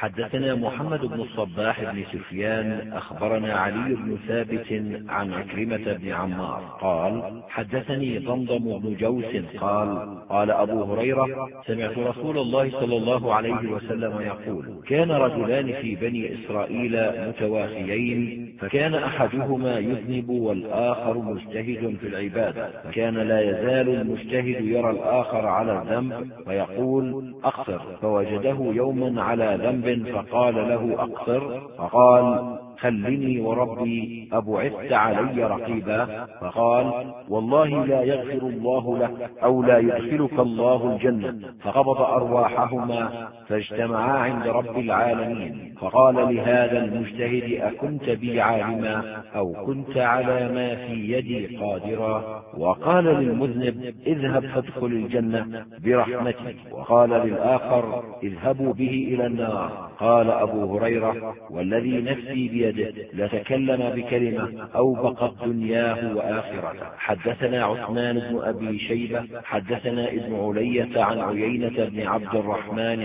حدثنا محمد بن الصباح بن سفيان أخبرنا علي بن ثابت عن عكرمة بن عمار قال حدثني ضمضم بن جوس قال قال أبو هريرة سمعت رسول الله صلى الله عليه وسلم يقول كان رجلان في بني إسرائيل متواخيين، فكان أحدهما يذنب والآخر مجتهد في العبادة، فكان لا يزال المجتهد يرى الآخر على الذنب فيقول أقصر، فوجده يوما على ذنب فقال له أقصر، فقال خلني وربي أبعثت علي رقيبا، فقال والله لا يغفر الله لك أو لا يدخلك الله الجنة، فقبض أرواحهما فاجتمعا عند رب العالمين، فقال لهذا المجتهد أكنت بي عالما أو كنت على ما في يدي قادرا؟ وقال للمذنب اذهب فادخل الجنة برحمتي، وقال للآخر اذهبوا به إلى النار. قال أبو هريرة والذي نفسي بيده لتكلم بكلمة أوبقت دنياه وآخرته. حدثنا عثمان بن أبي شيبة حدثنا ابن علية عن عيينة بن عبد الرحمن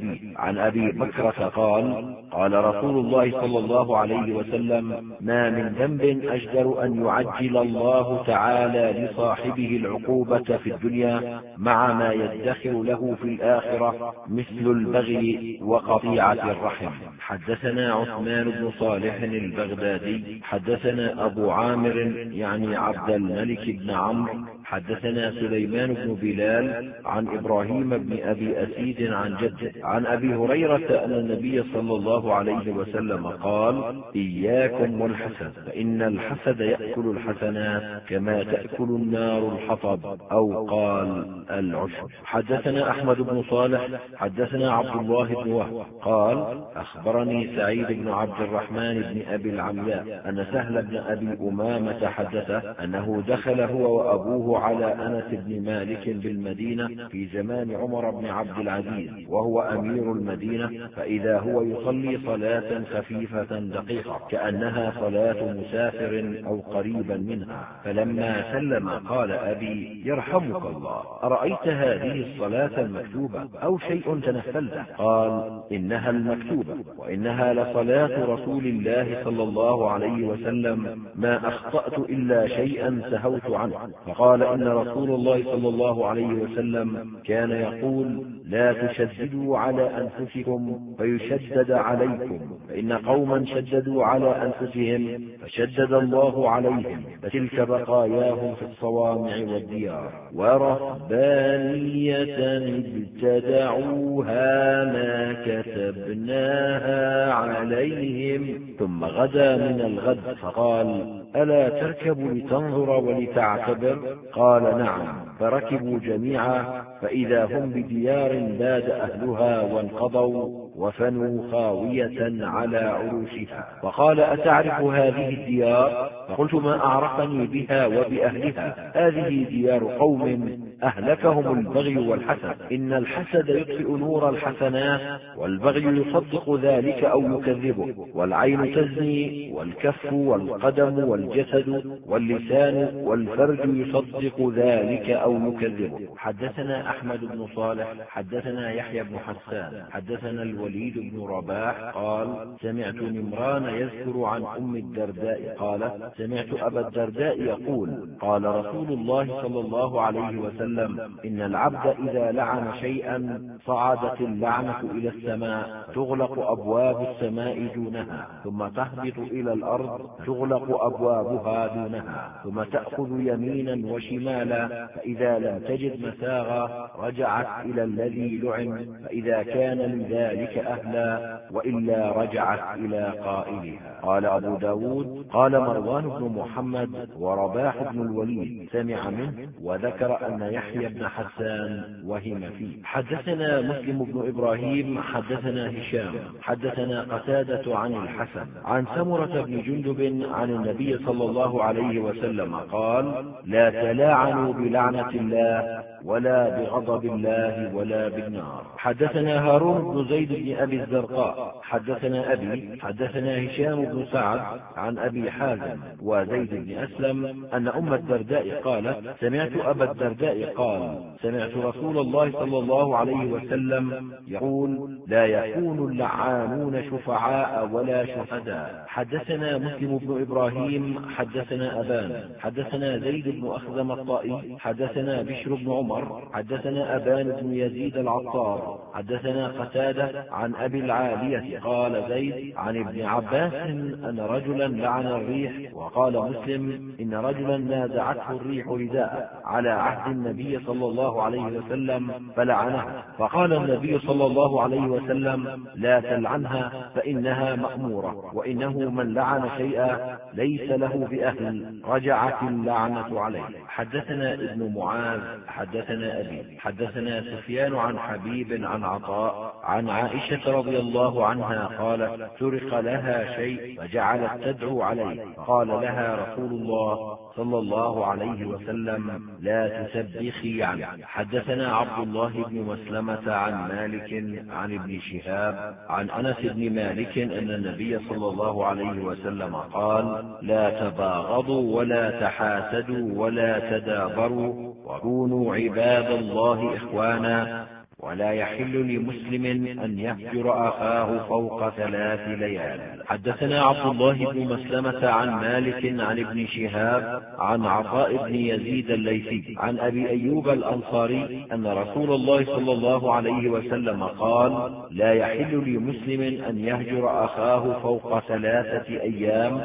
عن أبي بكرة قال قال رسول الله صلى الله عليه وسلم ما من ذنب أجدر أن يعجل الله تعالى لصاحبه العقوبة في الدنيا مع ما يدخر له في الآخرة مثل البغي وقطيعة الرحم. حدثنا عثمان بن صالح البغدادي حدثنا أبو عامر يعني عبد الملك بن عمرو حدثنا سليمان بن بلال عن إبراهيم بن أبي أسيد عن جده عن أبي هريرة أن النبي صلى الله عليه وسلم قال إياكم والحسد، فإن الحسد يأكل الحسنات كما تأكل النار الحطب، أو قال العشب. حدثنا أحمد بن صالح حدثنا عبد الله بن وهب قال أخبرني سعيد بن عبد الرحمن بن أبي العمياء أن سهل بن أبي أمامة حدثه أنه دخل هو وأبوه على أنس بن مالك بالمدينة في زمان عمر بن عبد العزيز وهو أمير المدينة، فإذا هو يصلي صلاة خفيفة دقيقة كأنها صلاة مسافر أو قريبا منها، فلما سلم قال أبي يرحمك الله أرأيت هذه الصلاة المكتوبة أو شيء تنفلته؟ قال إنها المكتوبة، وإنها لصلاة رسول الله صلى الله عليه وسلم ما أخطأت إلا شيئا سهوت عنه. فقال إن رسول الله صلى الله عليه وسلم كان يقول لا تشددوا على أنفسكم فيشدد عليكم، فإن قوما شددوا على أنفسهم فشدد الله عليهم، فتلك بقاياهم في الصوامع والديار. ورهبانية ابتدعوها ما كتبناها عليهم، ثم غدا من الغد فقال ألا تركبوا لتنظر ولتعتبر؟ قال نعم، فركبوا جميعا فإذا هم بديار باد أهلها وانقضوا وفنوا خاوية على عروشها. فقال أتعرف هذه الديار؟ فقلت ما أعرفني بها وبأهلها، هذه ديار قوم أهلكهم البغي والحسد، إن الحسد يطفئ نور الحسنات والبغي يصدق ذلك أو يكذبه، والعين تزني والكف والقدم والجسد واللسان والفرج يصدق ذلك أو يكذبه. حدثنا أحمد بن صالح حدثنا يحيى بن حسان حدثنا الوليد بن رباح قال سمعت نمران يذكر عن أم الدرداء قال سمعت أبا الدرداء يقول قال رسول الله صلى الله عليه وسلم إن العبد إذا لعن شيئا صعدت اللعنة إلى السماء تغلق أبواب السماء دونها، ثم تهبط إلى الأرض تغلق أبوابها دونها، ثم تأخذ يمينا وشمالا، فإذا لم تجد مساغا رجعت إلى الذي لعن، فإذا كان لذلك أهلا، وإلا رجعت إلى قائلها. قال أبو داود قال مروان بن محمد ورباح بن الوليد سمع منه، وذكر أن يحيى بن حسان وهم فيه. حدثنا مسلم بن إبراهيم حدثنا هشام حدثنا قتادة عن الحسن عن سمرة بن جندب عن النبي صلى الله عليه وسلم قال لا تلاعنوا بلعنة الله ولا بغضب الله ولا بالنار. حدثنا هارون بن زيد بن أبي الزرقاء حدثنا أبي حدثنا هشام بن سعد عن أبي حازم وزيد بن أسلم أن أم الدرداء قالت سمعت أبا الدرداء قال: سمعت رسول الله صلى الله عليه وسلم يقول: لا يكون اللعانون شفعاء ولا شهداء. حدثنا مسلم بن إبراهيم حدثنا أبان حدثنا زيد بن أخزم الطائي حدثنا بشر بن عمر حدثنا أبان بن يزيد العطار حدثنا قتادة عن أبي العالية قال زيد عن ابن عباس أن رجلا لعن الريح. وقال مسلم: إن رجلا نازعته الريح رداء على عهد النبي صلى الله عليه وسلم فلعنها، فقال النبي صلى الله عليه وسلم: لا تلعنها فإنها مأمورة، وإنه من لعن شيئا ليس له بأهل رجعت اللعنة عليه. حدثنا ابن معاذ حدثنا أبي حدثنا سفيان عن حبيب عن عطاء عن عائشة رضي الله عنها قالت: سرق لها شيء فجعلت تدعو عليه، قال لها رسول الله صلى الله عليه وسلم: لا تسبخي عنه. حدثنا عبد الله بن مسلمة عن مالك عن ابن شهاب عن أنس بن مالك أن النبي صلى الله عليه وسلم قال: لا تباغضوا ولا تحاسدوا ولا تدابروا وكونوا عباد الله إخوانا، ولا يحل لمسلم أن يهجر أخاه فوق 3 ليال. حدثنا عبد الله بن مسلمة عن مالك عن ابن شهاب عن عطاء بن يزيد الليثي عن أبي أيوب الأنصاري أن رسول الله صلى الله عليه وسلم قال: لا يحل لمسلم أن يهجر أخاه فوق 3 أيام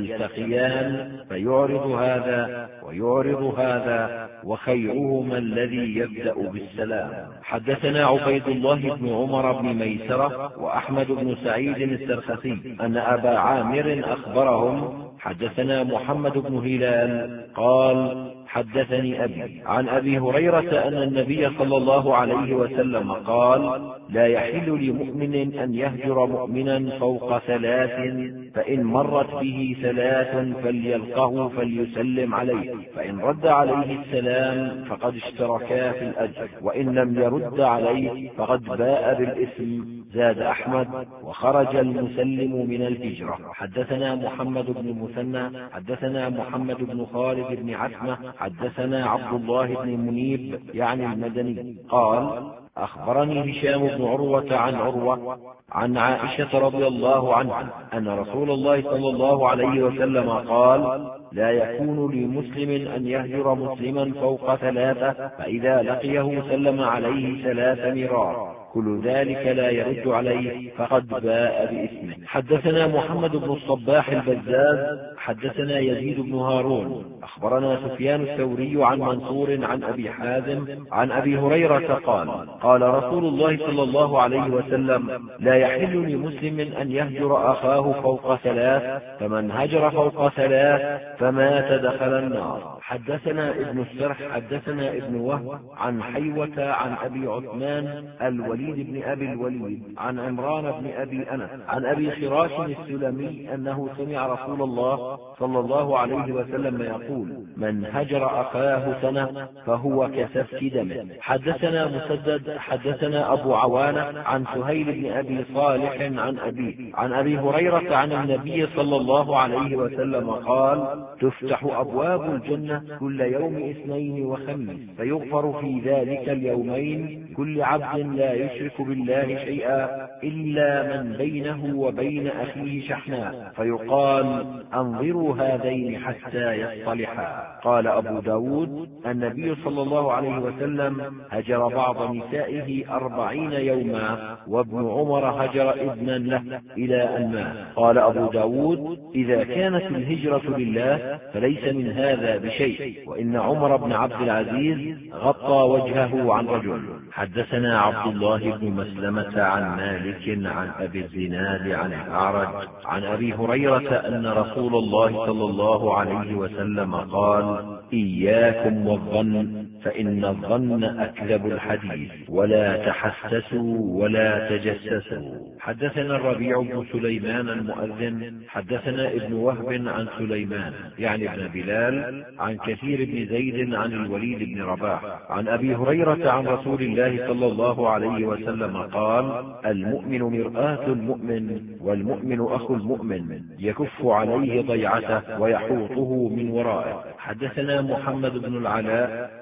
يلتقيان فيعرض هذا ويعرض هذا، وخيرهما الذي يبدأ بالسلام. حدثنا عبيد الله بن عمر بن ميسرة وأحمد بن سعيد السرخسي أن أبا عامر أخبرهم. حدثنا محمد بن هلال قال: حدثني أبي عن أبي هريرة أن النبي صلى الله عليه وسلم قال: لا يحل لمؤمن أن يهجر مؤمنا فوق 3، فإن مرت به 3 فليلقه فليسلم عليه، فإن رد عليه السلام فقد اشتركا في الأجر، وإن لم يرد عليه فقد باء بالإثم. زاد أحمد: وخرج المسلم من الهجرة. حدثنا محمد بن مثنى حدثنا محمد بن خالد بن عتمة حدثنا عبد الله بن منيب يعني المدني قال: أخبرني هشام بن عروة عن عروة عن عائشة رضي الله عنها أن رسول الله صلى الله عليه وسلم قال: لا يكون لمسلم أن يهجر مسلما فوق 3، فإذا لقيه سلم عليه 3 مرار، كل ذلك لا يرد عليه فقد باء بإثمه. حدثنا محمد بن الصباح البزاز حدثنا يزيد بن هارون أخبرنا سفيان الثوري عن منصور عن أبي حازم عن أبي هريرة قال: قال رسول الله صلى الله عليه وسلم: لا يحل لمسلم أن يهجر أخاه فوق 3، فمن هجر فوق 3 فمات دخل النار. حدثنا ابن السرح حدثنا ابن وهب عن حيوة عن أبي عثمان الوليد بن أبي الوليد عن عمران بن أبي أنس عن أبي خراش السلمي أنه سمع رسول الله صلى الله عليه وسلم يقول: من هجر أخاه سنة فهو كسفك دمه. حدثنا مسدد حدثنا أبو عوانة عن سهيل بن أبي صالح عن أبي هريرة عن النبي صلى الله عليه وسلم قال: تفتح أبواب الجنة كل يوم 2 وخميس، فيغفر في ذلك اليومين كل عبد لا يشرك بالله شيئا إلا من بينه وبين أخيه شحناء، فيقال: أنظروا هذين حتى يصطلحا. قال أبو داود: النبي صلى الله عليه وسلم هجر بعض نسائه 40 يوما، وابن عمر هجر ابنا له إلى أن مات. قال أبو داود: إذا كانت الهجرة لله فليس من هذا بشيء، وإن عمر بن عبد العزيز غطى وجهه عن رجل. حدثنا عبد الله بن مسلمة عن مالك عن أبي الزناد عن الأعرج عن أبي هريرة أن رسول الله صلى الله عليه وسلم قال: إياكم والظن، فإن الظن أكذب الحديث، ولا تحسسوا ولا تجسسوا. حدثنا الربيع بن سليمان المؤذن حدثنا ابن وهب عن سليمان يعني ابن بلال عن كثير بن زيد عن الوليد بن رباح عن أبي هريرة عن رسول الله صلى الله عليه وسلم قال: المؤمن مرآة المؤمن، والمؤمن أخو المؤمن، يكف عليه ضيعته ويحوطه من ورائه. حدثنا محمد بن العلاء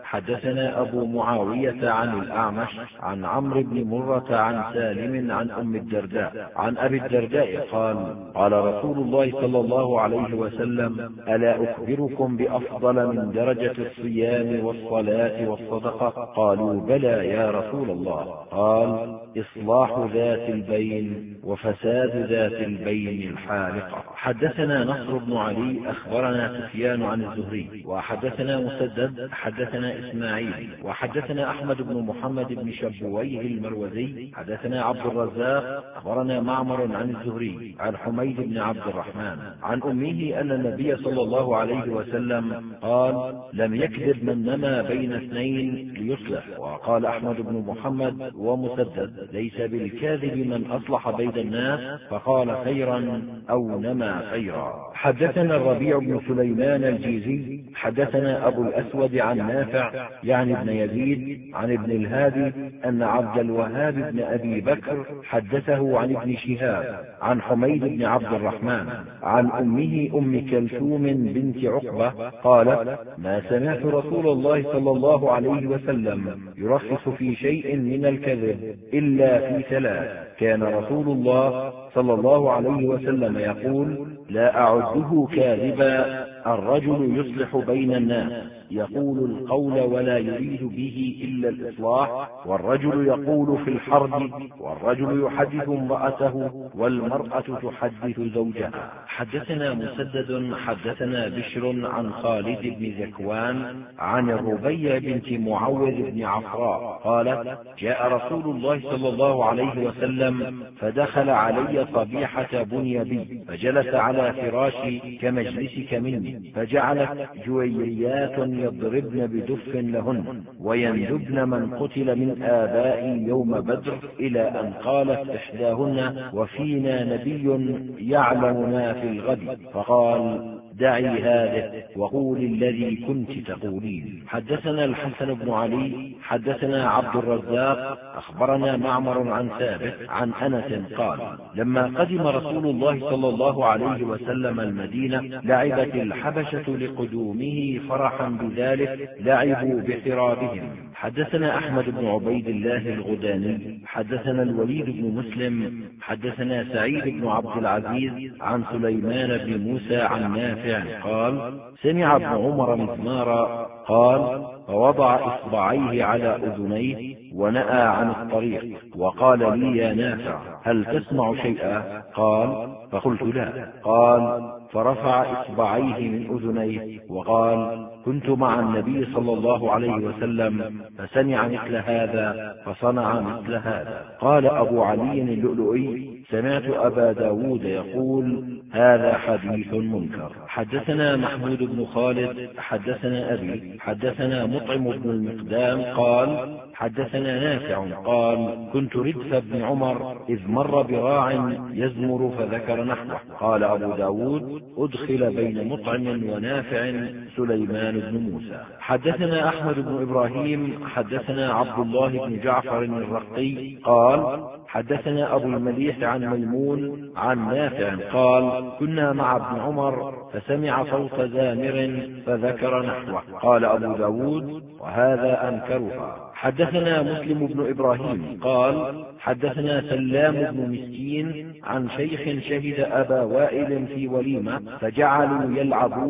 حدثنا أبو معاوية عن الأعمش عن عمرو بن مرة عن سالم عن أم الدرداء عن أبي الدرداء قال قال رسول الله صلى الله عليه وسلم ألا أخبركم بأفضل من درجة الصيام والصلاة والصدقة؟ قالوا بلى يا رسول الله. قال إصلاح ذات البين وفساد ذات البين الحالقة. حدثنا نصر بن علي أخبرنا سفيان عن الزهري وحدثنا مسدد حدثنا إسماعيل وحدثنا أحمد بن محمد بن شبويه المروزي حدثنا عبد الرزاق أخبرنا معمر عن الزهري عن حميد بن عبد الرحمن عن أمه أن النبي صلى الله عليه وسلم قال لم يكذب من نما بين اثنين ليصلح. وقال أحمد بن محمد ومسدد ليس بالكاذب من أصلح بين الناس فقال خيرا أو نما خيرا. حدثنا الربيع بن سليمان الجيزي حدثنا أبو الأسود عن نافع يعني ابن يزيد عن ابن الهادي أن عبد الوهاب بن أبي بكر حدثه عن ابن شهاب عن حميد بن عبد الرحمن عن أمه أم كلثوم بنت عقبة قالت ما سمعت رسول الله صلى الله عليه وسلم يرخص في شيء من الكذب إلا في ثلاث. كان رسول الله صلى الله عليه وسلم يقول لا أعده كاذبا الرجل يصلح بين الناس يقول القول ولا يريد به إلا الإصلاح والرجل يقول في الحرب والرجل يحدث امرأته والمرأة تحدث زوجها. حدثنا مسدد حدثنا بشر عن خالد بن ذكوان عن الربيع بنت معوذ بن عفراء قالت جاء رسول الله صلى الله عليه وسلم فدخل علي صبيحة بني بي فجلس على فراشي كمجلسك مني فجعلت جويريات يضربن بدف لهن ويندبن من قتل من آبائي يوم بدر إلى أن قالت إحداهن وفينا نبي يعلم ما في الغد فقال دعي هذا وقول الذي كنت تقولين. حدثنا الحسن بن علي حدثنا عبد الرزاق أخبرنا معمر عن ثابت عن أنس قال لما قدم رسول الله صلى الله عليه وسلم المدينة لعبت الحبشة لقدومه فرحا بذلك لعبوا بحرابهم. حدثنا أحمد بن عبيد الله الغداني حدثنا الوليد بن مسلم حدثنا سعيد بن عبد العزيز عن سليمان بن موسى عن نافع قال سمع ابن عمر مزمارا قال فوضع إصبعيه على أذنيه ونأى عن الطريق وقال لي يا نافع هل تسمع شيئا؟ قال فقلت لا. قال فرفع إصبعيه من أذنيه وقال كنت مع النبي صلى الله عليه وسلم فسمع مثل هذا فصنع مثل هذا. قال أبو علي اللؤلؤي سمعت أبا داود يقول هذا حديث منكر. حدثنا محمود بن خالد حدثنا أبي حدثنا مطعم بن المقدام قال حدثنا نافع قال كنت ردف بن عمر إذ مر براع يزمر فذكر نحوه. قال أبو داود أدخل بين مطعم ونافع سليمان بن موسى. حدثنا أحمد بن إبراهيم حدثنا عبد الله بن جعفر الرقي قال حدثنا أبو المليح عن ميمون عن نافع قال كنا مع ابن عمر فسمع صوت زامر فذكر نحوه. قال أبو داود وهذا أنكرها. حدثنا مسلم بن إبراهيم قال حدثنا سلام بن مسكين عن شيخ شهد أبا وائل في وليمة فجعلوا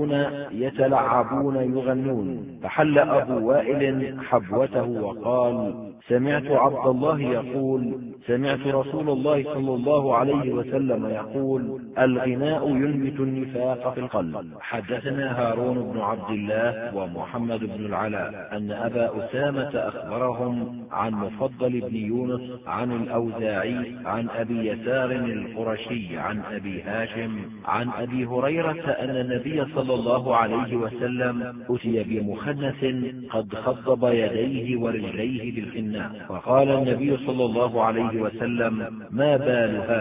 يتلعبون يغنون فحل أبو وائل حبوته وقال سمعت عبد الله يقول سمعت رسول الله صلى الله عليه وسلم يقول الغناء ينبت النفاق في القلب. حدثنا هارون بن عبد الله ومحمد بن العلاء أن أبا أسامة أخبرهم عن مفضل بن يونس عن الأوزاعي عن أبي يسار القرشي عن أبي هاشم عن أبي هريرة أن النبي صلى الله عليه وسلم أتي بمخنث قد خضب يديه ورجليه بالخناق فقال النبي صلى الله عليه وسلم ما بال هذا؟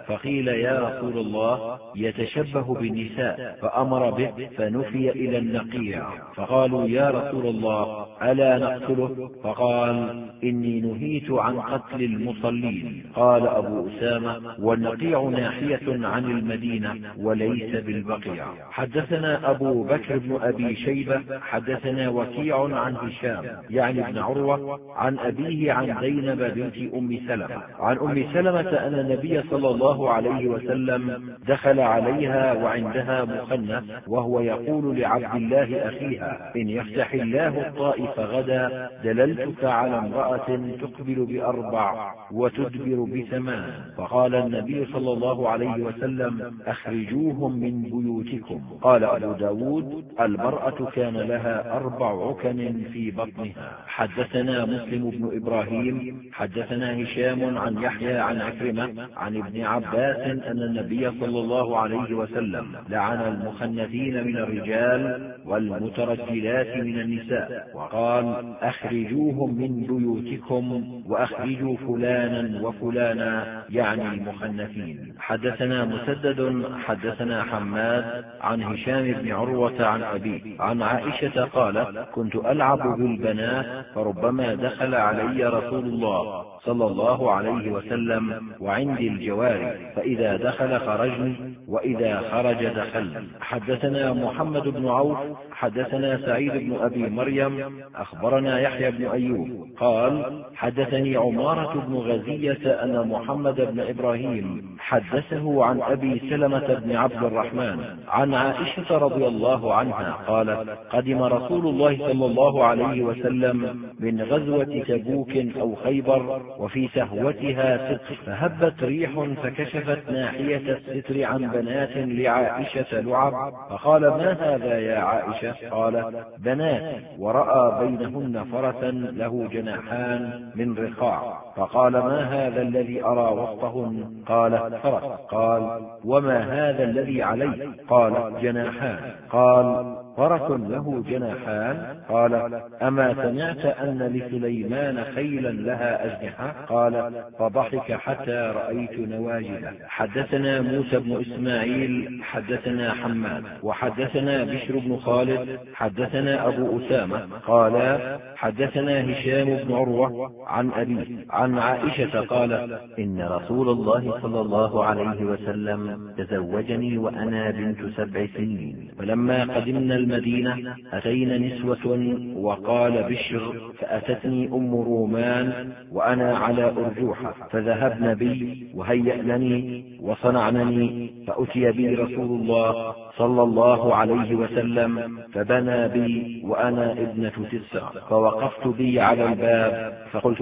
فقيل يا رسول الله يتشبه بالنساء، فأمر به فنفي إلى النقيع، فقالوا يا رسول الله ألا نقتله؟ فقال إني نهيت عن قتل المصلين. قال أبو أسامة والنقيع ناحية عن المدينة وليس بالبقيع. حدثنا أبو بكر بن أبي شيبة حدثنا وكيع عن هشام يعني ابن عروة عن أبيه عن زينب بنت أم سلمة عن أم سلمة أن النبي صلى الله عليه وسلم دخل عليها وعندها مخنث وهو يقول لعبد الله أخيها إن يفتح الله الطائف غدا دللتك على امرأة تقبل ب4 وتدبر ب8. فقال النبي صلى الله عليه وسلم أخرجوهم من بيوتكم. قال أبو داود المرأة كان لها 4 عكن في بطنها. حدثنا مسلم بن إبراهيم حدثنا هشام عن يحيى عن عكرمة عن ابن عباس أن النبي صلى الله عليه وسلم لعن المخنثين من الرجال والمترجلات من النساء وقال أخرجوهم من بيوتكم وأخرجوا فلانا وفلانا يعني المخنثين. حدثنا مسدد حدثنا حماد عن هشام بن عروة عن أبيه عن عائشة قالت كنت ألعب بالبنات فربما دخل علي رسول الله صلى الله عليه وسلم وعندي الجواري فإذا دخل خرجني وإذا خرج دخلني. حدثنا محمد بن عوف حدثنا سعيد بن أبي مريم أخبرنا يحيى بن أيوب قال حدثني عمارة بن غزية أن محمد بن إبراهيم حدثه عن أبي سلمة بن عبد الرحمن عن عائشة رضي الله عنها قالت قدم رسول الله صلى الله عليه وسلم من غزوة تبوك أو خيبر وفي سهوتها ستر فهبت ريح فكشفت ناحية الستر عن بنات لعائشة لعب فقال ما هذا يا عائشة؟ قال بنات ورأى بينهن فرسا له جناحان من رقاع فقال ما هذا الذي أرى وسطهن؟ قال فرس. قال وما هذا الذي عليه؟ قال جناحان. قال فرس له جناحان؟ قال أما سمعت أن لسليمان خيلا لها أجنحة؟ قال فضحك حتى رأيت نواجذه. حدثنا موسى بن إسماعيل حدثنا حماد وحدثنا بشر بن خالد حدثنا أبو أسامة قال حدثنا هشام بن عروة عن أبيه عن عائشة قال إن رسول الله صلى الله عليه وسلم تزوجني وأنا بنت 7 سنين فلما قدمنا المدينة أتينا نسوة وقال بشر فأتتني أم رومان وأنا على أرجوحة فذهبن بي وهيأنني وصنعنني فأتي بي رسول الله صلى الله عليه وسلم فبنى بي وأنا ابنة 9 فوقفت بي على الباب فقلت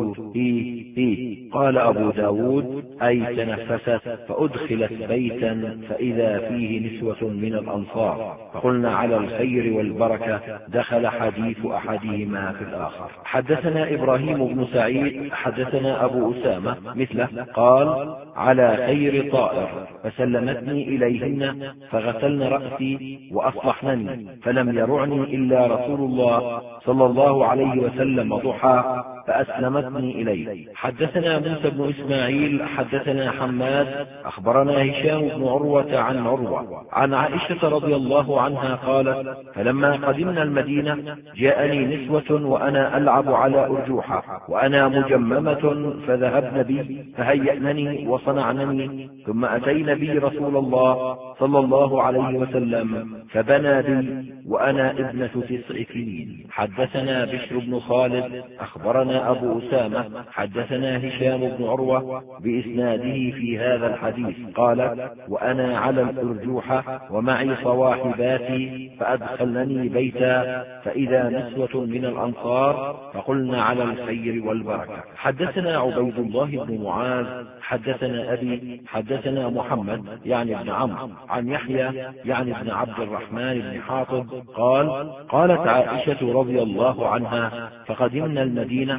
إيه قال أبو داود أي تنفست فأدخلت بيتا فإذا فيه نسوة من الأنصار فقلنا على الخير والبركة دخل حديث أحدهما في الآخر. حدثنا إبراهيم بن سعيد حدثنا أبو أسامة مثله قال على خير طائر فسلمتني إليهن فغسلن رأسي وأصلحنني فلم يرعني إلا رسول الله صلى الله عليه وسلم ضحى فأسلمتني إليه. حدثنا موسى بن إسماعيل حدثنا حماد أخبرنا هشام بن عروة عن عروة عن عائشة رضي الله عنها قالت فلما قدمنا المدينة جاءني نسوة وأنا ألعب على أرجوحة وأنا مجممة فذهبن بي فهيأنني وصنعنني ثم أتينا بي رسول الله صلى الله عليه وسلم فبنى بي وأنا ابنة 9 سنين. حدثنا بشر بن خالد أخبرنا أبو أسامة حدثنا هشام بن عروة بإسناده في هذا الحديث قال وأنا على الأرجوحة ومعي صواحباتي فأدخلنني بيتا فإذا نسوة من الأنصار فقلنا على الخير والبركة. حدثنا عبيد الله بن معاذ حدثنا أبي حدثنا محمد يعني ابن عمرو عن يحيى يعني ابن عبد الرحمن بن حاطب قال قالت عائشة رضي الله عنها فقدمنا المدينة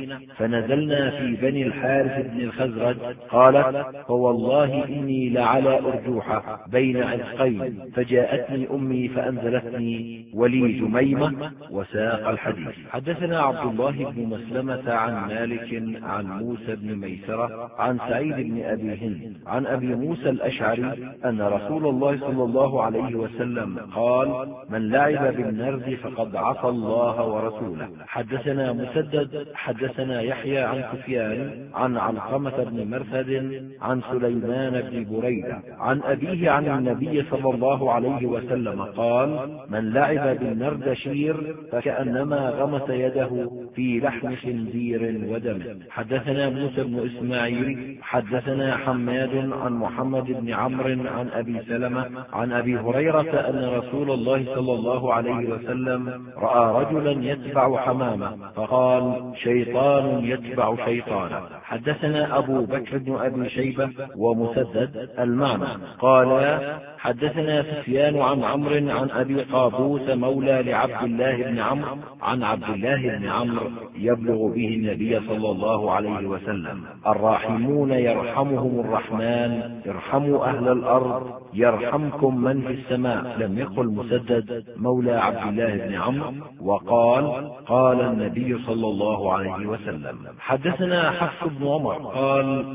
فنزلنا في بني الحارث بن الخزرج. قالت: فوالله إني لعلى أرجوحة بين عزقين، فجاءتني أمي فأنزلتني ولي جميمة. وساق الحديث. حدثنا عبد الله بن مسلمة عن مالك عن موسى بن ميسرة عن سعيد بن أبي هند عن أبي موسى الأشعري أن رسول الله صلى الله عليه وسلم قال: من لعب بالنرد فقد عصى الله ورسوله. حدثنا مسدد حدثنا يحيى عن سفيان عن علقمة بن مرثد عن سليمان بن بريدة عن أبيه عن النبي صلى الله عليه وسلم قال: من لعب بالنردشير فكأنما غمس يده في لحم خنزير ودم. حدثنا موسى بن إسماعيل حدثنا حماد عن محمد بن عمرو عن أبي سلمة عن أبي هريرة أن رسول الله صلى الله عليه وسلم رأى رجلا يتبع حمامة فقال: شيطان يتبع شيطانا. حدثنا أبو بكر بن أبي شيبة ومسدد المعنى قال: حدثنا سفيان عن عمرو عن أبي قابوس مولى لعبد الله بن عمرو عن عبد الله بن عمرو يبلغ به النبي صلى الله عليه وسلم: الراحمون يرحمهم الرحمن ارحموا أهل الأرض يرحمكم من في السماء. لم يقل مسدد مولى عبد الله بن عمرو، وقال: قال النبي صلى الله عليه وسلم. حدثنا حفص بن عمر قال: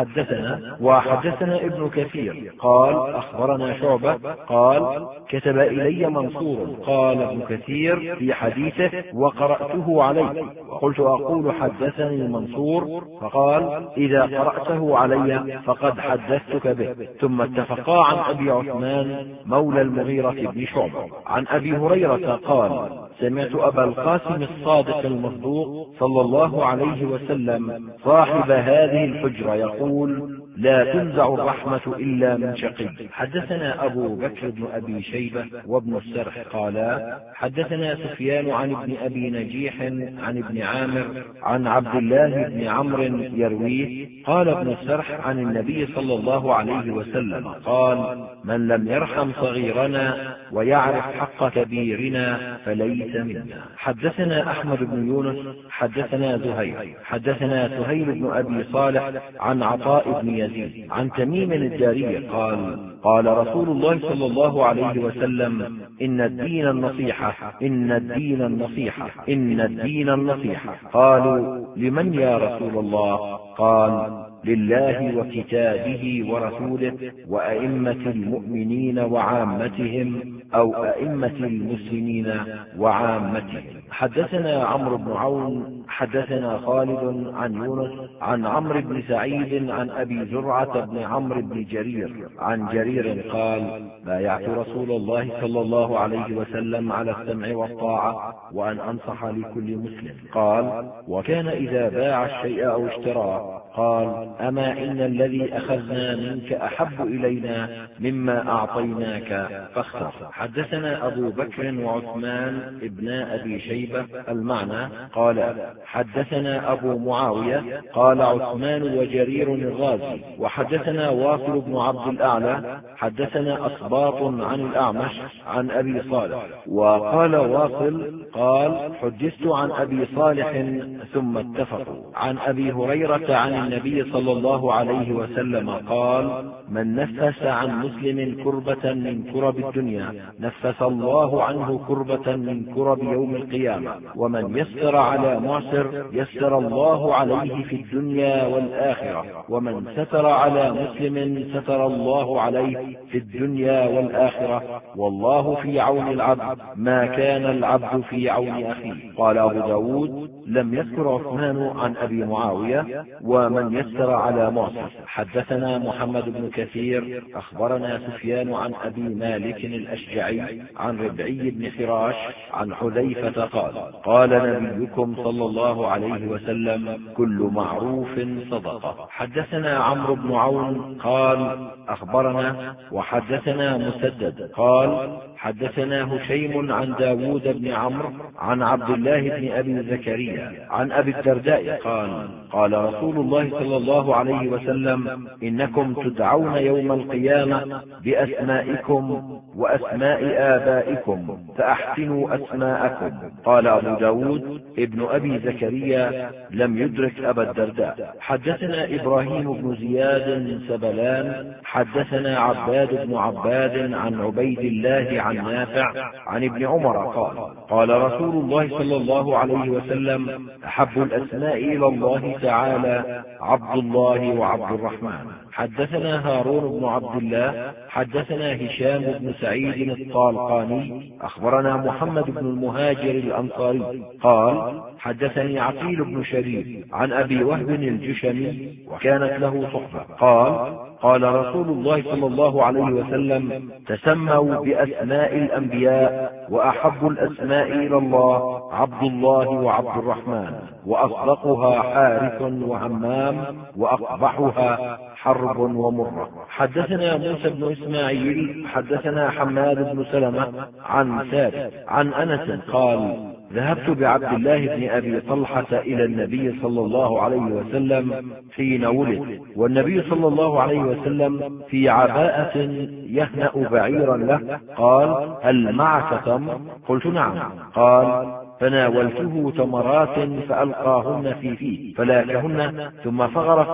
حدثنا وحدثنا ابن كثير قال: أخبرنا شعبة قال: كتب إلي منصور. قال ابن كثير في حديثه: وقرأته عليه، وقلت أقول حدثني منصور، فقال: إذا قرأته علي فقد حدثتك به. ثم اتفقا عن أبي عثمان مولى المغيرة بن شعبة عن أبي هريرة قال: سمعت أبا القاسم الصادق المصدوق صلى الله عليه وسلم صاحب هذه الحجرة يقول: لا تنزع الرحمة إلا من شقي. حدثنا أبو بكر بن أبي شيبة وابن السرح قالا: حدثنا سفيان عن ابن أبي نجيح عن ابن عامر عن عبد الله بن عمرو يرويه. قال ابن السرح عن النبي صلى الله عليه وسلم قال: من لم يرحم صغيرنا ويعرف حق كبيرنا فليس منا. حدثنا أحمد بن يونس حدثنا زهير حدثنا سهيل بن أبي صالح عن عطاء بن يزيد عن تميم الداري قال: قال رسول الله صلى الله عليه وسلم: إن الدين النصيحة، إن الدين النصيحة، إن الدين النصيحة. قالوا: لمن يا رسول الله؟ قال: لله وكتابه ورسوله وأئمة المؤمنين وعامتهم، أو أئمة المسلمين وعامتهم. حدثنا عمرو بن عون حدثنا خالد عن يونس عن عمرو بن سعيد عن أبي زرعة بن عمرو بن جرير عن جرير قال: بايعت رسول الله صلى الله عليه وسلم على السمع والطاعة وأن أنصح لكل مسلم. قال: وكان إذا باع الشيء أو اشتراه قال: أما إن الذي أخذنا منك أحب إلينا مما أعطيناك فاختر. حدثنا أبو بكر وعثمان ابنا أبي شيبة المعنى قال: حدثنا أبو معاوية قال عثمان وجرير الرازي. وحدثنا واصل بن عبد الأعلى حدثنا أصباط عن الأعمش عن أبي صالح. وقال واصل قال: حدثت عن أبي صالح ثم اتفقوا. عن أبي هريرة عن النبي صلى الله عليه وسلم قال: من نفس عن مسلم كربة من كرب الدنيا نفس الله عنه كربة من كرب يوم القيامة. ومن يسر على معسر يسر الله عليه في الدنيا والآخرة. ومن ستر على مسلم ستر الله عليه في الدنيا والآخرة. والله في عون العبد ما كان العبد في عون أخيه. قال أبو داود: لم يذكر عثمان عن أبي معاوية ومن يسر على معسر. حدثنا محمد بن كثير أخبرنا سفيان عن أبي مالك الأشجعي عن ربعي بن فراش عن حذيفة قال: قال نبيكم صلى الله عليه وسلم: كل معروف صدقة. حدثنا عمرو بن عون قال: أخبرنا وحدثنا مسدد قال: حدثنا هشيم عن داود بن عمرو عن عبد الله بن أبي زكريا عن أبي الدرداء قال: قال رسول الله الله صلى الله عليه وسلم: إنكم تدعون يوم القيامة بأسمائكم وأسماء آبائكم فأحسنوا أسماءكم. قال أبو داود: ابن أبي زكريا لم يدرك أبا الدرداء. حدثنا إبراهيم بن زياد سبلان حدثنا عباد بن عباد عن عبيد الله عن نافع عن ابن عمر قال: قال رسول الله صلى الله عليه وسلم: أحب الأسماء إلى الله تعالى عبد الله وعبد الرحمن. حدثنا هارون بن عبد الله حدثنا هشام بن سعيد الطالقاني أخبرنا محمد بن المهاجر الأنصاري قال: حدثني عقيل بن شريف عن أبي وهب الجشمي وكانت له صحبة قال: قال رسول الله صلى الله عليه وسلم: تسموا بأسماء الأنبياء وأحب الأسماء إلى الله عبد الله وعبد الرحمن، وأصدقها حارث وهمام، وأقبحها حرب ومرة. حدثنا موسى بن إسماعيل حدثنا حماد بن سلمة عن ثابت عن أنس قال: ذهبت بعبد الله بن أبي طلحة إلى النبي صلى الله عليه وسلم حين ولد، والنبي صلى الله عليه وسلم في عباءة يهنأ بعيرا له. قال: هل معك تمر؟ قلت: نعم. قال: فناولته تمرات فألقاهن في فيه فلاكهن ثم فغرف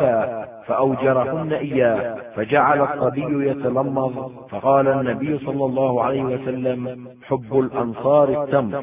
فأوجرهن إياه، فجعل الصبي يتلمظ، فقال النبي صلى الله عليه وسلم: حب الأنصار التمر،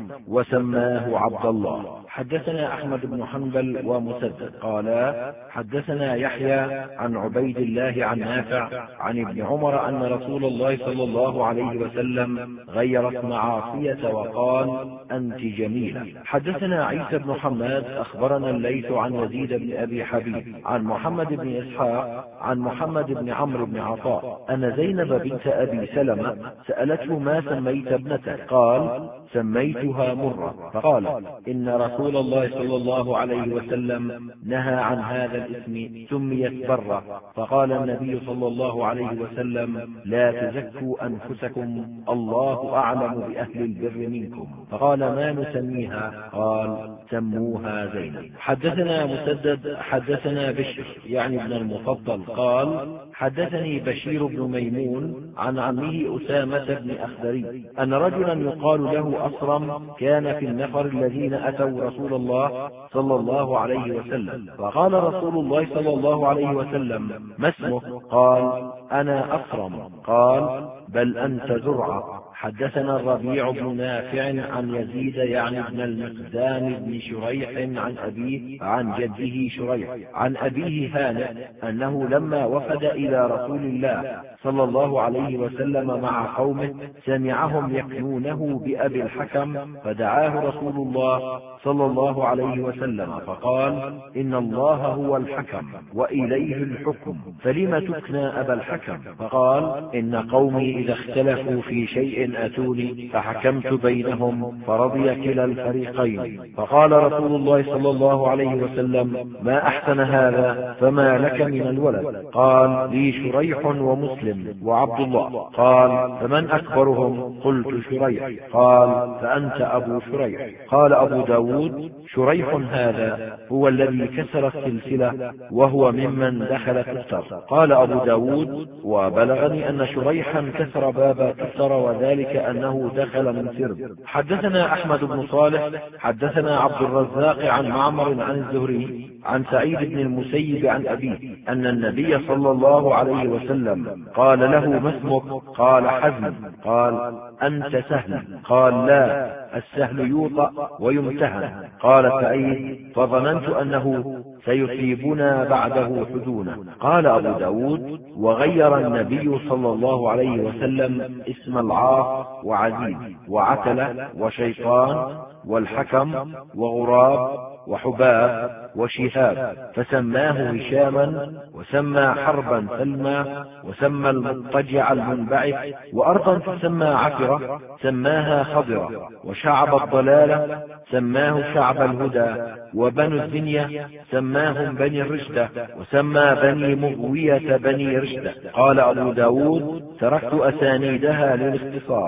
وسماه عبد الله. حدثنا أحمد بن حنبل ومسدد قالا: حدثنا يحيى عن عبيد الله عن نافع عن ابن عمر أن رسول الله صلى الله عليه وسلم غير اسم عاصية وقال: أنت جميلة. حدثنا عيسى بن حماد أخبرنا الليث عن يزيد بن أبي حبيب عن محمد بن إسحاق عن محمد بن عمرو بن عطاء أن زينب بنت أبي سلمة سألته: ما سميت ابنتك؟ قال: سميتها مرة. فقال: إن رسول الله صلى الله عليه وسلم نهى عن هذا الاسم، سميت برة. فقال النبي صلى الله عليه وسلم: لا تزكوا أنفسكم، الله أعلم بأهل البر منكم. فقال: ما نسميها؟ قال: سموها زينب. حدثنا مسدد حدثنا بشر يعني ابن المفضل قال: حدثني بشير بن ميمون عن عمه أسامة بن أخدري أن رجلا يقال له أصرم كان في النفر الذين أتوا رسول الله صلى الله عليه وسلم، فقال رسول الله صلى الله عليه وسلم: ما اسمك؟ قال: أنا أصرم. قال: بل أنت زرعة. حدثنا الربيع بن نافع عن يزيد يعني ابن المقدام بن شريح عن أبيه عن جده شريح عن أبيه هانئ أنه لما وفد إلى رسول الله صلى الله عليه وسلم مع قومه سمعهم يكنونه بأبي الحكم، فدعاه رسول الله صلى الله عليه وسلم فقال: إن الله هو الحكم وإليه الحكم، فلم تكنى أبا الحكم؟ فقال: إن قومي إذا اختلفوا في شيء أتوني فحكمت بينهم فرضي كلا الفريقين. فقال رسول الله صلى الله عليه وسلم: ما أحسن هذا، فما لك من الولد؟ قال: لي شريح ومسلم وعبد الله. قال: فمن أكبرهم؟ قلت: شريح. قال: فأنت أبو شريح. قال أبو داود: شريح هذا هو الذي كسر السلسلة وهو ممن دخل تستر. قال أبو داود: وبلغني أن شريحا كسر باب تستر وذلك أنه دخل من سرب. حدثنا أحمد بن صالح حدثنا عبد الرزاق عن معمر عن الزهري عن سعيد بن المسيب عن أبيه أن النبي صلى الله عليه وسلم قال له: ما اسمك؟ قال: حزم. قال: أنت سهل. قال: لا، السهل يوطأ ويمتهن. قال سعيد: فظننت أنه سيصيبنا بعده حزونا. قال أبو داود: وغير النبي صلى الله عليه وسلم اسم العاص وعزيز وعتلة وشيطان والحكم وغراب وحباب وشهاب، فسماه هشاما، وسمى حربا سلمى، وسمى المضطجع المنبعث، وأرضا تسمى عفرة سماها خضرة، وشعب الضلالة سماه شعب الهدى، وبنو الزنية سماهم بني الرشدة، وسمى بني مغوية بني رشدة. قال أبو داود: تركت أسانيدها للاختصار.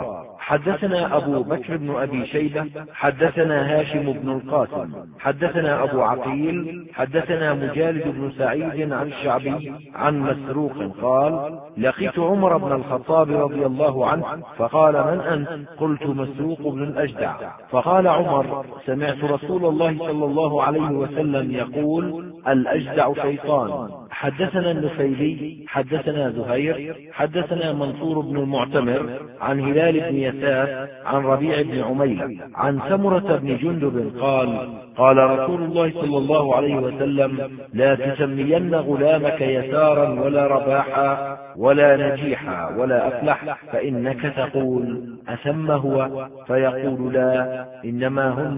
حدثنا أبو بكر بن أبي شيبة حدثنا هاشم بن القاسم حدثنا أبو عقيل حدثنا مجالد بن سعيد عن الشعبي عن مسروق قال لقيت عمر بن الخطاب رضي الله عنه فقال من أنت؟ قلت مسروق بن الأجدع. فقال عمر سمعت رسول الله صلى الله عليه وسلم يقول الأجدع شيطان. حدثنا النفيلي حدثنا زهير حدثنا منصور بن المعتمر عن هلال بن يساف عن ربيع بن عمير عن سمرة بن جندب قال قال رسول الله صلى الله عليه وسلم لا تسمين غلامك يسارا ولا رباحا ولا نجيحا ولا أفلح فإنك تقول أسم هو؟ فيقول لا إنما هن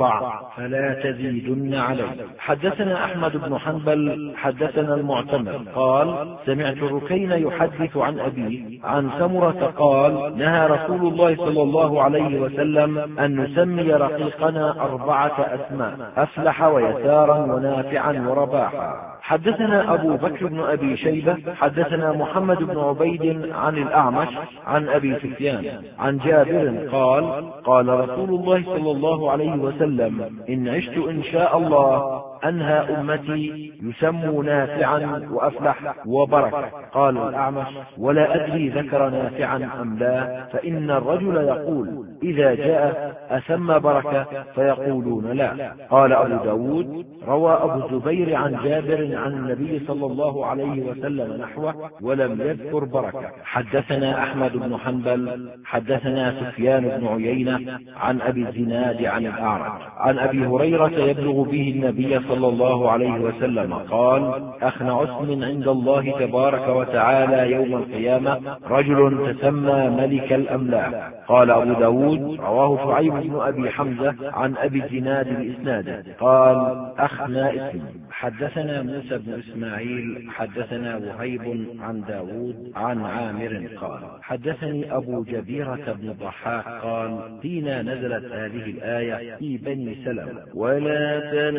4 فلا تزيدن عليه. حدثنا أحمد بن حنبل حدثنا المعتمر قال سمعت ركين يحدث عن أبيه عن سمرة قال نهى رسول الله صلى الله عليه وسلم أن نسمي رقيقنا 4 أسماء أفلح ويسارا ونافعا ورباحا. حدثنا أبو بكر بن أبي شيبة حدثنا محمد بن عبيد عن الأعمش عن أبي سفيان عن جابر قال قال رسول الله صلى الله عليه وسلم إن عشت إن شاء الله أنهى أمتي يسموا نافعا وأفلح وبركة. قال الأعمش ولا أدري ذكر نافعا أم لا فإن الرجل يقول إذا جاء أسمى بركة فيقولون لا. قال أبو داود روى أبو الزبير عن جابر عن النبي صلى الله عليه وسلم نحوه ولم يذكر بركة. حدثنا أحمد بن حنبل حدثنا سفيان بن عيينة عن أبي الزناد عن الأعرج عن أبي هريرة يبلغ به النبي صلى الله عليه وسلم قال أخنع اسم عند الله تبارك وتعالى يوم القيامة رجل تسمى ملك الأملاك. قال أبو داود رواه شعيب بن أبي حمزة عن أبي الزناد بإسناده قال أخنع اسم. حدثنا موسى بن إسماعيل حدثنا وهيب عن داود عن عامر قال حدثني أبو جبيرة بن الضحاك قال فينا نزلت هذه الآية في بني سلم ولا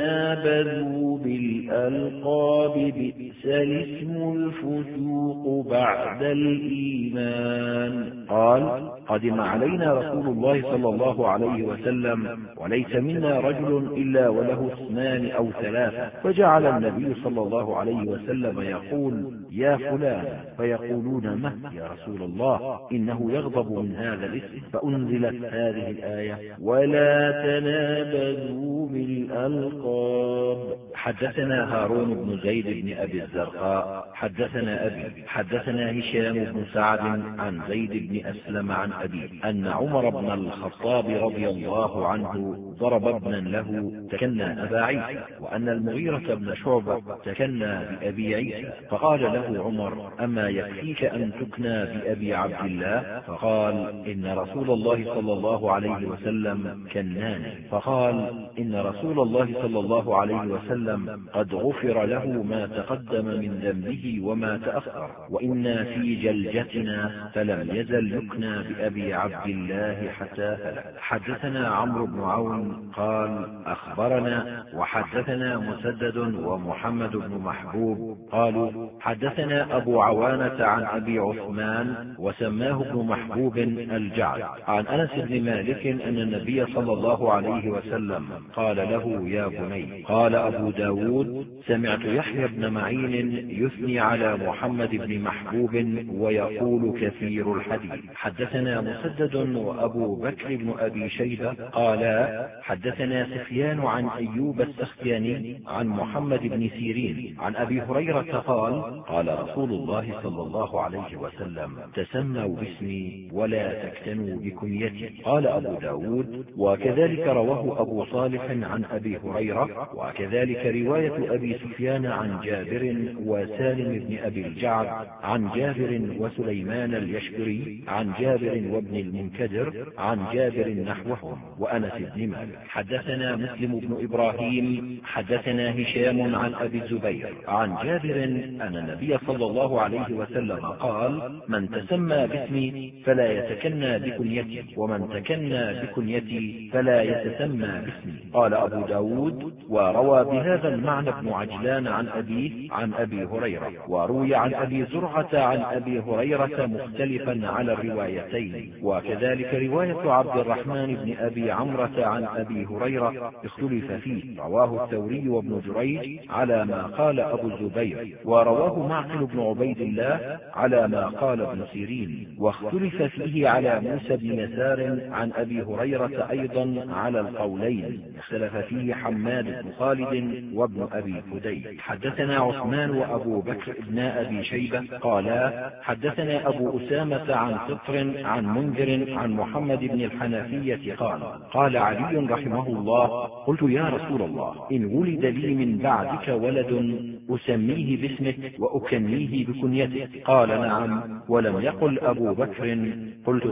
تنابذوا بالألقاب بئس الاسم الفسوق بعد الإيمان. قال قدم علينا رسول الله صلى الله عليه وسلم وليس منا رجل إلا وله اسمان أو 3 فجعل النبي صلى الله عليه وسلم يقول يا فلان فيقولون مه يا رسول الله إنه يغضب من هذا الاسم فأنزلت هذه الآية ولا تنابذوا بالألقاب. حدثنا هارون بن زيد بن أبي الزرقاء حدثنا أبي حدثنا هشام بن سعد عن زيد بن أسلم عن أبي أن عمر بن الخطاب رضي الله عنه ضرب ابنا له تكنى أبا عيسى وأن المغيرة بن شعبة تكنى بأبي عيسى فقال له عمر أما يكفيك أن تكنى بأبي عبد الله؟ فقال إن رسول الله صلى الله عليه وسلم كناني. فقال إن رسول الله صلى الله عليه وسلم قد غفر له ما تقدم من ذنبه وما تأخر وإنا في جلجتنا فلم يزل يكنى بأبي عبد الله حتى هلك. حدثنا عمرو بن عون قال أخبرنا وحدثنا مسدد ومحمد بن محبوب قالوا حدثنا أبو عوانة عن أبي عثمان وسماه ابن محبوب الجعد عن أنس بن مالك أن النبي صلى الله عليه وسلم قال له يا بني. قال أبو داود سمعت يحيى بن معين يثني على محمد بن محبوب ويقول كثير الحديث. حدثنا مسدد وأبو بكر بن أبي شيبة قالا حدثنا سفيان عن أيوب السختياني عن محمد بن سيرين عن أبي هريرة قال قال رسول الله صلى الله عليه وسلم تسموا باسمي ولا تكتنوا بكنيتي. قال أبو داود وكذلك رواه أبو صالح عن أبي هريرة وكذلك رواية أبي سفيان عن جابر وسالم بن أبي الجعد عن جابر وسليمان اليشكري عن جابر وابن المنكدر عن جابر نحوهم وأنس بن مالك. حدثنا مسلم بن إبراهيم حدثنا هشام هشام عن أبي الزبير عن جابر أن النبي صلى الله عليه وسلم قال: من تسمى باسمي فلا يتكنى بكنيتي، ومن تكنى بكنيتي فلا يتسمى باسمي. قال أبو داود: وروى بهذا المعنى ابن عجلان عن أبيه عن أبي هريرة. وروي عن أبي زرعة عن أبي هريرة مختلفا على الروايتين. وكذلك رواية عبد الرحمن بن أبي عمرة عن أبي هريرة اختلف فيه، رواه الثوري وابن جريج على ما قال أبو الزبير، ورواه معقل بن عبيد الله على ما قال ابن سيرين، واختلف فيه على موسى بن يسار عن أبي هريرة أيضا على القولين، اختلف فيه حماد بن خالد وابن أبي فدي. حدثنا عثمان وأبو بكر ابن أبي شيبة قالا حدثنا أبو أسامة عن فطر عن منذر عن محمد بن الحنفية قال علي رحمه الله: قلت يا رسول الله، إن ولد لي من بعدك ولد أسميه باسمك وأكنيه بكنيتك؟ قال: نعم. ولم يقل أبو بكر قلت.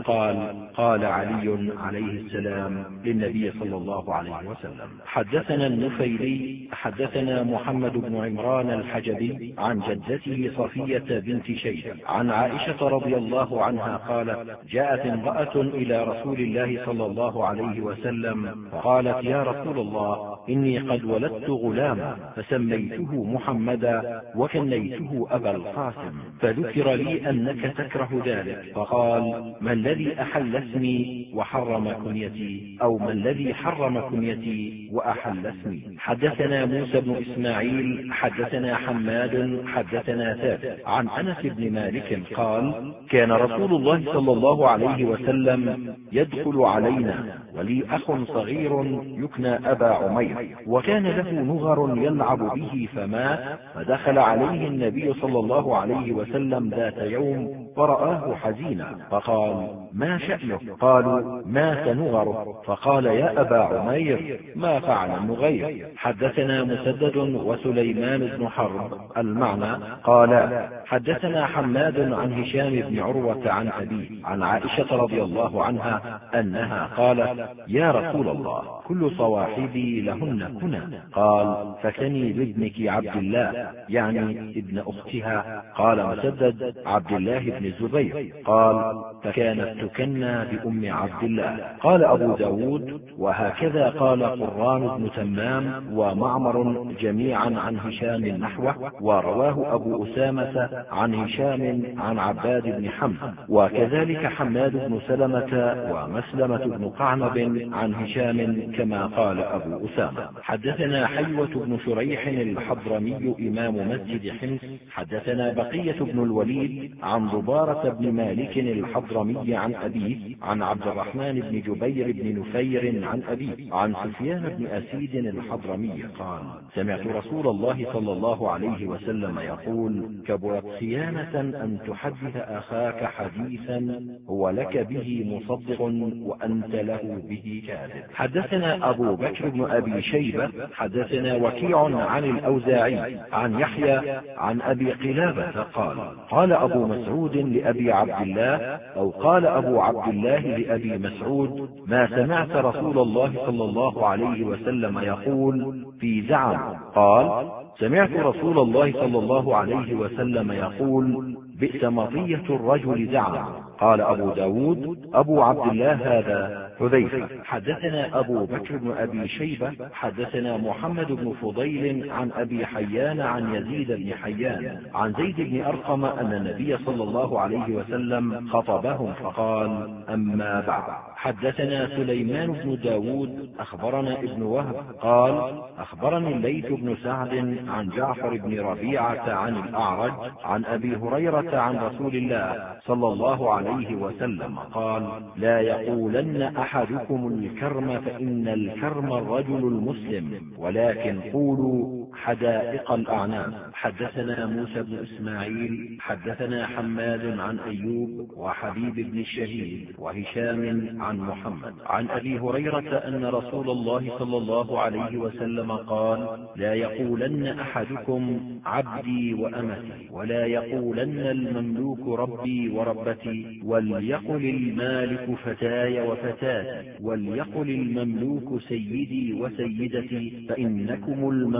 قال علي عليه السلام للنبي صلى الله عليه وسلم. حدثنا النفيلي حدثنا محمد بن عمران الحجبي عن جدته صفية بنت شيبة عن عائشة رضي الله عنها قالت: جاءت امرأة إلى رسول الله صلى الله عليه وسلم فقالت: يا رسول الله، إني قد ولدت غلاما فسميته محمدا وكنيته أبا القاسم، فذكر لي أنك تكره ذلك، فقال: ما الذي أحل اسمي وحرم كنيتي؟ أو ما الذي حرم كنيتي وأحل اسمي؟ حدثنا موسى بن إسماعيل حدثنا حماد حدثنا ثابت عن أنس بن مالك قال: كان رسول الله صلى الله عليه وسلم يدخل علينا ولي أخ صغير يكنى أبا عمير، وكان له نغر يلعب به فمات، فدخل عليه النبي صلى الله عليه وسلم ذات يوم فرآه حزينا، فقال: ما شأنه؟ قالوا: مات نغره. فقال: يا أبا عمير، ما فعل النغير؟ حدثنا مسدد وسليمان بن حرب المعنى قال: حدثنا حماد عن هشام بن عروة عن أبيه عن عائشة رضي الله عنها أنها قالت: يا رسول الله، كل صواحبي لهن كنى. قال: فكني بابنك عبد الله، يعني ابن أختها. قال مسدد: عبد الله بن الزبير. قال: فكانت تكنى بأم عبد الله. قال أبو داود: وهكذا قال قران بن تمام ومعمر جميعا عن هشام نحوه، ورواه أبو أسامة عن هشام عن عباد بن حمد، وكذلك حماد بن سلمة ومسلمة بن قعنب عن هشام كما قال أبو أسامة. حدثنا حيوة بن شريح الحضرمي إمام مسجد حمص حدثنا بقية بن الوليد عن ضبارة بن مالك الحضرمي عن أبيه عن عبد الرحمن بن جبير بن نفير عن أبيه عن سفيان بن أسيد الحضرمي قال: سمعت رسول الله صلى الله عليه وسلم يقول: كبرت خيانة أن تحدث أخاك حديثا هو لك به مصدق وأنت له به كاذب. حدثنا أبو بكر بن أبي شيبة حدثنا وكيع عن الأوزاعي عن يحيى عن أبي قلابة قال: قال أبو مسعود لأبي عبد الله، أو قال أبو عبد الله لأبي مسعود: ما سمعت رسول الله صلى الله عليه وسلم يقول في زعم؟ قال: سمعت رسول الله صلى الله عليه وسلم يقول: بئس مطية الرجل زعم. قال أبو داود: أبو عبد الله هذا حذيفة. حدثنا أبو بكر بن أبي شيبة حدثنا محمد بن فضيل عن أبي حيان عن يزيد بن حيان عن زيد بن أرقم أن النبي صلى الله عليه وسلم خطبهم فقال: أما بعد. حدثنا سليمان بن داود أخبرنا ابن وهب قال: أخبرني الليث بن سعد عن جعفر بن ربيعة عن الأعرج عن أبي هريرة عن رسول الله صلى الله عليه وسلم قال: لا يقولن أحدكم الكرم فإن الكرم الرجل المسلم، ولكن قولوا حدائق الأعناب. حدثنا موسى بن إسماعيل حدثنا حماد عن أيوب وحبيب بن الشهيد وهشام عن محمد عن أبي هريرة أن رسول الله صلى الله عليه وسلم قال: لا يقولن أحدكم عبدي وأمتي، ولا يقولن المملوك ربي وربتي، وليقل المالك فتاي وفتاتي، وليقل المملوك سيدي وسيدتي، فإنكم المملوكون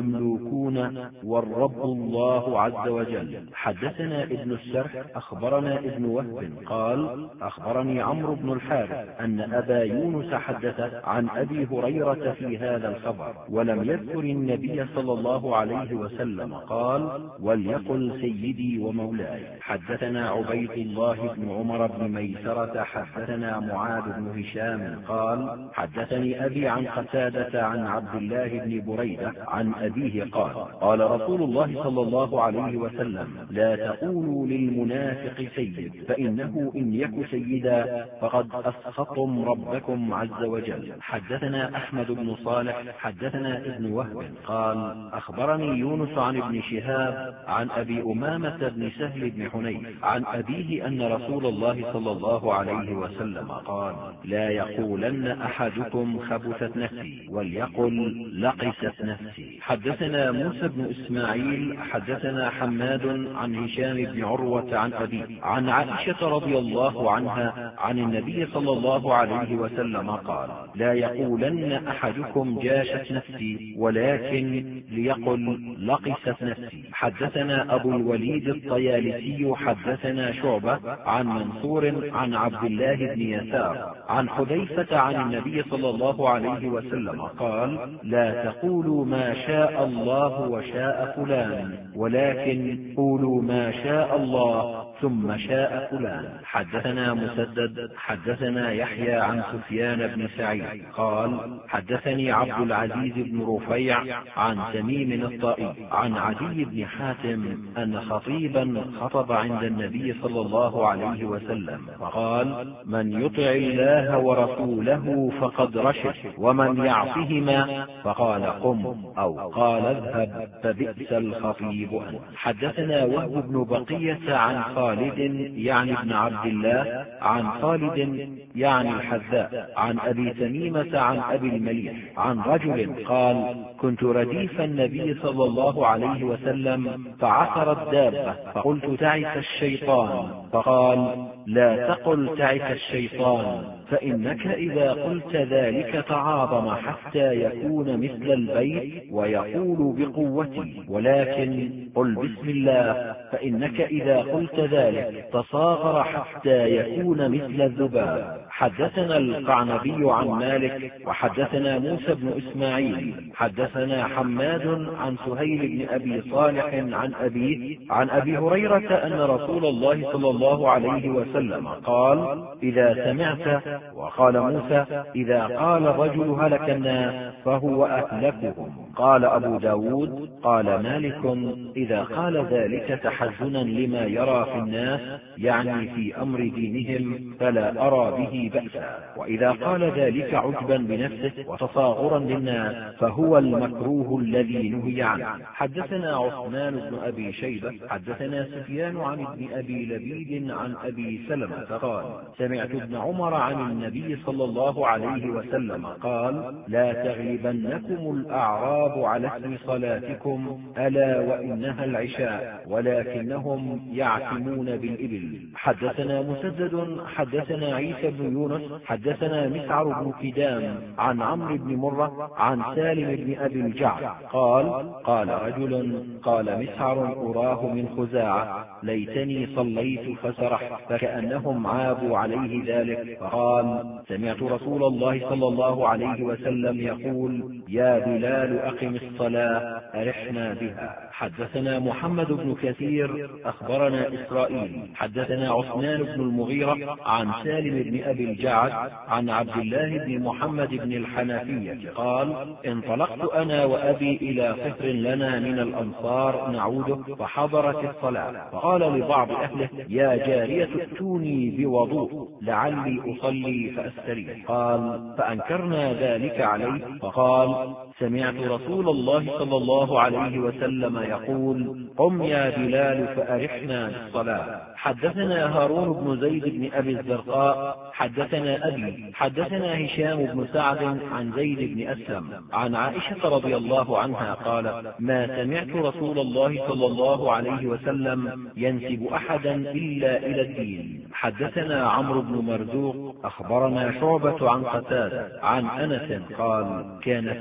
الملوكون والرب الله عز وجل. حدثنا ابن السرح أخبرنا ابن وهب قال أخبرني عمرو بن الحارث أن أبا يونس حدث عن أبي هريرة في هذا الخبر، ولم يذكر النبي صلى الله عليه وسلم قال وليقل سيدي ومولاي. حدثنا عبيد الله بن عمر بن ميسرة حدثنا معاذ بن هشام قال حدثني أبي عن قتادة عن عبد الله بن بريدة عن أبيه قال قال رسول الله صلى الله عليه وسلم لا تقولوا للمنافق سيد، فإنه إن يك سيدا فقد أسخطتم ربكم عز وجل. حدثنا أحمد بن صالح حدثنا ابن وهب قال أخبرني يونس عن ابن شهاب عن أبي أمامة بن سهل بن حنيف عن أبيه أن رسول الله صلى الله عليه وسلم قال لا يقولن أحدكم خبثت نفسي وليقل لقست نفسي. حدثنا موسى بن إسماعيل حدثنا حماد عن هشام بن عروة عن أبيه عن عائشة رضي الله عنها عن النبي صلى الله عليه وسلم قال لا يقولن أحدكم جاشت نفسي ولكن ليقل لقست نفسي. حدثنا أبو الوليد الطيالسي حدثنا شعبة عن منصور عن عبد الله بن يسار عن حذيفة عن النبي صلى الله عليه وسلم قال لا تقولوا ما شاء الله وشاء فلان ولكن قولوا ما شاء الله ثم شاء فلان. حدثنا مسدد حدثنا يحيى عن سفيان بن سعيد قال حدثني عبد العزيز بن رفيع عن تميم الطائي عن عدي بن حاتم أن خطيبا خطب عند النبي صلى الله عليه وسلم فقال من يطع الله ورسوله فقد رشد ومن يعصهما فقال قم أو قال اذهب فبئس الخطيب أنت. حدثنا وهب بن بقية عن خالد يعني ابن عبد الله عن خالد يعني الحذاء عن أبي تميمة عن أبي المليح عن رجل قال كنت رديف النبي صلى الله عليه وسلم فعثرت دابة فقلت تعس الشيطان فقال لا تقل تعس الشيطان فإنك إذا قلت ذلك تعاظم حتى يكون مثل البيت ويقول بقوتي، ولكن قل بسم الله فإنك إذا قلت ذلك تصاغر حتى يكون مثل الذباب. حدثنا القعنبي عن مالك وحدثنا موسى بن إسماعيل حدثنا حماد عن سهيل بن أبي صالح عن أبيه عن أبي هريرة أن رسول الله صلى الله عليه وسلم قال إذا سمعت وقال موسى إذا قال الرجل هلك الناس فهو أهلكهم. قال أبو داود قال مالك إذا قال ذلك تحزنا لما يرى في الناس يعني في أمر دينهم فلا أرى به بأسا، وإذا قال ذلك عجبا بنفسه وتصاغرا للناس فهو المكروه الذي نهي عنه. حدثنا عثمان بن أبي شيبة حدثنا سفيان عن ابن أبي لبيد عن أبي سلمة قال سمعت ابن عمر عن النبي صلى الله عليه وسلم قال لا تغلبنكم الأعراب على اسم صلاتكم ألا وإنها العشاء ولكنهم يعتمون بالإبل. حدثنا مسدد حدثنا عيسى بن يونس حدثنا مسعر بن كدام عن عمرو بن مرة عن سالم بن أبي الجعد قال قال رجل قال مسعر أراه من خزاعة ليتني صليت فسرحت فكأنهم عابوا عليه ذلك فقال سمعت رسول الله صلى الله عليه وسلم يقول يا بلال أقم الصلاة أرحنا بها. حدثنا محمد بن كثير أخبرنا إسرائيل حدثنا عثمان بن المغيرة عن سالم بن أبي الجعد عن عبد الله بن محمد بن الحنفية قال انطلقت أنا وأبي إلى فطر لنا من الأنصار نعوده فحضرت الصلاة فقال لبعض أهله يا جارية ائتوني بوضوء لعلي أصلي فأستريح. قال فأنكرنا ذلك عليه فقال سمعت رسول الله صلى الله عليه وسلم يقول قم يا بلال فأرحنا بالصلاة. حدثنا هارون بن زيد بن أبي الزرقاء حدثنا أبي حدثنا هشام بن سعد عن زيد بن أسلم عن عائشة رضي الله عنها قالت ما سمعت رسول الله صلى الله عليه وسلم ينسب أحدا إلا إلى الدين. حدثنا عمرو بن مرزوق أخبرنا شعبة عن قتادة عن أنس قال كان فزع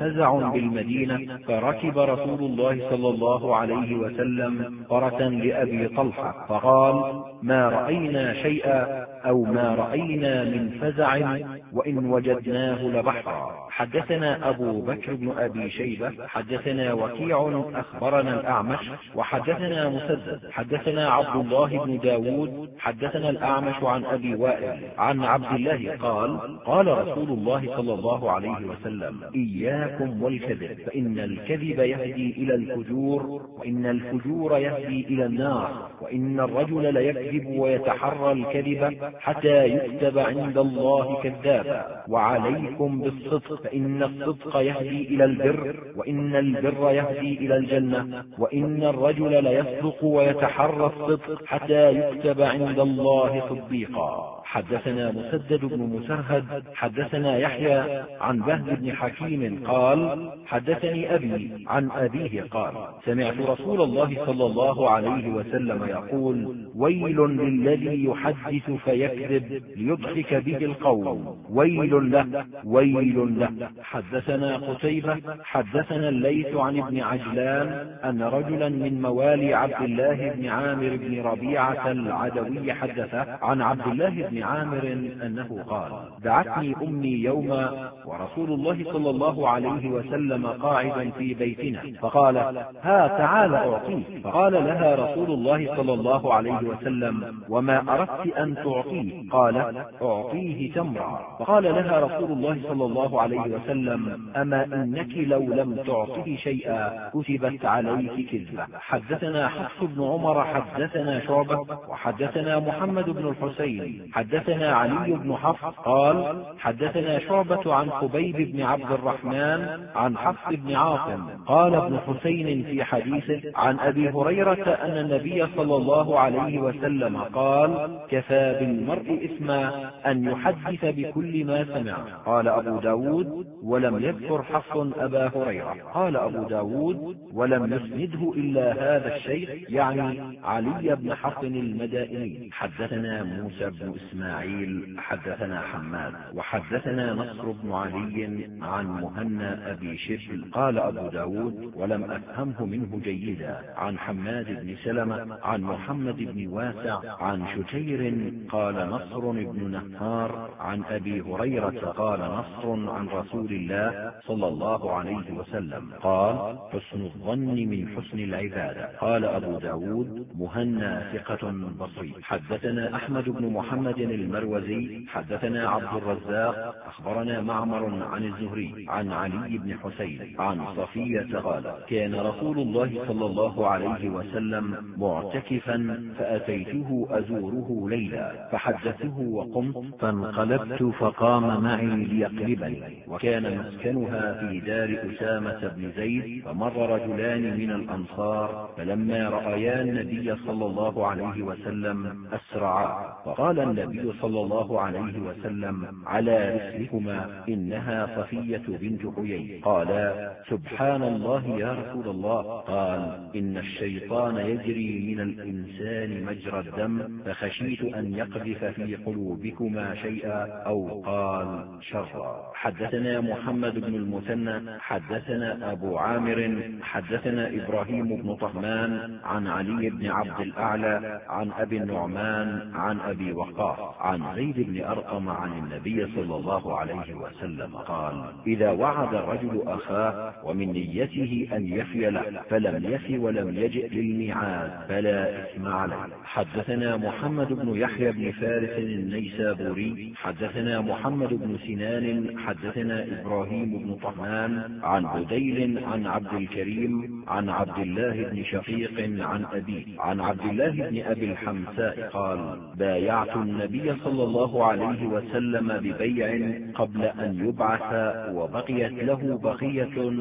بالمدينة، فركب رسول الله صلى الله عليه وسلم فرسا لأبي طلحة فقال: ما رأينا شيئا أو ما رأينا من فزع وإن وجدناه لبحرا. حدثنا أبو بكر بن أبي شيبة حدثنا وكيع أخبرنا الأعمش وحدثنا مسدد حدثنا عبد الله بن داود حدثنا الأعمش عن أبي وائل عن عبد الله قال: قال رسول الله صلى الله عليه وسلم: إياكم والكذب، فإن الكذب يهدي إلى الفجور، وإن الفجور يهدي إلى النار، وإن الرجل ليكذب ويتحرى الكذب حتى يكتب عند الله كذابا، وعليكم بالصدق، فإن الصدق يهدي إلى البر، وإن البر يهدي إلى الجنة، وإن الرجل ليصدق ويتحرى الصدق حتى يكتب عند الله صديقا. حدثنا مسدد بن مسرهد حدثنا يحيى عن بهز بن حكيم قال: حدثني أبي عن أبيه قال: سمعت رسول الله صلى الله عليه وسلم يقول: ويل للذي يحدث فيكذب ليضحك به القوم، ويل له ويل له. حدثنا قتيبة حدثنا الليث عن ابن عجلان أن رجلا من موالي عبد الله بن عامر بن ربيعة العدوي حدثه عن عبد الله بن عامر أنه قال: دعتني أمي يوما ورسول الله صلى الله عليه وسلم قاعدا في بيتنا، فقال: ها تعال أعطيك. فقال لها رسول الله صلى الله عليه وسلم: وما أردت أن تعطيه؟ قال: أعطيه تمرا. فقال لها رسول الله صلى الله عليه وسلم: أما إنك لو لم تعطه شيئا كتبت عليك كذبة. حدثنا حفص بن عمر حدثنا شعبة وحدثنا محمد بن الحسين حدثنا علي بن حفص قال: حدثنا شعبة عن خبيب بن عبد الرحمن عن حفص بن عاصم قال ابن حسين في حديثه عن أبي هريرة أن النبي صلى الله عليه وسلم قال: كفى بالمرء إثما أن يحدث بكل ما سمع. قال أبو داود: ولم يذكر حفص أبا هريرة. قال أبو داود: ولم يسنده إلا هذا الشيخ، يعني علي بن حفص المدائني. حدثنا موسى بن إسماعيل حدثنا حماد وحدثنا نصر بن علي عن مهنا أبي شبل. قال أبو داود: ولم أفهمه منه جيدا. عن حماد بن سلمة عن محمد بن واسع عن شتير قال نصر بن نهار عن أبي هريرة قال نصر عن رسول الله صلى الله عليه وسلم قال: حسن الظن من حسن العبادة. قال أبو داود: مهنا ثقة بصري. حدثنا أحمد بن محمد المروزي حدثنا عبد الرزاق أخبرنا معمر عن الزهري عن علي بن حسين عن صفية قال: كان رسول الله صلى الله عليه وسلم معتكفا فأتيته أزوره ليلا فحدثه وقمت فانقلبت فقام معي ليقلبني، وكان مسكنها في دار أسامة بن زيد، فمر رجلان من الأنصار فلما رأيا النبي صلى الله عليه وسلم أسرعا، فقال النبي صلى الله عليه وسلم: على رسلكما، إنها صفية بنت حيي. قالا: سبحان الله يا رسول الله. قال: إن الشيطان يجري من الإنسان مجرى الدم، فخشيت أن يقذف في قلوبكما شيئا، أو قال شرا. حدثنا محمد بن المثنى حدثنا أبو عامر حدثنا إبراهيم بن طهمان عن علي بن عبد الأعلى عن أبي النعمان عن أبي وقاص عن زيد بن أرقم عن النبي صلى الله عليه وسلم قال: إذا وعد الرجل أخاه ومن نيته أن يفي له فلم يف ولم يجئ للميعاد فلا إثم عليه. حدثنا محمد بن يحيى بن فارس النيسابوري حدثنا محمد بن سنان حدثنا إبراهيم بن طهمان عن بديل عن عبد الكريم عن عبد الله بن شقيق عن أبيه عن عبد الله بن أبي الحمساء قال: بايعت النبي صلى الله عليه وسلم ببيع قبل أن يبعث وبقيت له بقية،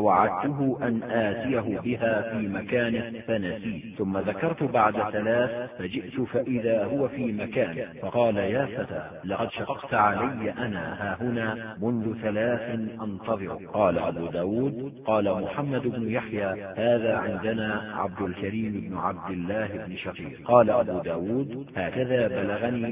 فوعدته أن آتيه بها في مكانه فنسيت، ثم ذكرت بعد 3 فجئت فإذا هو في مكانه، فقال: يا فتى، لقد شققت علي أنا هاهنا منذ 3 أنتظر. قال أبو داود: قال محمد بن يحيى: هذا عندنا عبد الكريم بن عبد الله بن شقيق. قال أبو داود: هكذا بلغني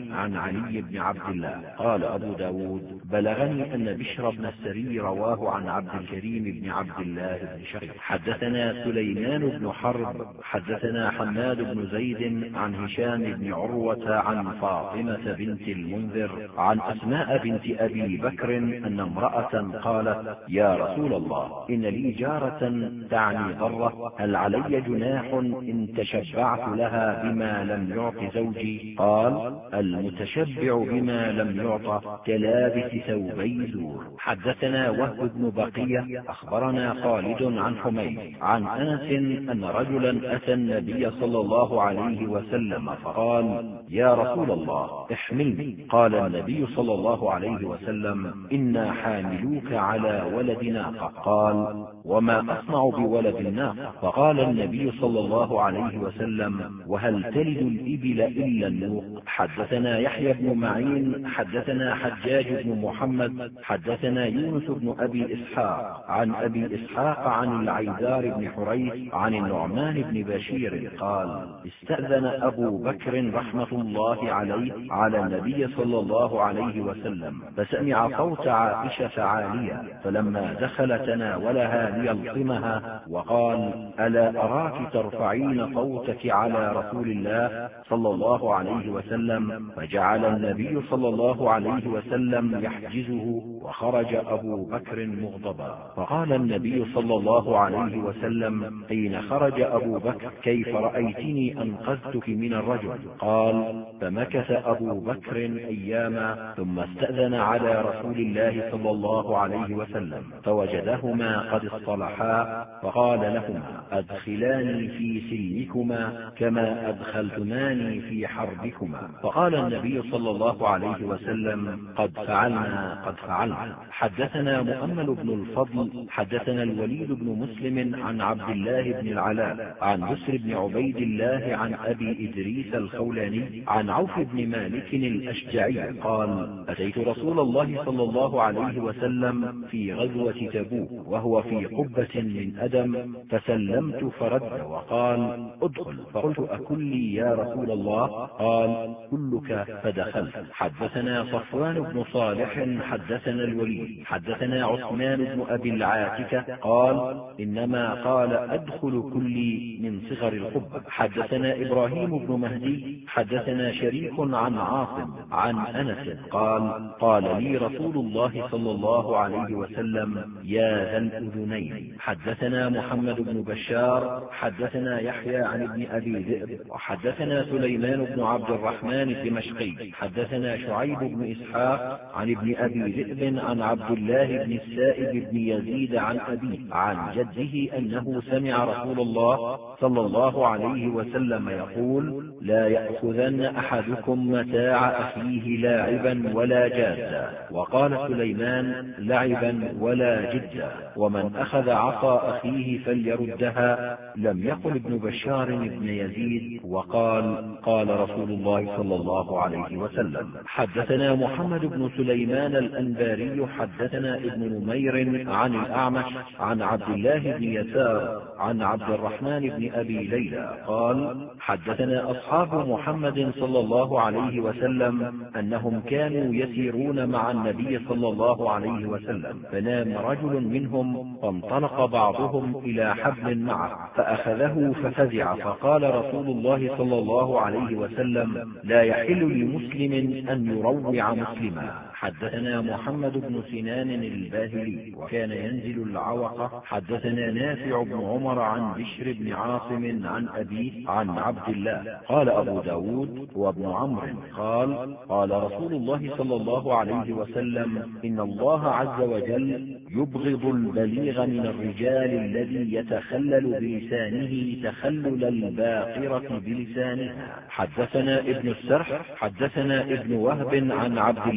عن علي بن عبد الله. قال أبو داود: بلغني أن بشر بن السري رواه عن عبد الكريم بن عبد الله بن شقيق. حدثنا سليمان بن حرب حدثنا حماد بن زيد عن هشام بن عروة عن فاطمة بنت المنذر عن أسماء بنت أبي بكر أن امرأة قالت: يا رسول الله، إن لي جارة تعني ضرة، هل علي جناح إن تشبعت لها بما لم يعط زوجي؟ قال: المتشبع بما لم يعط كلابس ثوبي زور. حدثنا وهب بن بقية أخبرنا خالد عن حميد عن أنس أن رجلا أتى النبي صلى الله عليه وسلم فقال: يا رسول الله، احملني. قال النبي صلى الله عليه وسلم: إنا حاملوك على ولد ناقة. قال: وما أصنع بولد الناقة؟ فقال النبي صلى الله عليه وسلم: وهل تلد الإبل إلا النوق؟ حدثنا يحيى بن معين حدثنا حجاج بن محمد حدثنا يونس بن أبي إسحاق عن أبي إسحاق عن العيدار بن حريث عن النعمان بن بشير قال: استأذن أبو بكر رحمة الله عليه على النبي صلى الله عليه وسلم، فسمع صوت عائشة عاليا، فلما دخل تناولها ليلطمها وقال: ألا أراك ترفعين صوتك على رسول الله صلى الله عليه وسلم؟ فجعل النبي صلى الله عليه وسلم يحجزه، وخرج أبو بكر مغضبا. فقال النبي صلى الله عليه وسلم حين خرج أبو بكر: كيف رأيتني أنقذتك من الرجل؟ قال: فمكث أبو بكر أياما ثم استأذن على رسول الله صلى الله عليه وسلم فوجدهما قد اصطلحا، فقال لهما: أدخلاني في سلمكما كما أدخلتماني في حربكما. فقال النبي صلى الله عليه وسلم: قد فعلنا قد فعلنا. حدثنا مؤمل بن الفضل حدثنا الوليد بن مسلم عن عبد الله بن العلاء عن بسر بن عبيد الله عن أبي إدريس الخولاني عن عوف بن مالك الأشجعي قال: أتيت رسول الله صلى الله عليه وسلم في غزوة تبوك وهو في قبة من أدم، فسلمت فرد وقال: ادخل. فقلت: أكلي يا رسول الله؟ قال: كلك. فدخلت. حدثنا صفوان بن صالح حدثنا الوليد حدثنا عثمان بن أبي العاتكة قال: إنما قال: أدخل كلي من صغر القبة. حدثنا إبراهيم بن مهدي حدثنا شريك عن عاصم عن أنس قال: قال لي رسول الله صلى الله عليه وسلم: يا ذا الأذنين. حدثنا محمد بن بشار حدثنا يحيى عن ابن أبي ذئب وحدثنا سليمان بن عبد الرحمن الدمشقي حدثنا شعيب بن إسحاق عن ابن أبي ذئب عن عبد الله بن السائب بن يزيد عن أبيه عن جده أنه سمع رسول الله صلى الله عليه وسلم يقول: لا يأخذن أحدكم متاع أخيه لاعبا ولا جادا. وقال سليمان: لعبا ولا جدا. ومن أخذ عصا أخيه فليردها. لم يقل ابن بشار ابن يزيد وقال: قال رسول الله صلى الله عليه وسلم. حدثنا محمد بن سليمان الأنباري حدثنا ابن نمير عن الأعمش عن عبد الله بن يسار عن عبد الرحمن بن أبي ليلى قال: حدثنا أصحاب محمد صلى الله عليه وسلم أنهم كانوا يسيرون مع النبي صلى الله عليه وسلم، فنام رجل منهم فانطلق بعضهم إلى حبل معه فأخذه ففزع، فقال رسول الله صلى الله عليه وسلم: لا يحل لمسلم أن يروع مسلما. حدثنا محمد بن سنان الباهلي وكان ينزل العوقة. حدثنا نافع بن عمر عن بشر بن عاصم عن أبيه عن عبد الله. قال أبو داود وابن عمرو قال: قال رسول الله صلى الله عليه وسلم: إن الله عز وجل يبغض البليغ من الرجال الذي يتخلل بلسانه تخلل الباقرة بلسانها. حدثنا ابن السرح حدثنا ابن وهب عن عبد الله بن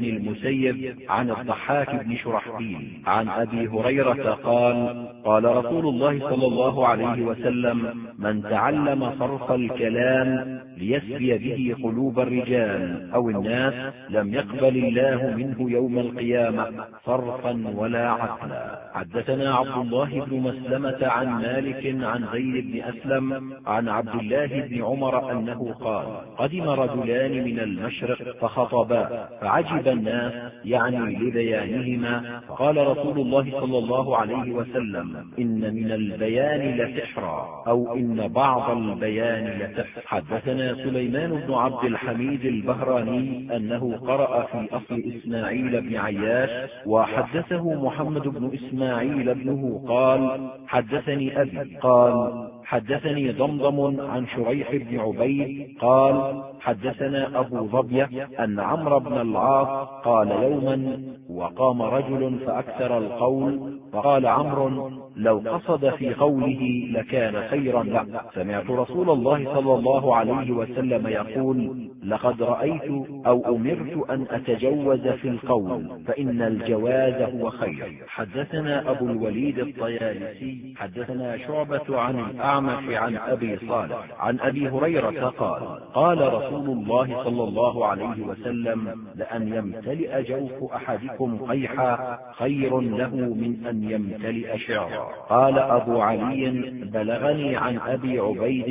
بن المسيب عن الضحاك بن شرحبيل عن أبي هريرة قال قال رسول الله صلى الله عليه وسلم: من تعلم صرف الكلام ليسبي به قلوب الرجال أو الناس لم يقبل الله منه يوم القيامة صرفا ولا عدلا. حدثنا عبد الله بن مسلمة عن مالك عن زيد بن أسلم عن عبد الله بن عمر أنه قال: قدم رجلان من المشرق فخطبا فعجب الناس يعني لبيانهما، فقال رسول الله صلى الله عليه وسلم: إن من البيان لسحرا، أو إن بعض البيان لسحر. حدثنا سليمان بن عبد الحميد البهراني أنه قرأ في أصل إسماعيل بن عياش، وحدثه محمد بن إسماعيل ابنه قال: حدثني أبي قال: حدثني ضمضم عن شريح بن عبيد قال: حدثنا أبو ظبية أن عمرو بن العاص قال يوما: وقام رجل فأكثر القول، فقال عمرو: لو قصد في قوله لكان خيرا له. سمعت رسول الله صلى الله عليه وسلم يقول: لقد رأيت أو أمرت أن أتجوز في القول، فإن الجواز هو خير. حدثنا أبو الوليد الطيالسي حدثنا شعبة عن الأعمش عن أبي صالح عن أبي هريرة قال: قال رسول الله صلى الله عليه وسلم: لأن يمتلئ جوف أحدكم قيحا خير له من أن يمتلئ شعرا. قال أبو علي: بلغني عن أبي عبيد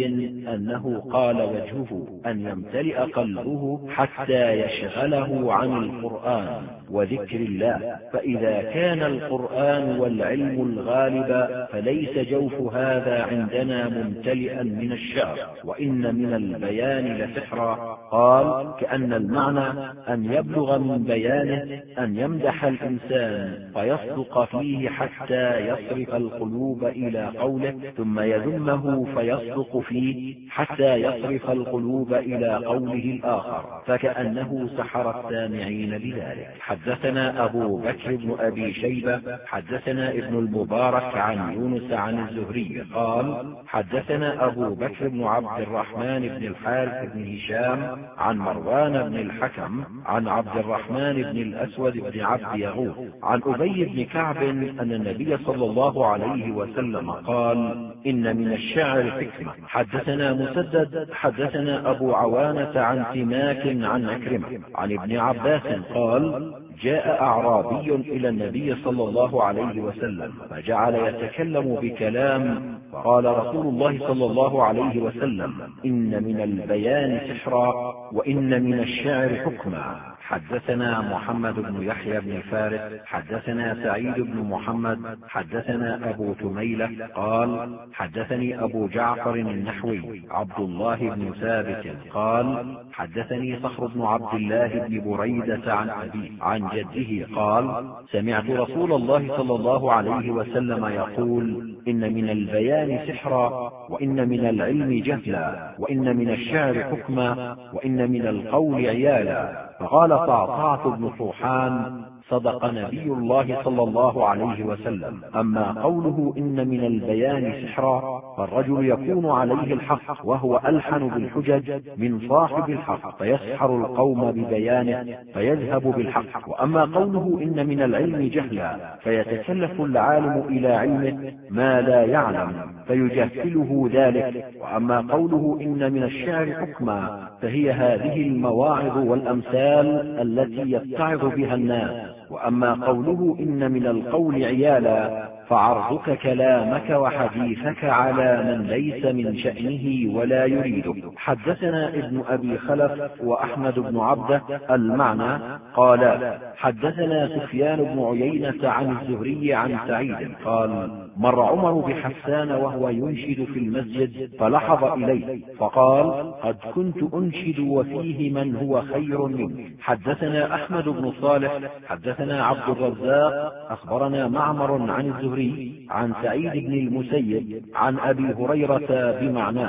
أنه قال وجهه أن يمتلئ قلبه حتى يشغله عن القرآن وذكر الله، فإذا كان القرآن والعلم الغالب فليس جوف هذا عندنا ممتلئا من الشعر، وإن من البيان لسحرا. قال: كأن المعنى أن يبلغ من بيانه أن يمدح الإنسان فيصدق فيه حتى يصرف القلوب إلى قوله، ثم يذمه فيصدق فيه حتى يصرف القلوب إلى قوله الآخر، فكأنه سحر السامعين بذلك. حدثنا أبو بكر بن أبي شيبة حدثنا ابن المبارك عن يونس عن الزهري قال: حدثنا أبو بكر بن عبد الرحمن بن الحارث بن هشام عن مروان بن الحكم عن عبد الرحمن بن الأسود بن عبد يغوث عن أبي بن كعب أن النبي صلى الله عليه وسلم قال: إن من الشعر حكمة. حدثنا مسدد حدثنا أبو عوانة عن سماك عن عكرمة عن ابن عباس قال: جاء أعرابي إلى النبي صلى الله عليه وسلم فجعل يتكلم بكلام، فقال رسول الله صلى الله عليه وسلم: إن من البيان سحرا، وإن من الشعر حكما. حدثنا محمد بن يحيى بن فارس حدثنا سعيد بن محمد حدثنا أبو تميلة قال: حدثني أبو جعفر النحوي عبد الله بن ثابت قال: حدثني صخر بن عبد الله بن بريدة عن أبيه عن جده قال: سمعت رسول الله صلى الله عليه وسلم يقول: إن من البيان سحرا، وإن من العلم جهلا، وإن من الشعر حكما، وإن من القول عيالا. فقال طعطعة بن طوحان: صدق نبي الله صلى الله عليه وسلم. أما قوله إن من البيان سحرا، فالرجل يكون عليه الحق وهو ألحن بالحجج من صاحب الحق فيسحر القوم ببيانه فيذهب بالحق. وأما قوله إن من العلم جهلا، فيتكلف العالم إلى علمه ما لا يعلم فيجهله ذلك. وأما قوله إن من الشعر حكما، فهي هذه المواعظ والأمثال التي يتعظ بها الناس. وأما قوله إن من القول عيالا، فعرضك كلامك وحديثك على من ليس من شأنه ولا يريده. حدثنا ابن أبي خلف وأحمد بن عبده المعنى قال: حدثنا سفيان بن عيينة عن الزهري عن سعيد قال: مر عمر بحسان وهو ينشد في المسجد فلحظ إليه فقال: قد كنت أنشد وفيه من هو خير منه. حدثنا أحمد بن صالح حدثنا عبد الرزاق أخبرنا معمر عن الزهري عن سعيد بن المسيب عن أبي هريرة بمعناه،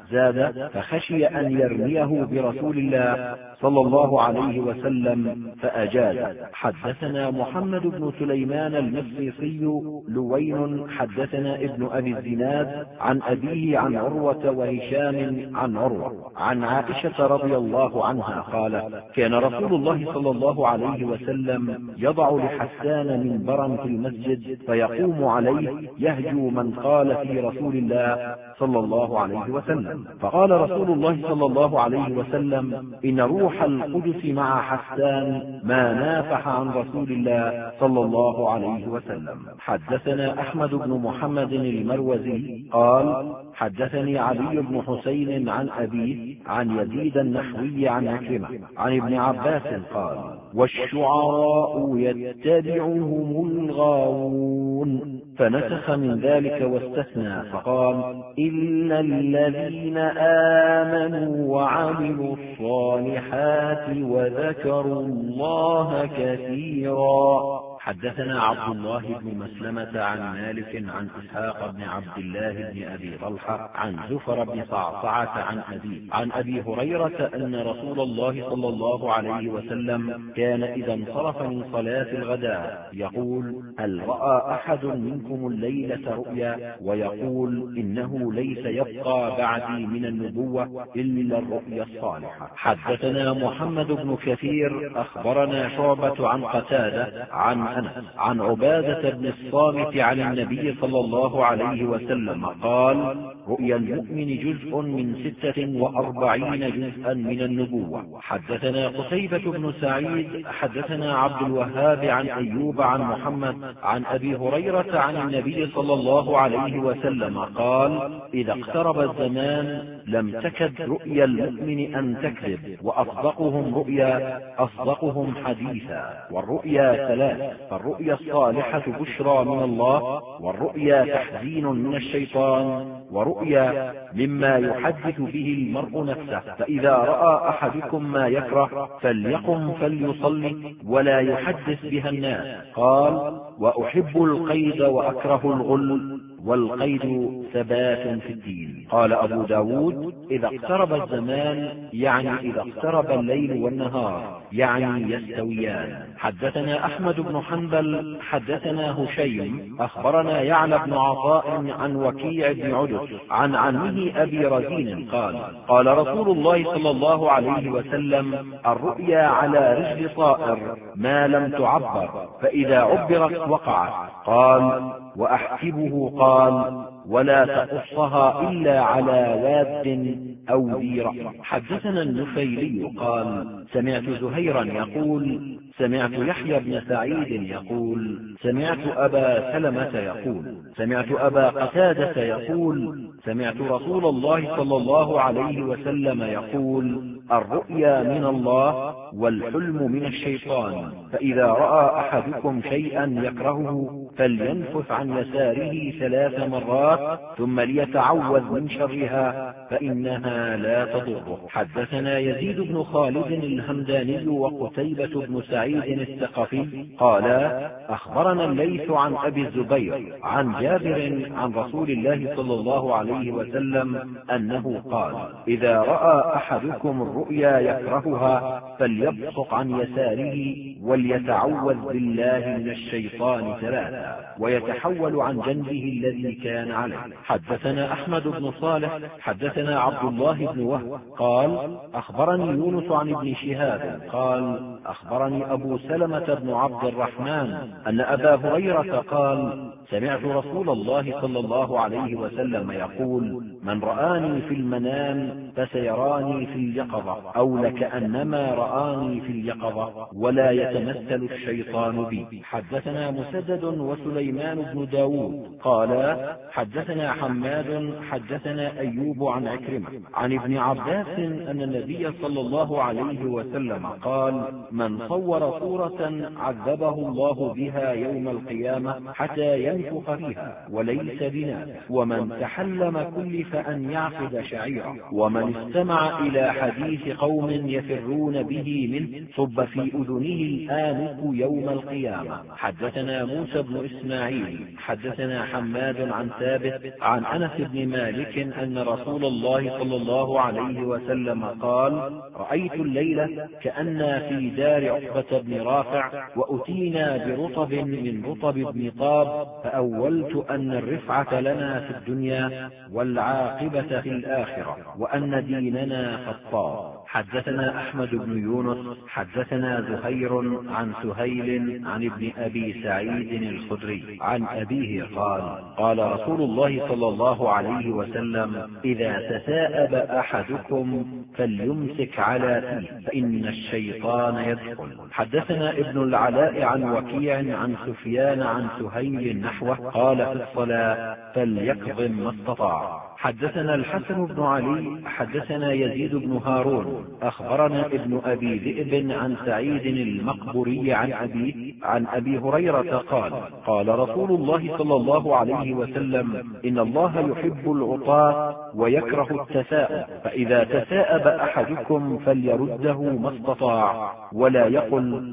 زاد فخشي أن يرميه برسول الله صلى الله عليه وسلم فأجاز. حدثنا محمد بن سليمان المصيصي لوين حدثنا ابن أبي الزناد عن أبيه عن عروة وهشام عن عروة عن عائشة رضي الله عنها قال: كان رسول الله صلى الله عليه وسلم يضع لحسان منبرا في المسجد فيقوم عليه يهجو من قال في رسول الله صلى الله عليه وسلم. فقال رسول الله صلى الله عليه وسلم: إن روح القدس مع حسان ما نافح عن رسول الله صلى الله عليه وسلم. حدثنا أحمد بن محمد المروزي قال: حدثني علي بن حسين عن أبيه عن يزيد النحوي عن عكرمة عن ابن عباس قال: والشعراء يتبعهم الغاوون، فنسخ من ذلك واستثنى فقال: إلا الذين آمنوا وعملوا الصالحات وذكروا الله كثيرا. حدثنا عبد الله بن مسلمة عن مالك عن إسحاق بن عبد الله بن أبي طلحة عن زفر بن صعصعة عن أبيه عن أبي هريرة أن رسول الله صلى الله عليه وسلم كان إذا انصرف من صلاة الغداء يقول: هل رأى أحد منكم الليلة رؤيا؟ ويقول: إنه ليس يبقى بعدي من النبوة إلا الرؤيا الصالحة. حدثنا محمد بن كثير أخبرنا شعبة عن قتادة عن أنس عن عبادة بن الصامت عن النبي صلى الله عليه وسلم قال: رؤيا المؤمن جزء من 46 جزءا من النبوة. حدثنا قتيبة بن سعيد حدثنا عبد الوهاب عن أيوب عن محمد عن أبي هريرة عن النبي صلى الله عليه وسلم قال: إذا اقترب الزمان لم تكد رؤيا المؤمن أن تكذب، وأصدقهم رؤيا أصدقهم حديثا. والرؤيا ثلاث: فالرؤيا الصالحة بشرى من الله، والرؤيا تحزين من الشيطان، ورؤيا مما يحدث به المرء نفسه. فإذا رأى أحدكم ما يكره فليقم فليصلي ولا يحدث بها الناس. قال: وأحب القيد وأكره الغل، والقيد ثبات في الدين. قال أبو داود: إذا اقترب الزمان يعني إذا اقترب الليل والنهار يعني يستويان. حدثنا أحمد بن حنبل حدثنا هشيم أخبرنا يعلى بن عطاء عن وكيع بن عدس عن عمه أبي رزين قال: قال رسول الله صلى الله عليه وسلم: الرؤيا على رجل طائر ما لم تعبر، فإذا عبرت وقعت. قال: وأحسبه قال: ولا تقصها إلا على واد أو ذي رأس. حدثنا النفيلي قال: سمعت زهيرا يقول: سمعت يحيى بن سعيد يقول: سمعت أبا سلمة يقول: سمعت أبا قتادة يقول: سمعت رسول الله صلى الله عليه وسلم يقول: الرؤيا من الله والحلم من الشيطان، فإذا رأى أحدكم شيئا يكرهه فلينفث عن يساره 3 مرات ثم ليتعوذ من شرها فإنها لا تضره. حدثنا يزيد بن خالد الهمداني وقتيبة بن سعيد الثقفي قالا: أخبرنا الليث عن أبي الزبير عن جابر عن رسول الله صلى الله عليه وسلم أنه قال: إذا رأى أحدكم الرؤيا يكرهها فليبصق عن يساره وليتعوذ بالله من الشيطان 3 ويتحول عن جنبه الذي كان عليه. حدثنا أحمد بن صالح حدثنا عبد الله بن وهب قال: أخبرني يونس عن ابن شهاب قال: أخبرني أبو سلمة بن عبد الرحمن أن أبا هريرة قال: سمعت رسول الله صلى الله عليه وسلم يقول: من رآني في المنام فسيراني في اليقظة، أو لكأنما رآني في اليقظة، ولا يتمثل الشيطان بي. حدثنا مسدد وسليمان بن داود قالا: حدثنا حماد حدثنا أيوب عن عكرمة عن ابن عباس أن النبي صلى الله عليه وسلم قال: من صور صورة عذبه الله بها يوم القيامة حتى ينفخ فيها وليس بناس، ومن تحلم كلف أن يعقد شعيرا، ومن استمع إلى حديث قوم يفرون به منه صب في أذنه الآنف يوم القيامة. حدثنا موسى بن إسماعيل حدثنا حماد عن ثابت عن أنس بن مالك أن رسول الله صلى الله عليه وسلم قال: رأيت الليلة كأن في دار عقبة بن رافع، وأتينا برطب من رطب بن طاب، فأولت أن الرفعة لنا في الدنيا والعاقبة في الآخرة، وأن ديننا خطاب. حدثنا أحمد بن يونس حدثنا زهير عن سهيل عن ابن أبي سعيد الخدري عن أبيه قال: قال رسول الله صلى الله عليه وسلم: إذا تثاءب أحدكم فليمسك على فيه، فإن الشيطان يدخل. حدثنا ابن العلاء عن وكيع عن سفيان عن سهيل نحوه قال: في الصلاة فليكظم ما استطاع. حدثنا الحسن بن علي حدثنا يزيد بن هارون أخبرنا ابن أبي ذئب عن سعيد المقبري عن أبي هريرة قال: قال رسول الله صلى الله عليه وسلم: إن الله يحب العطاة ويكره التثاؤب، فإذا تثاءب أحدكم فليرده ما استطاع، ولا يقل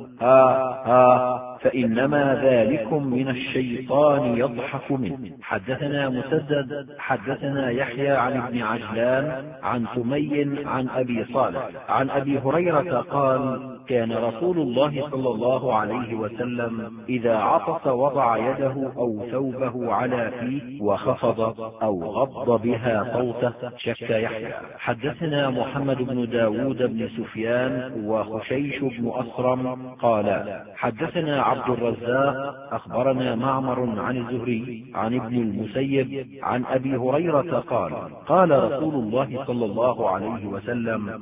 ها فإنما ذلكم من الشيطان يضحك منه. حدثنا مسدد حدثنا يحيى عن ابن عجلان عن سمي عن أبي صالح عن أبي هريرة قال: كان رسول الله صلى الله عليه وسلم إذا عطس وضع يده أو ثوبه على فيه وخفض أو غض بها صوته. شك يحيى. حدثنا محمد بن داود بن سفيان وخشيش بن أصرم قال: حدثنا عبد الرزاق أخبرنا معمر عن الزهري عن ابن المسيب عن أبي هريرة قال: قال رسول الله صلى الله عليه وسلم: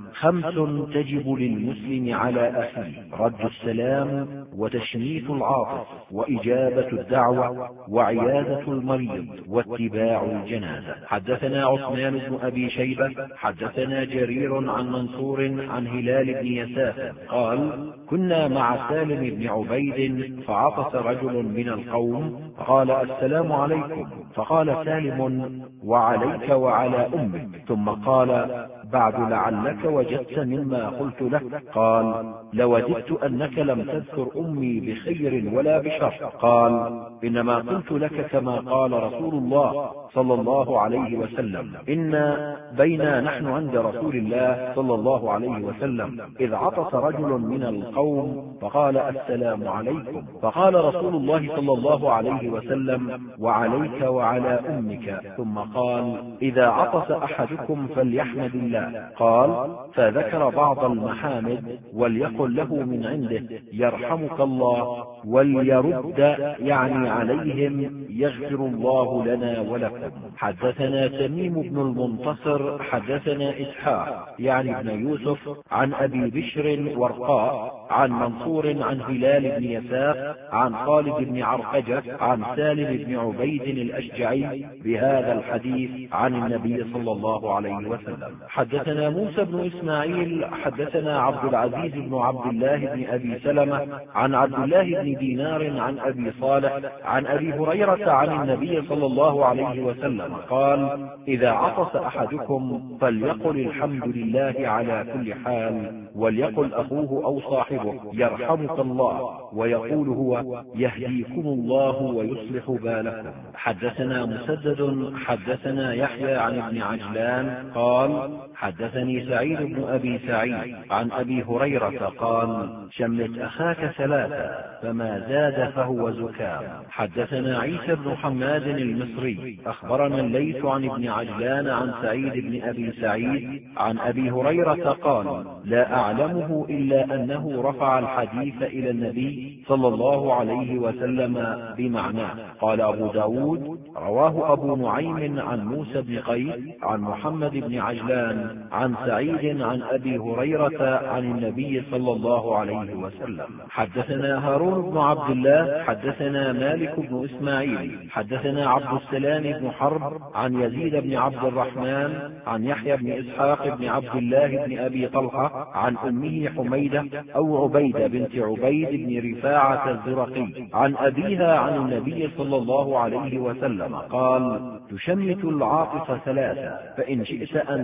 5 تجب للمسلم على أخيه: رد السلام، وتشميت العاطف، وإجابة الدعوة، وعيادة المريض، واتباع الجنازة. حدثنا عثمان بن أبي شيبة حدثنا جرير عن منصور عن هلال بن يساف قال: كنا مع سالم بن عبيد فعطس رجل من القوم فقال: السلام عليكم. فقال سالم: وعليك وعلى أمك. ثم قال: بعد لعلك وجدت مما قلت لك. قال: لوددت أنك لم تذكر أمي بخير ولا بشر. قال: إنما قلت لك كما قال رسول الله صلى الله عليه وسلم: إن بينا نحن عند رسول الله صلى الله عليه وسلم إذ عطس رجل من القوم فقال: السلام عليكم. فقال رسول الله صلى الله عليه وسلم: وعليك وعلى أمك. ثم قال: إذا عطس أحدكم فليحمد الله. قال: فذكر بعض المحامد وليقل له من عنده: يرحمك الله، وليرد يعني عليهم: يغفر الله لنا ولكم. حدثنا تميم بن المنتصر حدثنا إسحاق يعني ابن يوسف عن أبي بشر ورقاء عن منصور عن هلال بن يساف عن خالد بن عرقجة عن سالم بن عبيد الأشجعي بهذا الحديث عن النبي صلى الله عليه وسلم. حدثنا موسى بن إسماعيل حدثنا عبد العزيز بن عبد الله بن أبي سلمة عن عبد الله بن دينار عن أبي صالح عن أبي هريرة عن النبي صلى الله عليه وسلم قال: إذا عطس أحدكم فليقل: الحمد لله على كل حال، وليقل أخوه أو صاحبه: يرحمك الله، ويقول هو: يهديكم الله ويصلح بالكم. حدثنا مسدد حدثنا يحيى عن ابن عجلان قال: حدثني سعيد بن أبي سعيد عن أبي هريرة قال: شمت أخاك 3 فما زاد فهو زكام. حدثنا عيسى بن حماد المصري أخبرنا الليث عن ابن عجلان عن سعيد بن أبي سعيد عن أبي هريرة قال: لا أعلمه إلا أنه رفع الحديث إلى النبي صلى الله عليه وسلم بمعناه. قال أبو داود: رواه أبو نعيم عن موسى بن قيس عن محمد بن عجلان عن سعيد عن أبي هريرة عن النبي صلى الله عليه وسلم. حدثنا هارون بن عبد الله حدثنا مالك بن إسماعيل حدثنا عبد السلام بن حرب عن يزيد بن عبد الرحمن عن يحيى بن إسحاق بن عبد الله بن أبي طلحة عن أمه حميدة أو عبيدة بنت عبيد بن رفاعة الزرقي عن أبيها عن النبي صلى الله عليه وسلم قال: تشمت العاطف 3، فإن شئت أن تشمت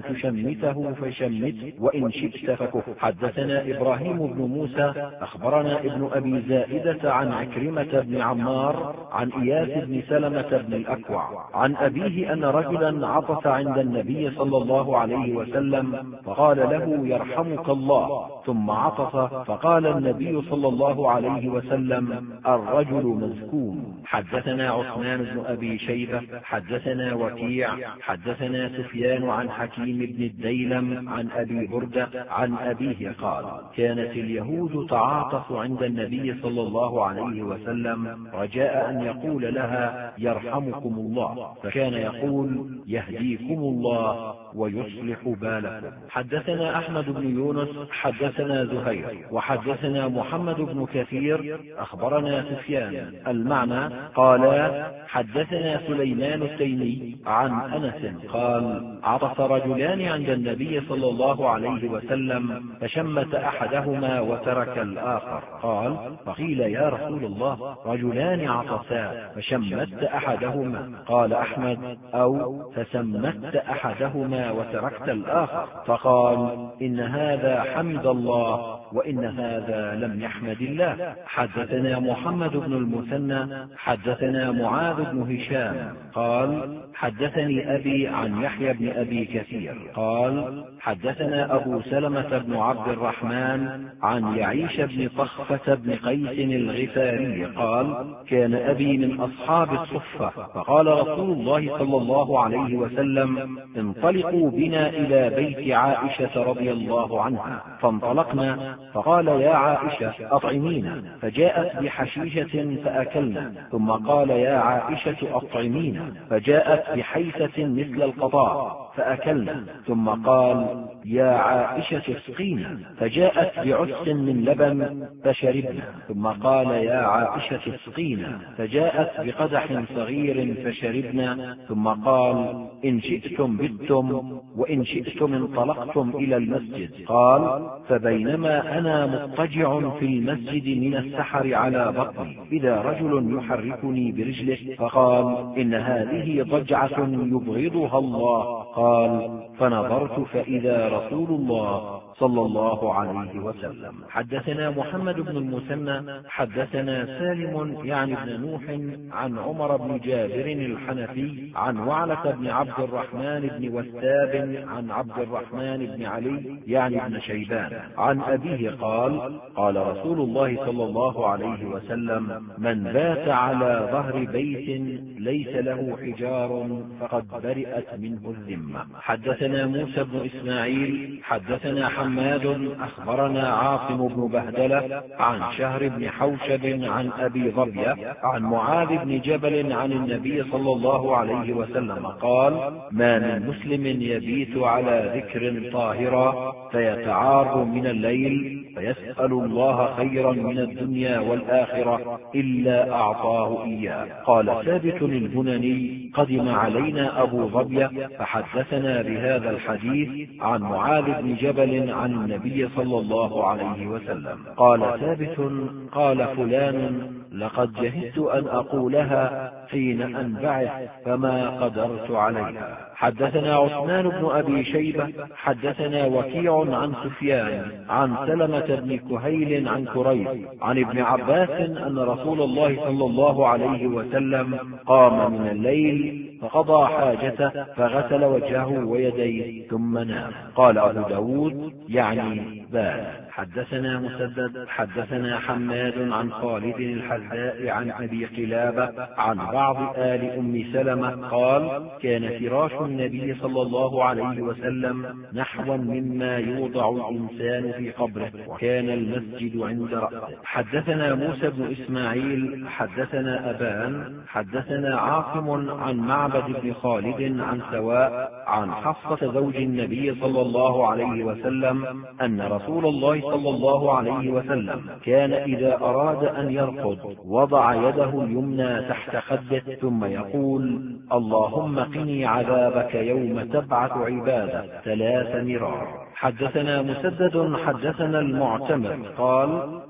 شمته فشمته وإن شئت فكف. حدثنا إبراهيم بن موسى أخبرنا ابن أبي زائدة عن عكرمة بن عمار عن إياس بن سلمة بن الأكوع عن أبيه أن رجلا عطس عند النبي صلى الله عليه وسلم فقال له يرحمك الله، ثم عطس فقال النبي صلى الله عليه وسلم الرجل مزكوم. حدثنا عثمان بن أبي شيبة حدثنا وكيع حدثنا سفيان عن حكيم بن الديلم عن أبي بردة عن أبيه قال كانت اليهود تعاطف عند النبي صلى الله عليه وسلم رجاء أن يقول لها يرحمكم الله، فكان يقول يهديكم الله ويصلح بالكم. حدثنا أحمد بن يونس حدثنا زهير وحدثنا محمد بن كثير أخبرنا سفيان المعنى قال حدثنا سليمان التيمي عن أنس قال عطس رجلان عند النبي صلى الله عليه وسلم فشمت أحدهما وترك الآخر. قال فقيل يا رسول الله رجلان عطسا فشمت أحدهما، قال أحمد أو فسمت أحدهما وتركت الآخر، فقال إن هذا حمد الله وإن هذا لم يحمد الله. حدثنا محمد بن المثنى حدثنا معاذ بن هشام قال حدثني أبي عن يحيى بن أبي كثير قال حدثنا أبو سلمة بن عبد الرحمن عن يعيش بن طخفة بن قيس الغفاري قال كان أبي من أصحاب الصفة، فقال رسول الله صلى الله عليه وسلم انطلقوا بنا إلى بيت عائشة رضي الله عنها، فانطلقنا فقال يا عائشة أطعمينا، فجاءت بحشيشة فأكلنا، ثم قال يا عائشة أطعمينا، فجاءت بحيثة مثل القطاع فأكلنا، ثم قال يا عائشة اسقينا، فجاءت بعس من لبن فشربنا، ثم قال يا عائشة اسقينا، فجاءت بقدح صغير فشربنا، ثم قال إن شئتم بتم وإن شئتم انطلقتم إلى المسجد. قال فبينما أنا مضطجع في المسجد من السحر على بطني إذا رجل يحركني برجله، فقال إن هذه ضجعة يبغضها الله. قال فنظرت فإذا رسول الله صلى الله عليه وسلم. حدثنا محمد بن المثنى حدثنا سالم يعني بن نوح عن عمر بن جابر الحنفي عن وعلة بن عبد الرحمن بن وثاب عن عبد الرحمن بن علي يعني بن شيبان عن أبيه قال قال رسول الله صلى الله عليه وسلم من بات على ظهر بيت ليس له حجار فقد برئت منه الذمة. حدثنا موسى بن إسماعيل حدثنا حماد أخبرنا عاصم بن بهدلة عن شهر بن حوشب عن أبي ظبية عن معاذ بن جبل عن النبي صلى الله عليه وسلم قال ما من مسلم يبيت على ذكر طاهرا فيتعار من الليل فيسأل الله خيرا من الدنيا والآخرة إلا أعطاه إياه. قال ثابت البناني قدم علينا أبو ظبية فحدثنا بهذا الحديث عن معاذ بن جبل عن النبي صلى الله عليه وسلم. قال ثابت قال فلان لقد جهدت أن أقولها حين أنبعث فما قدرت عليها. حدثنا عثمان بن أبي شيبة حدثنا وكيع عن سفيان عن سلمة بن كهيل عن كريب عن ابن عباس أن رسول الله صلى الله عليه وسلم قام من الليل فقضى حاجته فغسل وجهه ويديه ثم نام. قال أبو داود يعني بال. حدثنا مسدد حدثنا حماد عن خالد الحذاء عن أبي قلابة عن بعض آل أم سلمة قال كان فراش النبي صلى الله عليه وسلم نحوا مما يوضع الإنسان في قبره وكان المسجد عند رأسه. حدثنا موسى بن إسماعيل حدثنا أبان حدثنا عاصم عن معبد بن خالد عن سواء عن حفصة زوج النبي صلى الله عليه وسلم أن رسول الله صلى الله عليه وسلم كان إذا أراد أن يرقد وضع يده اليمنى تحت خده ثم يقول اللهم قني عذابك يوم تبعث عبادك 3 مرار. حدثنا مسدد حدثنا المعتمر قال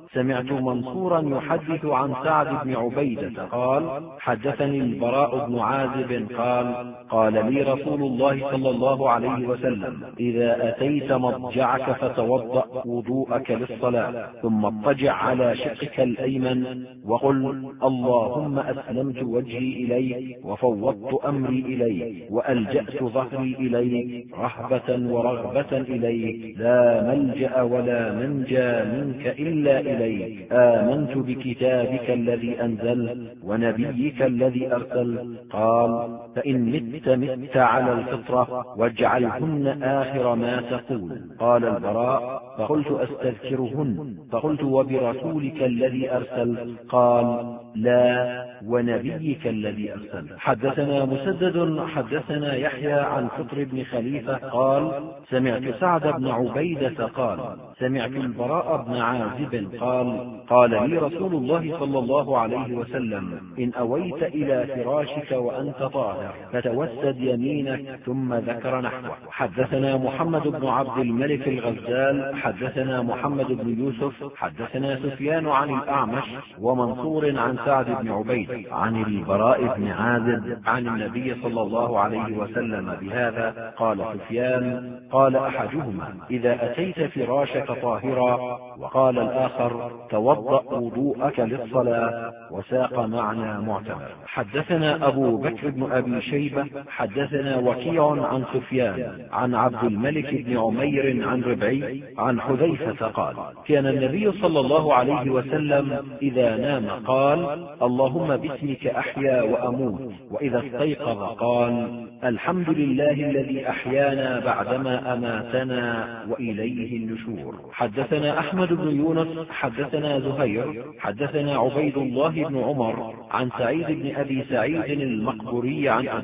سمعت منصورا يحدث عن سعد بن عبيدة قال حدثني البراء بن عازب قال قال لي رسول الله صلى الله عليه وسلم إذا أتيت مضجعك فتوضأ وضوءك للصلاة ثم اضطجع على شقك الأيمن وقل اللهم أسلمت وجهي إليك وفوضت أمري إليك وألجأت ظهري إليك رهبة ورغبة إليك لا ملجأ ولا منجى منك إلا إليك آمنت بكتابك الذي أنزل ونبيك الذي أرسل قال فإن مت على الفطرة واجعلهن آخر ما تقول قال البراء فقلت أستذكرهن فقلت وبرسولك الذي أرسل قال لا ونبيك الذي أرسل. حدثنا مسدد حدثنا يحيى عن فطر بن خليفة قال سمعت سعد بن عبيدة قال سمعت البراء بن عازب قال لي رسول الله صلى الله عليه وسلم إن أويت إلى فراشك وأنت طاهر فتوسد يمينك ثم ذكر نحوه. حدثنا محمد بن عبد الملك الغزال حدثنا محمد بن يوسف حدثنا سفيان عن الأعمش ومنصور عن سعد بن عبيد عن البراء بن عازب عن النبي صلى الله عليه وسلم بهذا. قال سفيان قال أحدهما إذا أتيت فراشك طاهرا وقال الآخر توضأ وضوءك للصلاة وساق معنى معتمر. حدثنا أبو بكر بن أبي شيبة حدثنا وكيع عن سفيان عن عبد الملك بن عمير عن ربعي عن حذيفة قال كان النبي صلى الله عليه وسلم إذا نام قال اللهم باسمك أحيا وأموت وإذا استيقظ قال الحمد لله الذي أحيانا بعدما أماتنا وإليه النشور. حدثنا أحمد بن يونس حدثنا زهير حدثنا عبيد الله بن عمر عن سعيد بن أبي سعيد المقبوري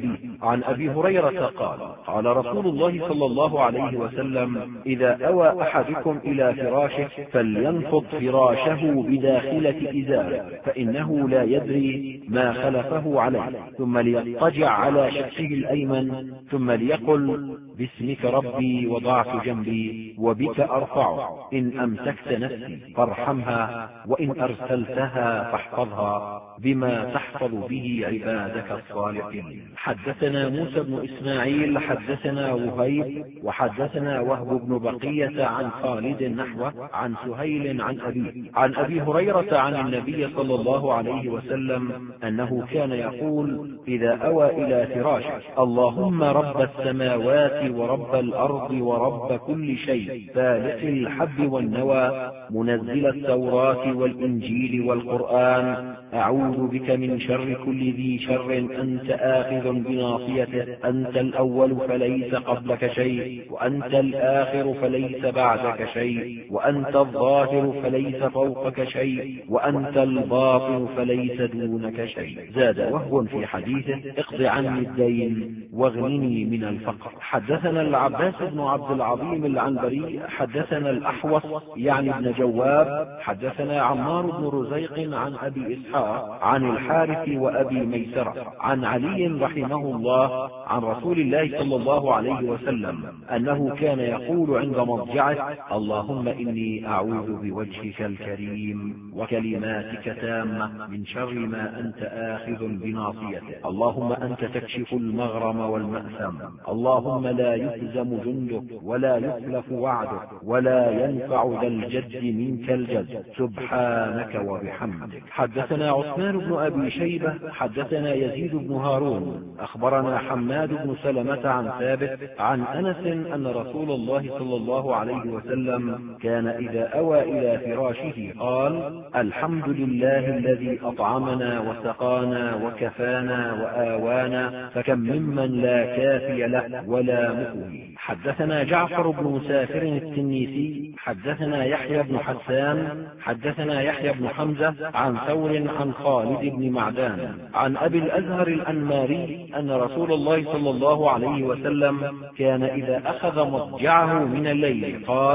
عن أبي هريرة قال رسول الله صلى الله عليه وسلم إذا أوى أحدكم إلى فراشه فلينفض فراشه بداخلة إزاره فإنه لا يدري ما خلفه عليه ثم ليضطجع على شقه الأيمن ثم ليقل باسمك ربي وضعت جنبي وبك أرفعه إن أمسكت نفسي فارحمها وإن أرسلتها فاحفظها بما تحفظ به عبادك الصالحين. حدثنا موسى بن إسماعيل حدثنا وهيب وحدثنا وهب بن بقية عن خالد نحوه عن سهيل عن أبي هريرة عن النبي صلى الله عليه وسلم أنه كان يقول إذا أوى إلى فراشه اللهم رب السماوات ورب الأرض ورب كل شيء فالق الحب والنوى منزل التوراة والإنجيل والقرآن أعوذ بك من شر كل ذي شر أنت آخذ بناصيته أنت الأول فليس قبلك شيء وأنت الآخر فليس بعدك شيء وأنت الظاهر فليس فوقك شيء وأنت الباطن فليس دونك شيء. زاد وهو في حديثه اقض عني الدين واغنني من الفقر. حدثنا العباس بن عبد العظيم العنبري حدثنا الأحوص يعني ابن جواب حدثنا عمار بن رزيق عن أبي إسحاق عن الحارث وأبي ميسرة عن علي رحمه الله عن رسول الله صلى الله عليه وسلم أنه كان يقول عند مضجعه اللهم إني أعوذ بوجهك الكريم وكلماتك تامة من شر ما أنت آخذ بناصيته اللهم أنت تكشف المغرم والمأثم اللهم لا يهزم جندك ولا يخلف وعدك ولا ينفع ذا الجد منك الجد سبحانك وبحمدك. حدثنا عثمان بن أبي شيبة حدثنا يزيد بن هارون أخبرنا حماد بن سلمة عن ثابت عن أنس أن رسول الله صلى الله عليه وسلم كان إذا أوى إلى فراشه قال الحمد لله الذي أطعمنا وسقانا وكفانا وآوانا فكم ممن لا كافي له ولا مؤوي. حدثنا جعفر بن مسافر التنيسي حدثنا يحيى بن حسان حدثنا يحيى بن حمزة عن ثور عن خالد بن معدان عن أبي الأزهر الأنماري أن رسول الله صلى الله عليه وسلم كان إذا أخذ مضجعه من الليل قال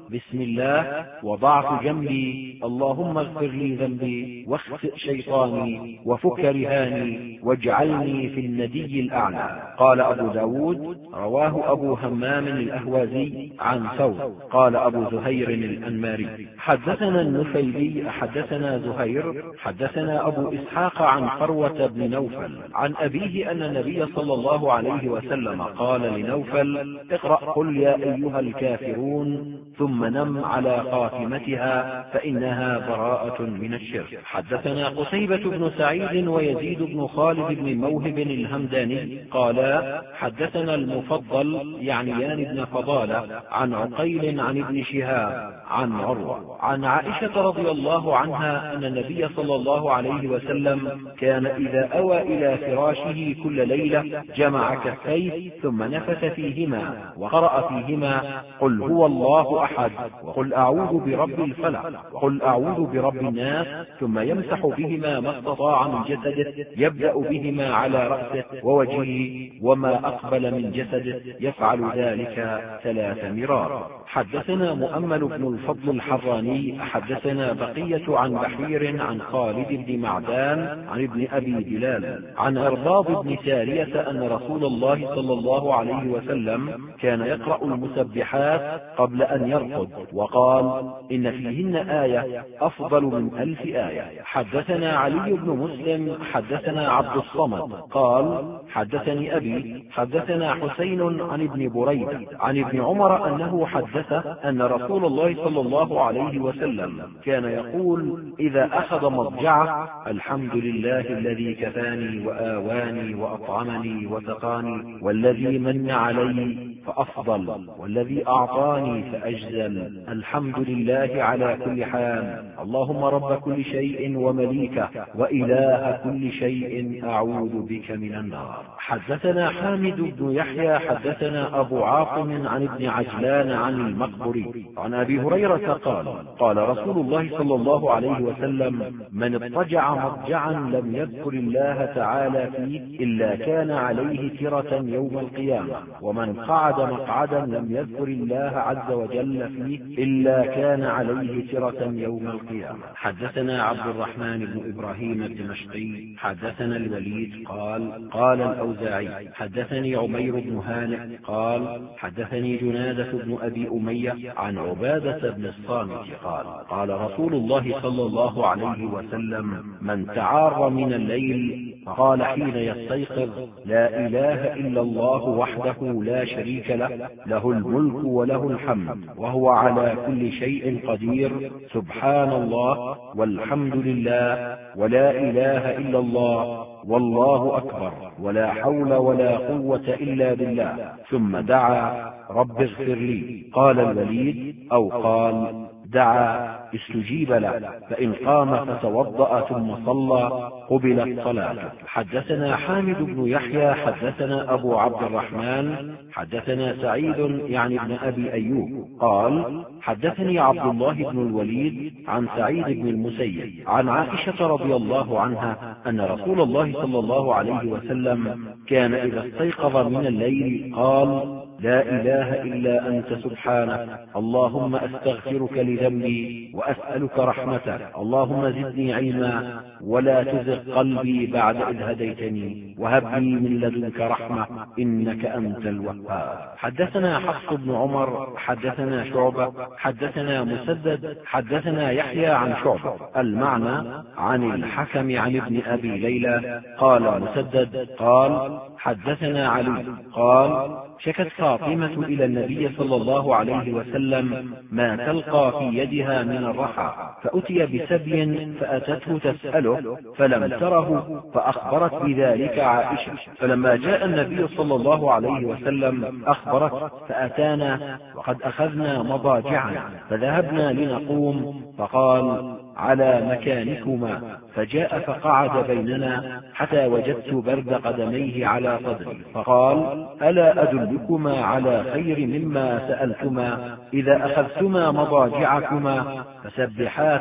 بسم الله وضعت جنبي، اللهم اغفر لي ذنبي واخسئ شيطاني وفك رهاني واجعلني في الندي الأعلى. قال أبو داود رواه أبو همام الأهوازي عن ثور. قال أبو زهير الأنماري حدثنا النفيلي حدثنا زهير حدثنا أبو إسحاق عن فروة بن نوفل عن أبيه أن النبي صلى الله عليه وسلم قال لنوفل اقرأ قل يا أيها الكافرون ثم نم على خاتمتها فإنها براءة من الشرك. حدثنا قتيبة بن سعيد ويزيد بن خالد بن موهب الهمداني قالا حدثنا المفضل يعنيان بن فضالة عن عقيل عن ابن شهاب عن عروة عن عائشة رضي الله عنها أن النبي صلى الله عليه وسلم كان إذا أوى إلى فراشه كل ليلة جمع كفيه ثم نفث فيهما وقرأ فيهما قل هو الله أحد وقل أعوذ برب الفلق وقل أعوذ برب الناس، ثم يمسح بهما ما استطاع من جسده يبدأ بهما على رأسه ووجهه وما أقبل من جسده يفعل ذلك 3 مرات. حدثنا مؤمل بن الفضل الحراني حدثنا بقية عن بحير عن خالد بن معدان عن ابن أبي بلال عن أرباض بن سارية أن رسول الله صلى الله عليه وسلم كان يقرأ المسبحات قبل أن يرقد وقال إن فيهن آية أفضل من 1000 آية. حدثنا علي بن مسلم حدثنا عبد الصمد قال حدثني أبي حدثنا حسين عن ابن بريدة عن ابن عمر أنه حدث أن رسول الله صلى الله عليه وسلم كان يقول إذا أخذ مضجعه الحمد لله الذي كفاني وآواني وأطعمني وسقاني والذي من علي فأفضل والذي أعطاني فأجزل الحمد لله على كل حال اللهم رب كل شيء ومليكه وإله كل شيء أعوذ بك من النار. حدثنا حامد بن يحيى حدثنا أبو عاصم عن ابن عجلان عن المقبري عن أبي هريرة قال قال رسول الله صلى الله عليه وسلم من اضطجع مضجعا لم يذكر الله تعالى فيه إلا كان عليه ترة يوم القيامة، ومن قعد مقعدا لم يذكر الله عز وجل فيه إلا كان عليه ترة يوم القيامة. حدثنا عبد الرحمن بن إبراهيم الدمشقي حدثنا الوليد قال قال الأوزاعي حدثني عمير بن هانئ قال حدثني جنادة بن أبي أمية عن عبادة بن الصامت قال قال رسول الله صلى الله عليه وسلم من تعار من الليل فقال حين يستيقظ لا إله إلا الله وحده لا شريك له له الملك وله الحمد وهو على كل شيء قدير سبحان الله والحمد لله ولا إله إلا الله والله أكبر ولا حول ولا قوة إلا بالله ثم دعا رب اغفر لي قال الوليد أو قال دعا استجيب له فإن قام فتوضأ ثم صلى قبلت صلاته. حدثنا حامد بن يحيى حدثنا أبو عبد الرحمن حدثنا سعيد يعني ابن أبي أيوب قال حدثني عبد الله بن الوليد عن سعيد بن المسيب عن عائشة رضي الله عنها أن رسول الله صلى الله عليه وسلم كان إذا استيقظ من الليل قال لا إله إلا أنت سبحانك اللهم أستغفرك لذنبي وأسألك رحمتك اللهم زدني علما ولا تزغ قلبي بعد إذ هديتني وهب لي من لدنك رحمة إنك أنت الوهاب. حدثنا حفص بن عمر حدثنا شعبة حدثنا مسدد حدثنا يحيى عن شعبة المعنى عن الحكم عن ابن أبي ليلى قال مسدد قال حدثنا علي قال شكت فاطمة إلى النبي صلى الله عليه وسلم ما تلقى في يدها من الرحى فأتي بسبي فأتته تسأله فلم تره فأخبرت بذلك عائشة فلما جاء النبي صلى الله عليه وسلم أخبرت فأتانا وقد أخذنا مضاجعنا فذهبنا لنقوم فقال على مكانكما فجاء فقعد بيننا حتى وجدت برد قدميه على صدري فقال ألا أدلكما على خير مما سألتما إذا أخذتما مضاجعكما فسبحا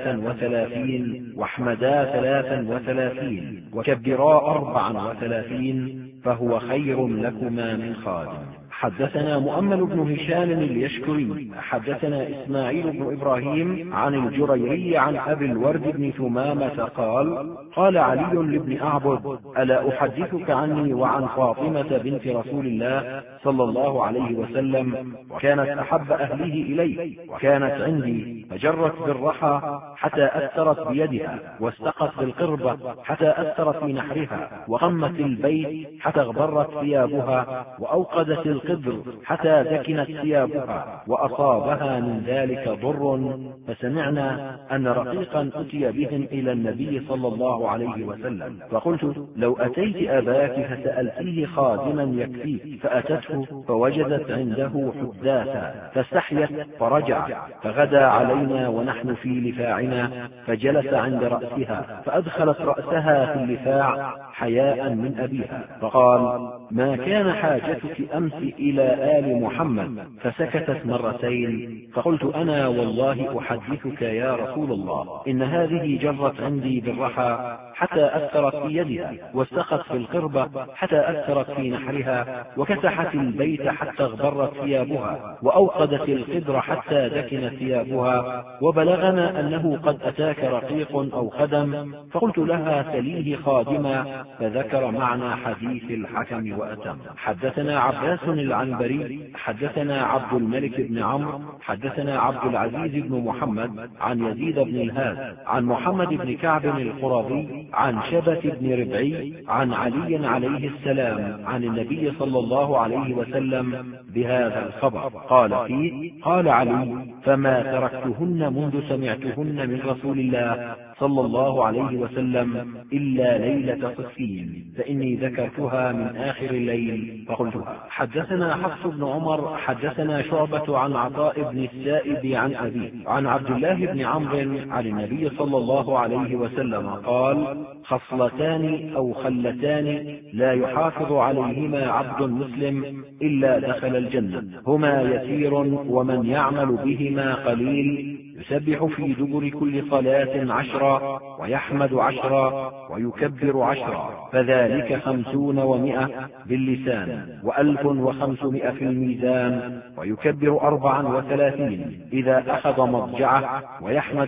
33 واحمدا 33 وكبرا 34 فهو خير لكما من خادم. حدثنا مؤمل بن هشام اليشكري حدثنا إسماعيل بن إبراهيم عن الجريري عن أبي الورد بن ثمامة قال قال علي لابن أعبد ألا أحدثك عني وعن فاطمة بنت رسول الله صلى الله عليه وسلم وكانت أحب أهله إلي وكانت عندي فجرت بالرحى حتى أثرت بيدها واستقت بالقربة حتى أثرت في نحرها وقمت البيت حتى اغبرت ثيابها وأوقدت القدر حتى دكنت ثيابها وأصابها من ذلك ضر فسمعنا أن رقيقا أتي بهم إلى النبي صلى الله عليه وسلم فقلت لو أتيت أباك فسألتيه خادما يكفيك فأتته فوجدت عنده حداثا فاستحيت فرجع فغدا علينا ونحن في لفاعنا فجلس عند رأسها فأدخلت رأسها في اللفاع حياء من أبيها فقال ما كان حاجتك أمس إلى آل محمد فسكتت مرتين فقلت أنا والله أحدثك يا رسول الله إن هذه جرت عندي بالرحى حتى أثرت في يدها واستقت في القربة حتى أثرت في نحرها وكسحت البيت حتى اغبرت ثيابها وأوقدت القدر حتى دكنت ثيابها وبلغنا أنه قد أتاك رقيق أو خدم فقلت لها سليه خادما فذكر معنى حديث الحكم وأتم. حدثنا عباس العنبري حدثنا عبد الملك بن عمرو حدثنا عبد العزيز بن محمد عن يزيد بن الهاد عن محمد بن كعب القرظي عن شبة بن ربعي عن علي عليه السلام عن النبي صلى الله عليه وسلم بهذا الخبر قال فيه قال علي فما تركتهن منذ سمعتهن من رسول الله صلى الله عليه وسلم إلا ليلة صفين فإني ذكرتها من آخر الليل فقلتها. حدثنا حفص بن عمر حدثنا شعبة عن عطاء بن السائب عن أبيه عن عبد الله بن عمرو عن النبي صلى الله عليه وسلم قال خصلتان أو خلتان لا يحافظ عليهما عبد مسلم إلا دخل الجنة هما يسير ومن يعمل بهما قليل يسبح في دبر كل صلاة 10 ويحمد 10 ويكبر 10 فذلك 50 و100 باللسان و1500 في الميزان ويكبر 34 إذا أخذ مضجعه ويحمد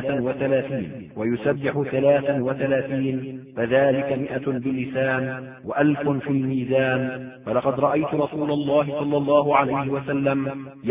33 ويسبح 33 فذلك 100 باللسان و1000 في الميزان فلقد رأيت رسول الله صلى الله عليه وسلم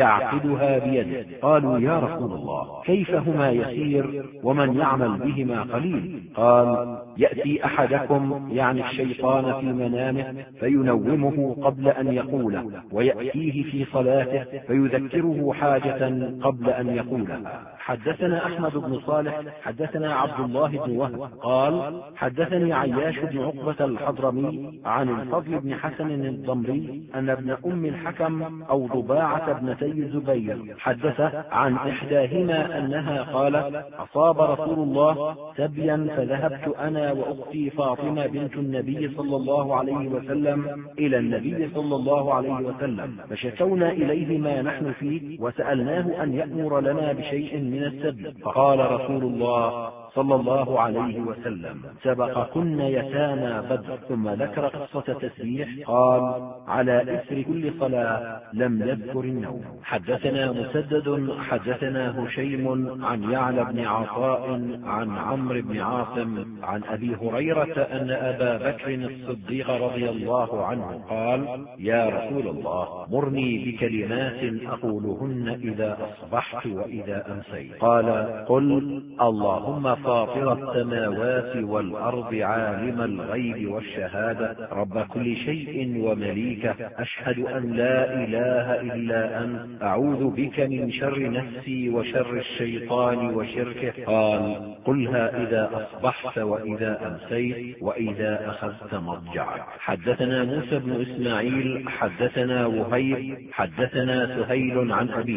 يعقدها بيده قالوا يا رسول الله كيف هما يسير ومن يعمل بهما قليل قال يأتي أحدكم يعني الشيطان في منامه فينومه قبل أن يقوله ويأتيه في صلاته فيذكره حاجة قبل أن يقولها. حدثنا أحمد بن صالح حدثنا عبد الله بن وهب قال حدثني عياش بن عقبة الحضرمي عن الفضل بن حسن الضمري أن ابن أم الحكم أو ضباعة ابنتي الزبير حدث عن إحداهما أنها قالت أصاب رسول الله سبيا فذهبت أنا وأختي فاطمة بنت النبي صلى الله عليه وسلم إلى النبي صلى الله عليه وسلم فشكونا إليه ما نحن فيه وسألناه أن يأمر لنا بشيء من السبي فقال رسول الله صلى الله عليه وسلم سبقكن يتامى بدر ثم ذكر قصة تسبيح قال على إثر كل صلاة لم يذكر النوم. حدثنا مسدد حدثنا هشيم عن يعلى بن عطاء عن عمرو بن عاصم عن أبي هريرة أن أبا بكر الصديق رضي الله عنه قال يا رسول الله مرني بكلمات أقولهن إذا أصبحت وإذا أمسيت قال قل اللهم فاطر السماوات والأرض عالم الغيب والشهادة رب كل شيء ومليكه أشهد أن لا إله إلا أنت أعوذ بك من شر نفسي وشر الشيطان وشركه قال قلها إذا أصبحت وإذا أمسيت وإذا أخذت مضجعك. حدثنا موسى بن إسماعيل حدثنا وهيب حدثنا سهيل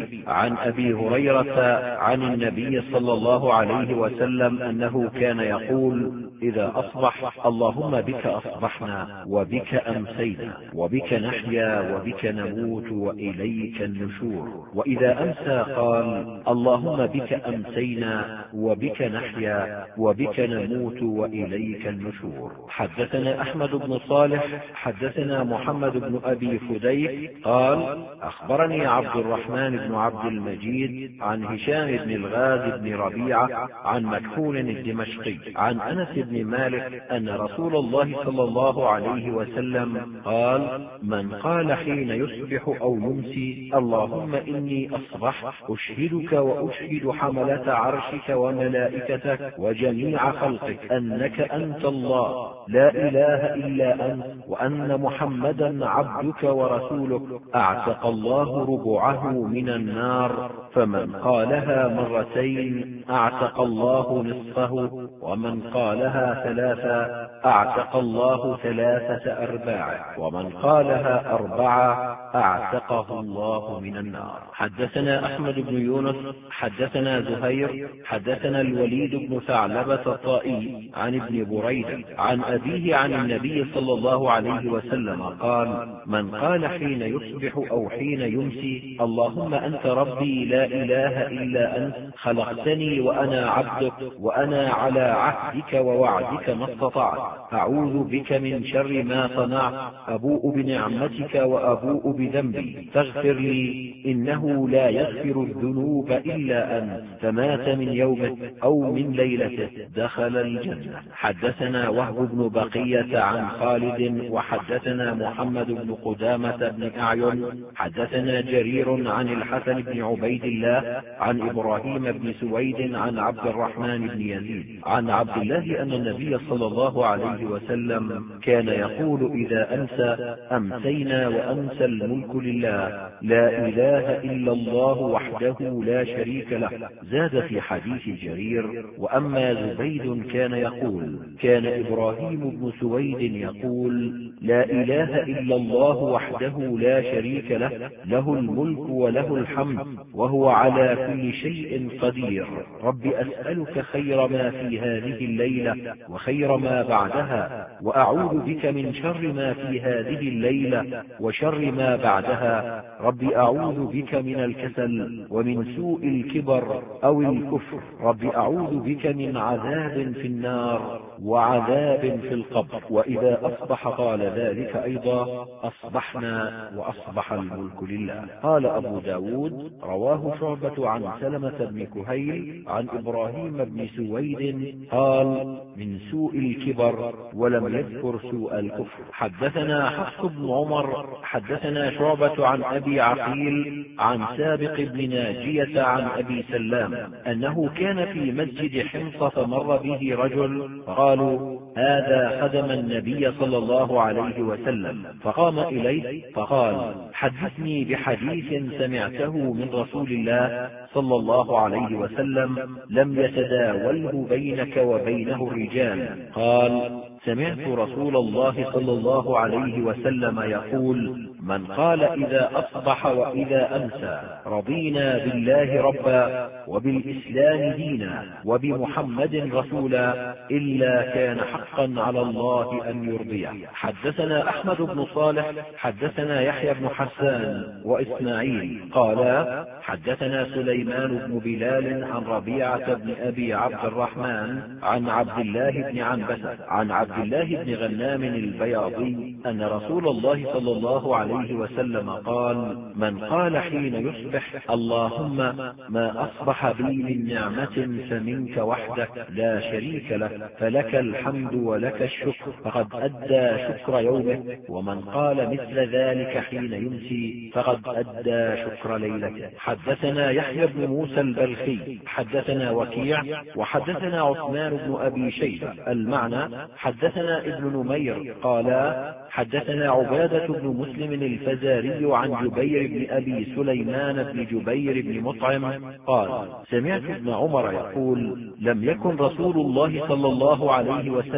عن أبي هريرة عن النبي صلى الله عليه وسلم أنه كان يقول إذا أصبح: اللهم بك أصبحنا وبك أمسينا وبك نحيا وبك نموت وإليك النشور. وإذا أمسى قال: اللهم بك أمسينا وبك نحيا وبك نموت وإليك النشور. حدثنا أحمد بن صالح حدثنا محمد بن أبي فديك قال: أخبرني عبد الرحمن بن عبد المجيد عن هشام بن الغاز بن ربيعة عن مكحول الدمشقي عن أنس بن مالك أن رسول الله صلى الله عليه وسلم قال: من قال حين يصبح أو يمسي: اللهم إني أصبحت أشهدك وأشهد حملة عرشك وملائكتك وجميع خلقك أنك أنت الله لا إله إلا أنت وأن محمدا عبدك ورسولك، أعتق الله ربعه من النار. فمن قالها مرتين أعتق الله نصفه، ومن قالها ثلاثا أعتق الله 3 أرباع، ومن قالها 4 أعتقه الله من النار. حدثنا أحمد بن يونس حدثنا زهير حدثنا الوليد بن ثعلبة الطائي عن ابن بريدة عن أبيه عن النبي صلى الله عليه وسلم قال: من قال حين يصبح أو حين يمسي: اللهم أنت ربي لا إله إلا أنت، خلقتني وأنا عبدك، وأنا على عهدك ووعدك ما استطعت، أعوذ بك من شر ما صنعت، أبوء بنعمتك وأبوء بذنبي، فاغفر لي إنه لا يغفر الذنوب إلا أنت، فمات من يومه أو من ليلته دخل الجنة. حدثنا وهب بن بقية عن خالد وحدثنا محمد بن قدامة بن أعين حدثنا جرير عن الحسن بن عبيد الله عن إبراهيم بن سويد عن عبد الرحمن بن يزيد عن عبد الله أن النبي صلى الله عليه وسلم كان يقول: إذا أمسى: أمسينا وأمسى الملك لله لا إله إلا الله وحده لا شريك له. زاد في حديث جرير: وأما زبيد كان يقول: كان إبراهيم بن سويد يقول: لا إله إلا الله وحده لا شريك له، له الملك وله الحمد وهو على كل شيء قدير. رب أسألك خير ما في هذه الليلة وخير ما بعدها، وأعوذ بك من شر ما في هذه الليلة وشر ما بعدها. رب أعوذ بك من الكسل ومن سوء الكبر أو الكفر. رب أعوذ بك من عذاب في النار وعذاب في القبر. وإذا أصبح قال ذلك أيضا: أصبحنا وأصبح الملك لله. قال أبو داود: رواه شعبة عن سلمة بن كهيل عن إبراهيم بن سويد قال: من سوء الكبر، ولم يذكر سوء الكفر. حدثنا حفص بن عمر حدثنا شعبة عن أبي عقيل عن سابق بن ناجية عن أبي سلام أنه كان في مسجد حمص فمر به رجل قالوا: هذا خدم النبي صلى الله عليه وسلم، فقام إليه فقال: حدثني بحديث سمعته من رسول الله صلى الله عليه وسلم لم يتداوله بينك وبينه الرجال. قال: سمعت رسول الله صلى الله عليه وسلم يقول: من قال إذا أصبح وإذا أمسى: رضينا بالله ربا وبالإسلام دينا وبمحمد رسولا، إلا كان حقا على الله أن يرضيه. حدثنا أحمد بن صالح حدثنا يحيى بن حسان وإسماعيل قالا: حدثنا سليمان بن بلال عن ربيعة بن أبي عبد الرحمن عن عبد الله بن عنبسة عن عبد الله بن غنام البياضي أن رسول الله صلى الله عليه وسلم قال: من قال حين يصبح: اللهم ما أصبح بي من نعمة فمنك وحدك لا شريك لك، فلك الحمد ولك الشكر، فقد أدى شكر يومه. ومن قال مثل ذلك حين يمسي فقد أدى شكر ليلته. حدثنا يحيى بن موسى البلخي حدثنا وكيع وحدثنا عثمان بن أبي شيبة المعنى. حدثنا ابن نمير قال: حدثنا عبادة بن مسلم الفزاري عن جبير بن أبي سليمان بن جبير بن مطعم قال: سمعت ابن عمر يقول: لم يكن رسول الله صلى الله عليه وسلم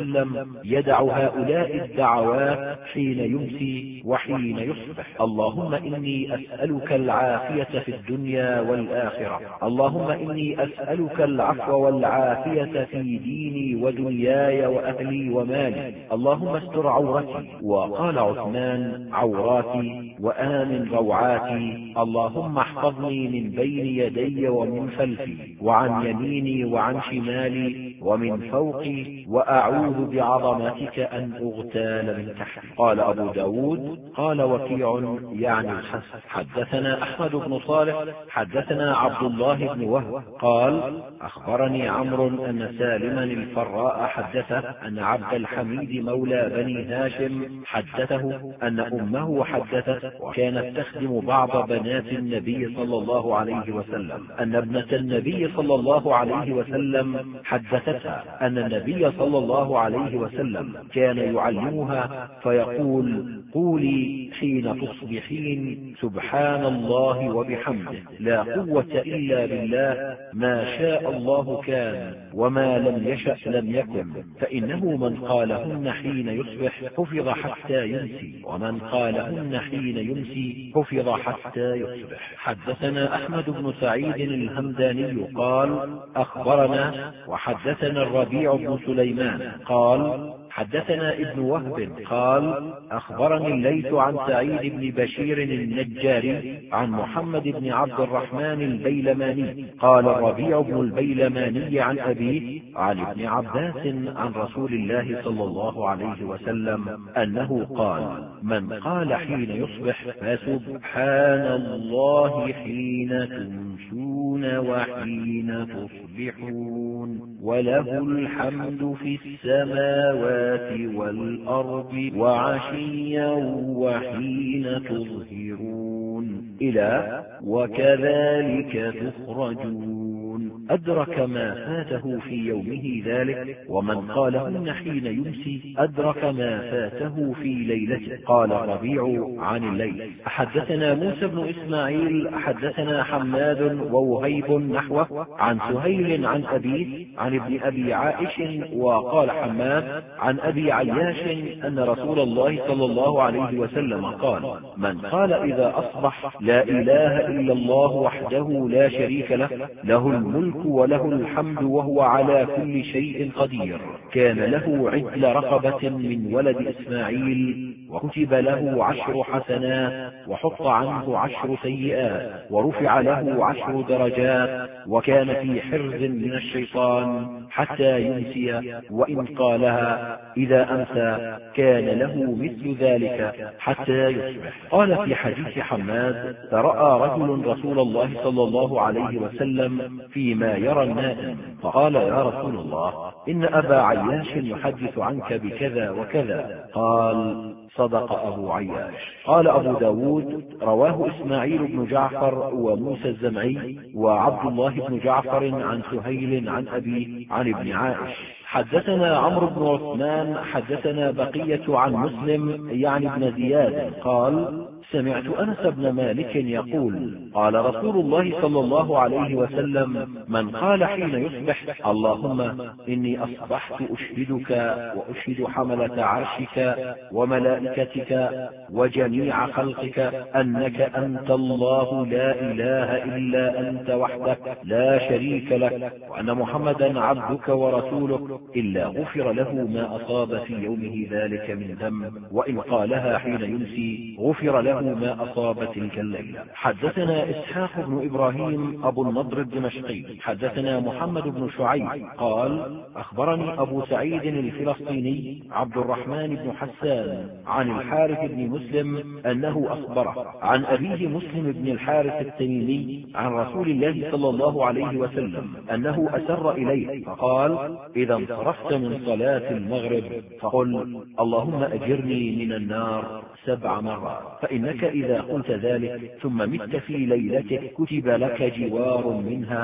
وسلم يدع هؤلاء الدعوات حين يمسي وحين يصبح: اللهم إني أسألك العافية في الدنيا والآخرة، اللهم إني أسألك العفو والعافية في ديني ودنياي وأهلي ومالي، اللهم استر عورتي. وقال عثمان: عوراتي وآمن روعاتي، اللهم احفظني من بين يدي ومن خلفي وعن يميني وعن شمالي ومن فوقي، وأعوذ بعظمتك أن أغتال من تحتي. قال أبو داود: قال وكيع يعني الحسن. حدثنا أحمد بن صالح حدثنا عبد الله بن وهب قال: أخبرني عمرو أن سالما الفراء حدثه أن عبد الحميد مولى بني هاشم حدثه أن أمه حدثت، وكانت تخدم بعض بنات النبي صلى الله عليه وسلم، أن ابنة النبي صلى الله عليه وسلم حدثتها أن النبي صلى الله عليه وسلم كان يعلمها فيقول: قولي حين تصبحين: سبحان الله وبحمده، لا قوة إلا بالله، ما شاء الله كان، وما لم يشأ لم يكن، فإنه من قالهن حين يصبح حفظ حتى يمسي، ومن قالهن حين يمسي حفظ حتى يصبح. حدثنا أحمد بن سعيد الهمداني قال: أخبرنا وحدثنا الربيع بن سليمان قال: حدثنا ابن وهب قال: أخبرني الليث عن سعيد بن بشير النجاري عن محمد بن عبد الرحمن البيلماني قال: الربيع بن البيلماني عن أبيه عن ابن عباس عن رسول الله صلى الله عليه وسلم أنه قال: من قال حين يصبح: فسبحان الله حين تمسون وحين تصبحون، وله الحمد في السماوات والأرض وعشيا وحين تظهرون، إلى وكذلك تخرجون، أدرك ما فاته في يومه ذلك، ومن قالهن حين يمسي أدرك ما فاته في ليلته. قال الربيع عن الليل: حدثنا موسى بن إسماعيل حدثنا حماد ووهيب نحوه عن سهيل عن أبيه عن ابن أبي عائش. وقال حماد عن أبي عياش أن رسول الله صلى الله عليه وسلم قال: من قال إذا أصبح: لا إله إلا الله وحده لا شريك له، له الملك وله الحمد وهو على كل شيء قدير، كان له عدل رقبة من ولد إسماعيل، وكتب له 10 حسنات، وحط عنه 10 سيئات، ورفع له 10 درجات، وكان في حرز من الشيطان حتى يمسي، وإن قالها إذا أمسى كان له مثل ذلك حتى يصبح. قال في حديث حماد: فرأى رجل رسول الله صلى الله عليه وسلم فيما يرى النائم، فقال: يا رسول الله، إن أبا عياش يحدث عنك بكذا وكذا. قال: صدق أبو عياش. قال أبو داود: رواه إسماعيل بن جعفر وموسى الزمعي وعبد الله بن جعفر عن سهيل عن أبي عن ابن عائش. حدثنا عمرو بن عثمان حدثنا بقية عن مسلم يعني ابن زياد قال: سمعت أنس بن مالك يقول: قال رسول الله صلى الله عليه وسلم: من قال حين يصبح: اللهم إني أصبحت أشهدك وأشهد حملة عرشك وملائكتك وجميع خلقك أنك أنت الله لا إله إلا أنت وحدك لا شريك لك، وأن محمدا عبدك ورسولك، إلا غفر له ما أصاب في يومه ذلك من ذنب، وإن قالها حين يمسي غفر له ما أصاب تلك الليلة. حدثنا إسحاق بن إبراهيم أبو النضر الدمشقي حدثنا محمد بن شعيب قال: أخبرني أبو سعيد الفلسطيني عبد الرحمن بن حسان عن الحارث بن مسلم أنه أخبره عن أبيه مسلم بن الحارث التميمي عن رسول الله صلى الله عليه وسلم أنه أسر إليه فقال: إذا انصرفت من صلاة المغرب فقل: اللهم أجرني من النار 7 مرات، فإنك إذا قلت ذلك ثم مت في ليلتك كتب لك جوار منها، وإن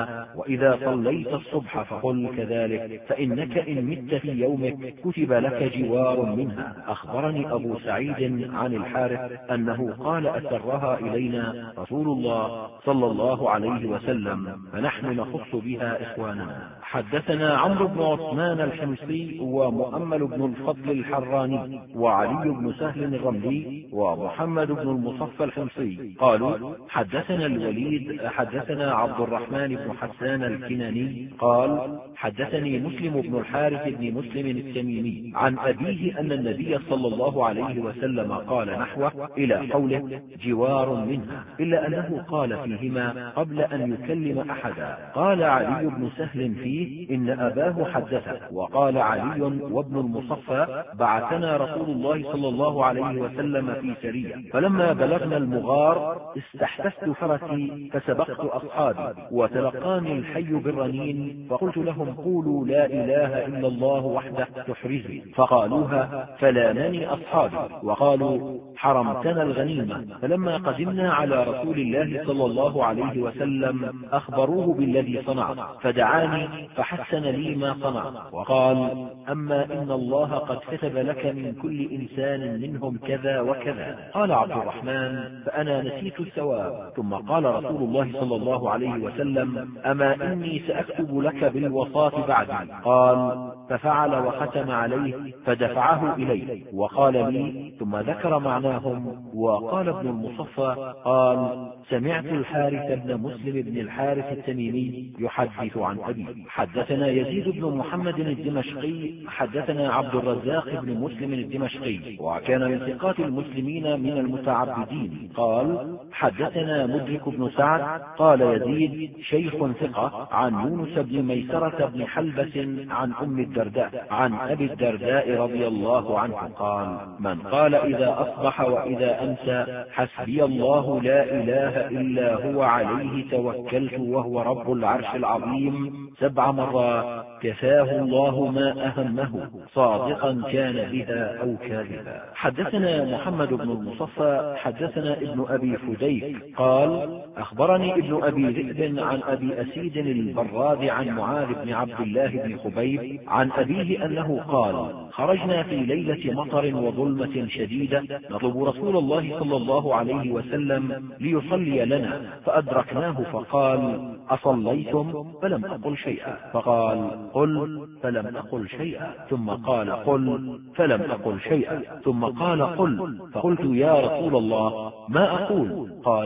إذا صليت الصبح فقل كذلك، فإنك إن مت في يومك كتب لك جوار منها. أخبرني أبو سعيد عن الحارث أنه قال أسرها إلينا رسول الله صلى الله عليه وسلم، فنحن نخص بها إخواننا. حدثنا عمرو بن عثمان الحمصي ومؤمل بن الفضل الحراني وعلي بن سهل الرملي ومحمد بن المصفى الحمصي قالوا حدثنا الوليد حدثنا عبد الرحمن بن حسان الكناني قال حدثني مسلم بن الحارث بن مسلم التميمي عن أبيه أن النبي صلى الله عليه وسلم قال نحوه إلى قوله جوار منها، إلا أنه قال فيهما قبل أن يكلم أحدا. قال علي بن سهل فيه إن أباه حدثه، وقال علي وابن المصفى بعثنا رسول الله صلى الله عليه وسلم في سرية، فلما بلغنا المغار استحدثت فرسي فسبقت أصحابي وتلقاني الحي بالرنين، فقلت لهم قولوا لا إله إلا الله وحده تحرزي، فقالوها فلامني أصحابي وقالوا حرمتنا الغنيمة. فلما قدمنا على رسول الله صلى الله عليه وسلم أخبروه بالذي صنعت، فدعاني فحسن لي ما صنعت وقال أما إن الله قد كتب لك من كل إنسان منهم كذا وكذا. قال عبد الرحمن فأنا نسيت الثواب. ثم قال رسول الله صلى الله عليه وسلم أما إني سأكتب لك بالوصاة بعدي. قال ففعل وختم عليه فدفعه إليه وقال لي، ثم ذكر معناهم. وقال ابن المصفى قال سمعت الحارث بن مسلم بن الحارث التميمي يحدث عن أبيه. حدثنا يزيد بن محمد الدمشقي حدثنا عبد الرزاق بن مسلم الدمشقي وكان من ثقات المسلمين من المتعبدين قال حدثنا مدرك بن سعد قال يزيد شيخ ثقة عن يونس بن ميسرة بن حلبس عن أم الدرداء عن أبي الدرداء رضي الله عنه قال من قال إذا أصبح وإذا أمسى حسبي الله لا إله إلا هو عليه توكلت وهو رب العرش العظيم 7 مرات كفاه الله ما أهمه صادقا كان بها أو كاذبا. حدثنا محمد بن المصفى حدثنا ابن أبي فديك قال أخبرني ابن أبي ذئب عن أبي أسيد البراد عن معاذ بن عبد الله بن خبيب عن أبيه أنه قال خرجنا في ليلة مطر وظلمة شديدة نطلب رسول الله صلى الله عليه وسلم ليصلي لنا، فأدركناه فقال أصليتم؟ فلم أقل شيئا، فقال قل، فلم أقل شيئا، ثم قال قل، فلم أقل شيئا، ثم قال قل، فقلت يا رسول الله ما أقول؟ قال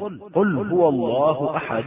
قل هو الله أحد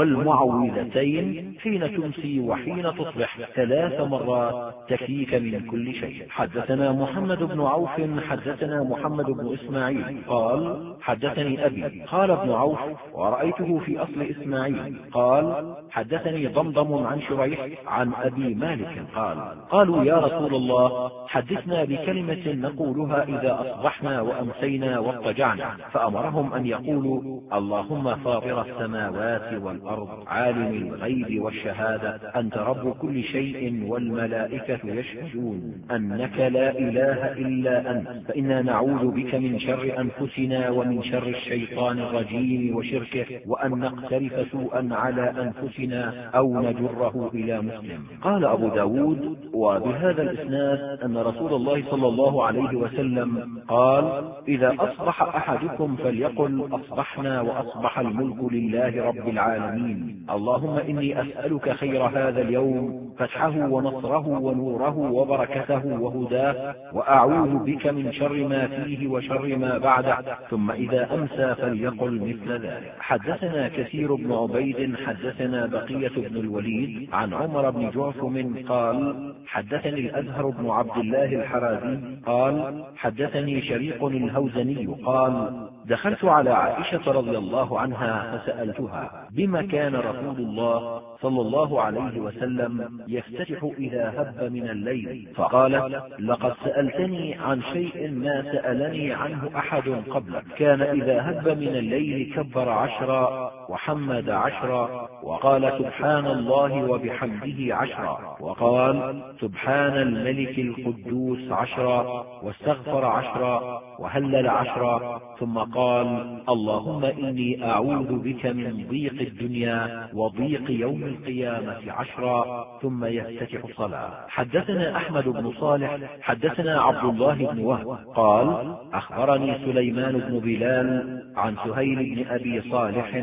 والمعوذتين حين تمسي وحين تصبح 3 مرات تكفيك من كل شيء. حدثنا محمد بن عوف حدثنا محمد بن إسماعيل قال حدثني أبي قال ابن عوف ورأيته في أصل إسماعيل قال حدثني ضمضم عن شريح عن أبي مالك قال قالوا يا رسول الله حدثنا بكلمة نقولها إذا أصبحنا وأمسينا واضطجعنا، فأمرهم أن يقولوا اللهم فاطر السماوات والأرض عالم الغيب والشهادة أنت رب كل شيء والملائكة يشهدون أنك لا إله إلا أنت، فإنا نعوذ بك من شر أنفسنا ومن شر الشيطان الرجيم وشركه، وأن نقترف سوءا على أنفسنا أو نجره إلى مسلم. قال أبو داود وبهذا الإسناد أن رسول الله صلى الله عليه وسلم قال إذا أصبح أحدكم فليقل أصبحنا وأصبح الملك لله رب العالمين، اللهم إني أسألك خير هذا اليوم فتحه ونصره ونوره وبركته وهداه، وأعوذ بك من شر ما فيه وشر ما بعده، ثم إذا أمسى فليقل مثل ذلك. حدثنا كثير بن عبيد حدثنا بقية بن الوليد عن عمر بن جعثم قال حدثني الأزهر بن عبد الله الحرازي قال حدثني شريق الهوزني قال دخلت على عائشة رضي الله عنها فسألتها بما كان رسول الله صلى الله عليه وسلم يفتتح إذا هب من الليل، فقالت لقد سألتني عن شيء ما سألني عنه أحد قبلك، كان إذا هب من الليل كبر 10 وحمد 10 وقال سبحان الله وبحمده 10 وقال سبحان الملك القدوس 10 واستغفر 10 وهلل 10 ثم قال: اللهم إني أعوذ بك من ضيق الدنيا وضيق يوم القيامة 10. ثم يفتتح الصلاة. حدثنا أحمد بن صالح حدثنا عبد الله بن وهب قال: أخبرني سليمان بن بلال عن سهيل بن أبي صالح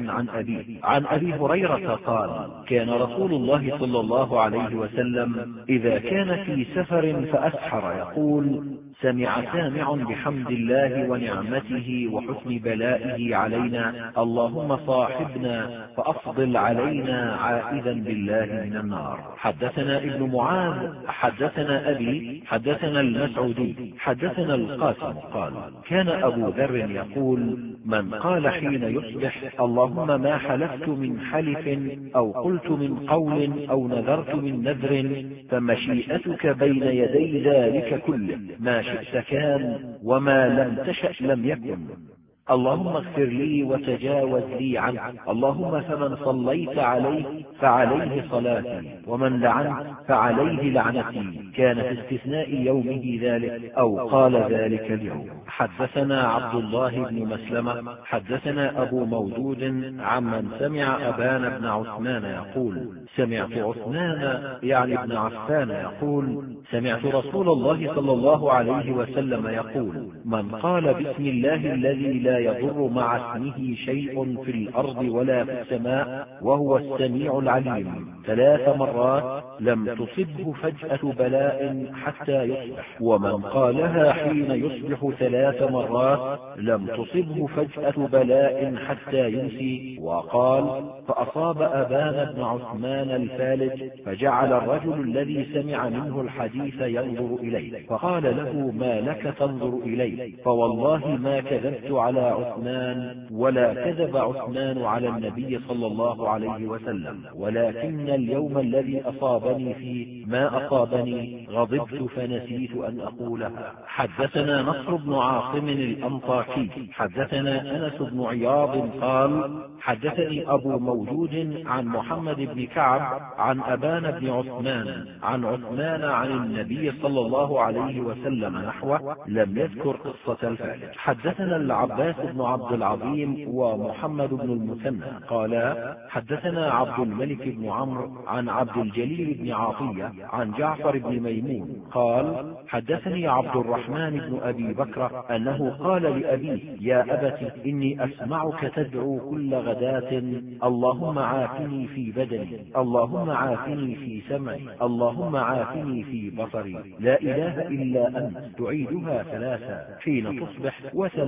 عن أبي هريرة قال: كان رسول الله صلى الله عليه وسلم إذا كان في سفر فأسحر يقول: سمع سامع بحمد الله ونعمته وحسن بلائه علينا، اللهم صاحبنا فأفضل علينا عائذا بالله من النار. حدثنا ابن معاذ حدثنا أبي حدثنا المسعودي حدثنا القاسم قال: كان أبو ذر يقول: من قال حين يصبح: اللهم ما حلفت من حلف أو قلت من قول أو نذرت من نذر فمشيئتك بين يدي ذلك كله، ما شئت كان وما لم تشأ لم يكن، اللهم اغفر لي وتجاوز لي عنه، اللهم فمن صليت عليه فعليه صلاتي ومن لعنت فعليه لعنتي، كان في استثناء يومه ذلك أو قال ذلك اليوم. حدثنا عبد الله بن مسلمة حدثنا أبو مودود عمن سمع أبان بن عثمان يقول: سمعت عثمان يعني ابن عفان يقول: سمعت رسول الله صلى الله عليه وسلم يقول: من قال بسم الله الذي لا يضر مع اسمه شيء في الأرض ولا في السماء وهو السميع العليم 3 مرات لم تصبه فجأة بلاء حتى يصبح، ومن قالها حين يصبح 3 مرات لم تصبه فجأة بلاء حتى يمسي. وقال: فأصاب أبان بن عثمان الفالج، فجعل الرجل الذي سمع منه الحديث ينظر إليه، فقال له: ما لك تنظر إليه؟ فوالله ما كذبت على عثمان ولا كذب عثمان على النبي صلى الله عليه وسلم، ولكن اليوم الذي أصابني فيه ما أصابني، غضبت فنسيت أن أقولها. حدثنا نصر بن عاصم الأنطاكي حدثنا أنس بن عياض قال: حدثني أبو مودود عن محمد بن كعب عن أبان بن عثمان عن عثمان عن النبي صلى الله عليه وسلم نحوه، لم يذكر قصة الفالج. حدثنا العباس بن عبد العظيم ومحمد بن المثنى قالا: حدثنا عبد الملك بن عمرو عن عبد الجليل بن عطية عن جعفر بن ميمون قال: حدثني عبد الرحمن بن أبي بكر أنه قال لأبيه: يا أبت إني أسمعك تدعو كل غداة: اللهم عافني في بدني، اللهم عافني في سمعي، اللهم عافني في بصري، لا إله إلا أنت، تعيدها 3 حين تصبح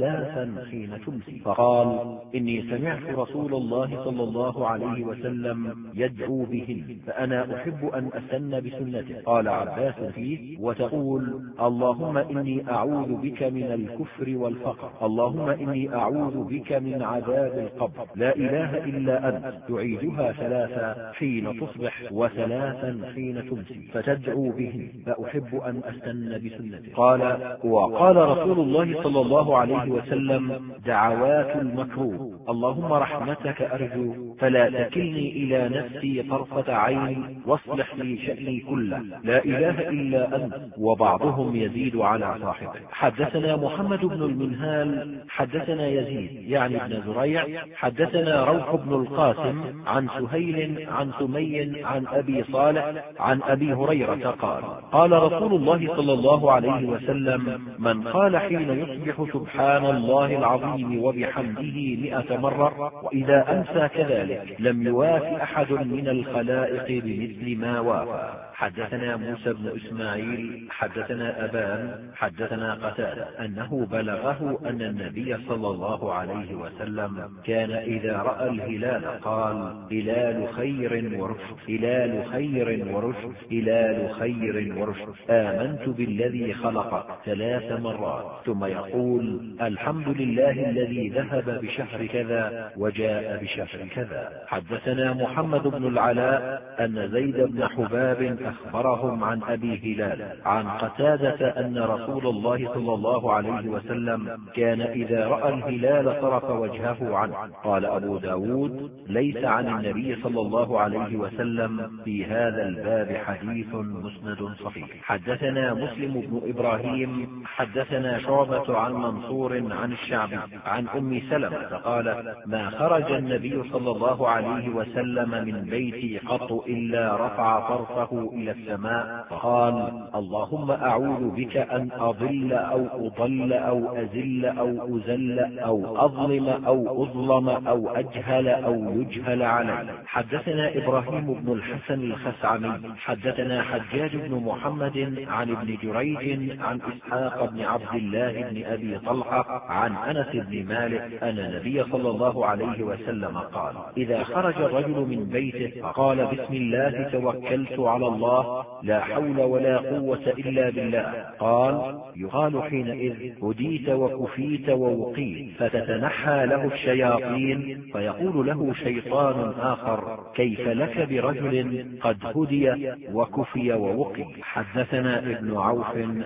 و3 حين تمسي. فقال: إني سمعت رسول الله صلى الله عليه وسلم يدعو بهن، فأنا أحب أن أسن بسنته. قال عباس فيه: وتقول: اللهم إني أعوذ بك من الكفر والفقر، اللهم إني أعوذ بك من عذاب القبر، لا إله إلا أنت، تعيدها 3 حين تصبح و3 حين تمسي، فتدعو بهن، فأحب أن أسن بسنته. قال: وقال رسول الله صلى الله عليه وسلم: دعوات المكروه، اللهم رحمتك أرجو فلا تكلني إلى نفسي طرفة عين واصلح لي شأني كله، لا إله إلا أنت. وبعضهم يزيد على صاحبه. حدثنا محمد بن المنهال حدثنا يزيد يعني بن زريع حدثنا روح بن القاسم عن سهيل عن سمي عن أبي صالح عن أبي هريرة قال: قال رسول الله صلى الله عليه وسلم: من قال حين يصبح سبحان الله العظيم وبحمده 100 مرة، وإذا أمسى كذلك لم يواف أحد من الخلائق بمثل ما وافى. حدثنا موسى بن إسماعيل حدثنا أبان حدثنا قتادة أنه بلغه أن النبي صلى الله عليه وسلم كان إذا رأى الهلال قال: هلال خير ورشد، هلال خير ورشد، هلال خير ورشد، آمنت بالذي خلقك 3 مرات، ثم يقول: الحمد لله الذي ذهب بشهر كذا وجاء بشهر كذا. حدثنا محمد بن العلاء أن زيد بن حباب أخبرهم عن أبي هلال عن قتادة أن رسول الله صلى الله عليه وسلم كان إذا رأى الهلال صرف وجهه عنه. قال أبو داود: ليس عن النبي صلى الله عليه وسلم في هذا الباب حديث مسند صحيح. حدثنا مسلم بن إبراهيم حدثنا شعبة عن منصور عن الشعبي عن أم سلمة قالت: ما خرج النبي صلى الله عليه وسلم من بيتي قط إلا رفع طرفه إلى السماء فقال: اللهم أعوذ بك أن أضل أو أضل أو أزل أو أزل أو أظلم أو أظلم أو أجهل أو يجهل علي. حدثنا إبراهيم بن الحسن الخثعمي حدثنا حجاج بن محمد عن ابن جريج عن إسحاق بن عبد الله بن أبي طلحة عن أنس بن مالك أن النبي صلى الله عليه وسلم قال: إذا خرج الرجل من بيته فقال: بسم الله توكلت على الله لا حول ولا قوة إلا بالله، قال: يقال حينئذ: هديت وكفيت ووقيت، فتتنحى له الشياطين فيقول له شيطان آخر: كيف لك برجل قد هدي وكفي ووقي. حدثنا ابن عوف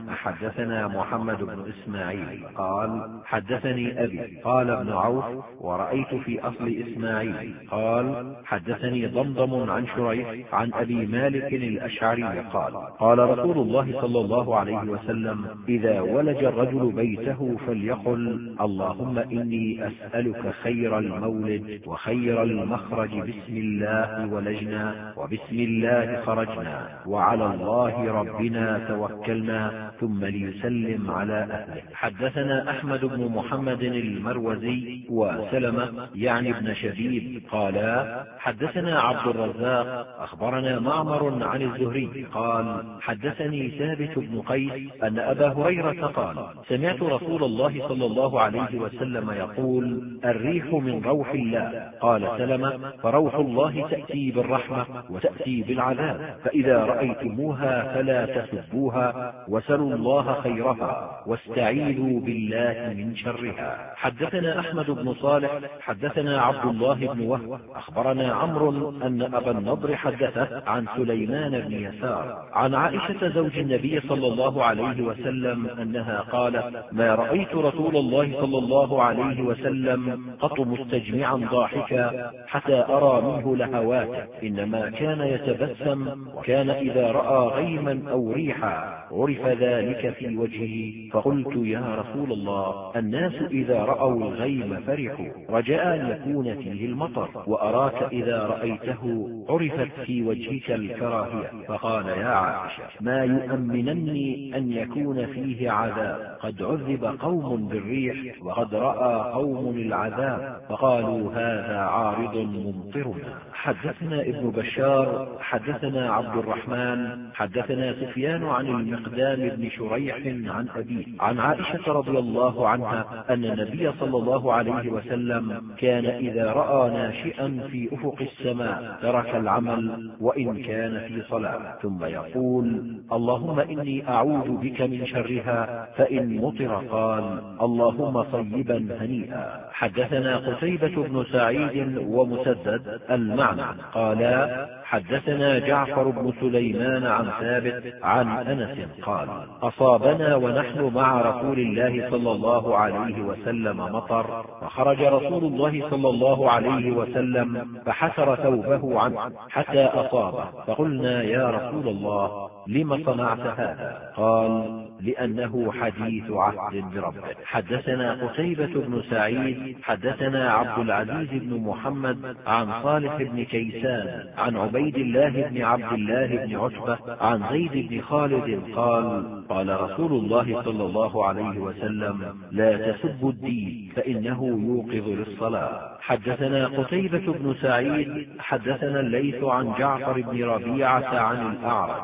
حدثنا محمد بن إسماعيل قال: حدثني أبي. قال ابن عوف: ورأيت في أصل إسماعيل. قال: حدثني ضمضم عن شريح عن أبي مالك الأشعري قال: قال رسول الله صلى الله عليه وسلم: إذا ولج الرجل بيته فليقل: اللهم إني أسألك خير المولد وخير المخرج، بسم الله ولجنا وبسم الله خرجنا وعلى الله ربنا توكلنا، ثم ليسلم على أهله. حدثنا أحمد بن محمد المروزي وسلمة يعني ابن شبيب قالا: حدثنا عبد الرزاق أخبرنا معمر عن الزهري قال: حدثني ثابت بن قيس أن أبا هريرة قال: سمعت رسول الله صلى الله عليه وسلم يقول: الريح من روح الله. قال سلمة: فروح الله تأتي بالرحمة وتأتي بالعذاب، فإذا رأيتموها فلا تسبوها، وسلوا الله خيرها واستعيذوا بالله من شرها. حدثنا أحمد بن صالح حدثنا عبد الله بن وهب أخبرنا عمرو أن أبا النضر حدثه عن سليمان بن يسار عن عائشة زوج النبي صلى الله عليه وسلم أنها قالت: ما رأيت رسول الله صلى الله عليه وسلم قط مستجمعا ضاحكا حتى أرى منه لهواته، إنما كان يتبسم، وكان إذا رأى غيما أو ريحا عرف ذلك في وجهه، فقلت: يا رسول الله، الناس إذا رأوا الغيم فرحوا رجاء أن يكون فيه المطر، وأراك إذا رأيته عرفت في وجهك الكراهية. فقال: يا عائشة، ما يؤمنني أن يكون فيه عذاب، قد عذب قوم بالريح وقد رأى قوم العذاب، فقالوا: هذا عارض ممطرنا. حدثنا ابن بشار حدثنا عبد الرحمن حدثنا سفيان عن المقدام بن شريح عن أبيه عن عائشة رضي الله عنها أن النبي صلى الله عليه وسلم كان إذا رأى ناشئا في أفق السماء ترك العمل وإن كان في صلاة، ثم يقول: اللهم إني أعوذ بك من شرها، فإن مطر قال: اللهم طيبا هنيئا. حدثنا قتيبة بن سعيد ومسدد المعنى قالا: حدثنا جعفر بن سليمان عن ثابت عن أنس قال: أصابنا ونحن مع رسول الله صلى الله عليه وسلم مطر، فخرج رسول الله صلى الله عليه وسلم فحسر ثوبه عنه حتى أصابه، فقلنا: يا رسول الله، لم صنعت هذا؟ قال: لأنه حديث عهد بربه. حدثنا قتيبة بن سعيد حدثنا عبد العزيز بن محمد عن صالح بن كيسان عن عبيد الله بن عبد الله بن عتبة عن زيد بن خالد قال: قال رسول الله صلى الله عليه وسلم: لا تسبوا الدين فإنه يوقظ للصلاة. حدثنا قتيبة بن سعيد حدثنا الليث عن جعفر بن ربيعة عن الأعرج عن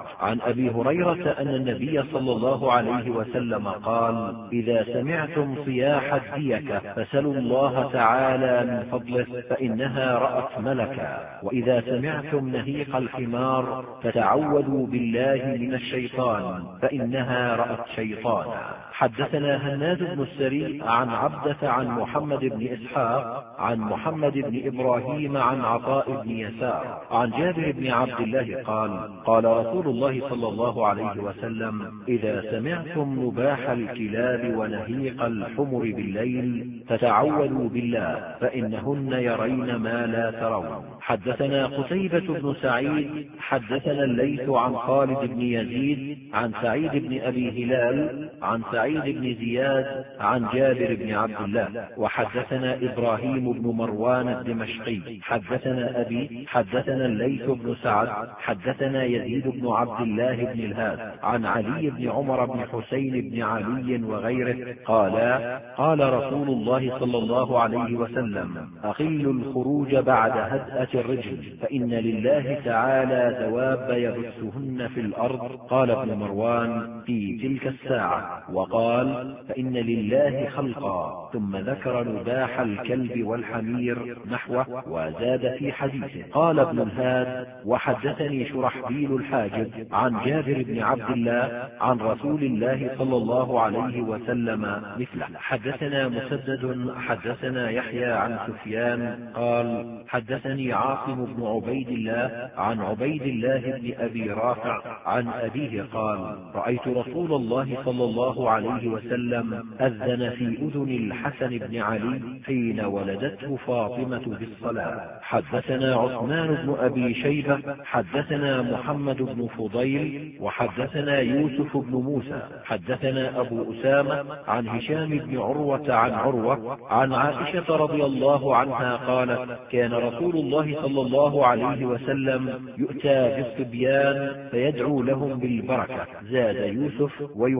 أبي هريرة أن النبي صلى الله عليه وسلم قال: إذا سمعتم صياح الديكة فسلوا الله تعالى من فضله فإنها رأت ملكا، وإذا سمعتم نهيق الحمار فتعوذوا بالله من الشيطان فإنها رأت شيطانا. حدثنا هناد بن السري عن عبدة عن محمد بن إسحاق عن محمد بن إبراهيم عن عطاء بن يسار عن جابر بن عبد الله قال: قال رسول الله صلى الله عليه وسلم: إذا سمعتم نباح الكلاب ونهيق الحمر بالليل فتعوذوا بالله فإنهن يرين ما لا ترون. حدثنا قتيبة بن سعيد حدثنا الليث عن خالد بن يزيد عن سعيد بن أبي هلال عن سعيد بن زياد عن جابر بن عبد الله. وحدثنا إبراهيم بن مروان الدمشقي حدثنا أبي حدثنا الليث بن سعد حدثنا يزيد بن عبد الله بن الهاد عن علي بن عمر بن حسين بن علي وغيره قالا: قال رسول الله صلى الله عليه وسلم: أخلوا الخروج بعد هدأة الرجل فإن لله تعالى دواب يبثهن في الأرض. قال ابن مروان في تلك الساعة، وقال: فإن لله خلقا، ثم ذكر نباح الكلب والحمير نحوه وزاد في حديثه. قال ابن الهاد: وحدثني شرحبيل الحاجب عن جابر بن عبد الله عن رسول الله صلى الله عليه وسلم مثله. حدثنا مسدد حدثنا يحيى عن سفيان قال: حدثني عاصم بن عبيد الله عن عبيد الله بن أبي رافع عن أبيه قال: رأيت رسول الله صلى الله عليه وسلم أذن في أذن الحسن بن علي حين ولدته فاطمة بالصلاة. حدثنا عثمان بن أبي شيبة حدثنا محمد بن فضيل وحدثنا يوسف بن موسى حدثنا أبو أسامة عن هشام بن عروة عن عروة عن عائشة رضي الله عنها قالت: كان رسول الله صلى الله عليه وسلم يؤتى بالصبيان فيدعو لهم بالبركة. زاد يوسف: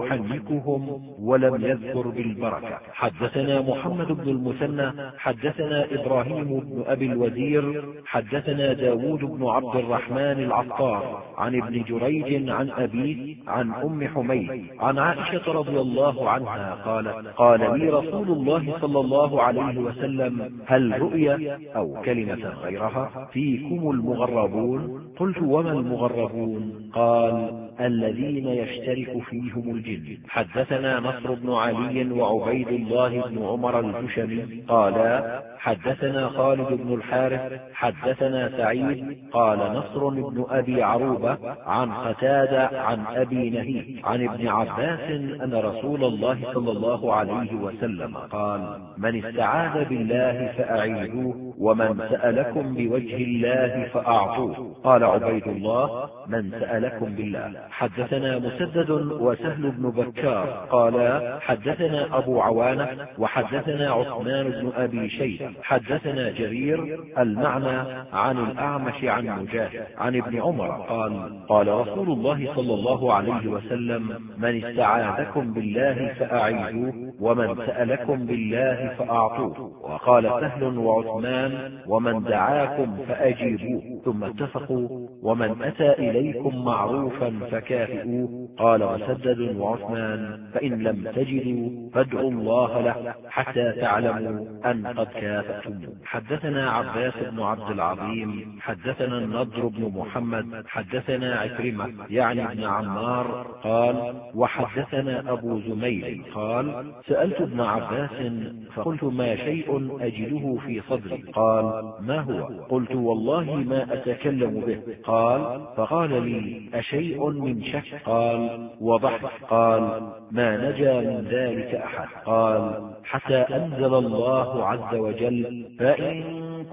ويحنكهم، ولم يذكر بالبركة. حدثنا محمد بن المثنى حدثنا إبراهيم بن أبي الوزير حدثنا داود بن عبد الرحمن العطار عن ابن جريج عن أبيه عن أم حميد عن عائشة رضي الله عنها قالت: قال لي رسول الله صلى الله عليه وسلم: هل رؤيا أو كلمة غيرها فيكم المغربون؟ قلت: وما المغربون؟ قال: الذين يشترك فيهم الجن. حدثنا نصر بن علي وعبيد الله بن عمر الجشمي قالا: حدثنا خالد بن الحارث حدثنا سعيد قال: نصر بن أبي عروبة عن قتادة عن أبي نهيك عن ابن عباس أن رسول الله صلى الله عليه وسلم قال: من استعاذ بالله فأعيذوه، ومن سألكم بوجه الله فأعطوه. قال عبيد الله: من سألكم بالله. حدثنا مسدد وسهل بن بكار قالا: حدثنا أبو عوانة وحدثنا عثمان بن أبي شيبة حدثنا جرير المعنى عن الأعمش عن مجاهد عن ابن عمر قال: قال رسول الله صلى الله عليه وسلم: من استعاذكم بالله فأعيذوه، ومن سألكم بالله فأعطوه. وقال سهل وعثمان: ومن دعاكم فأجيبوه. ثم اتفقوا: ومن أتى إليكم معروفا فكافئوه. قال مسدد وعثمان: فإن لم تجدوا فادعوا الله له حتى تعلموا أن قد كافأتم. حدثنا عباس بن عبد العظيم حدثنا النضر بن محمد حدثنا عكرمة يعني ابن عمار قال: وحدثنا أبو زميل قال: سألت ابن عباس فقلت: ما شيء أجده في صدري؟ قال: ما هو؟ قلت: والله ما أتكلم به. قال: فقال لي: أشيء من شك؟ قال: وضحك. قال: ما نجا من ذلك أحد. قال: حتى أنزل الله عز وجل: فإن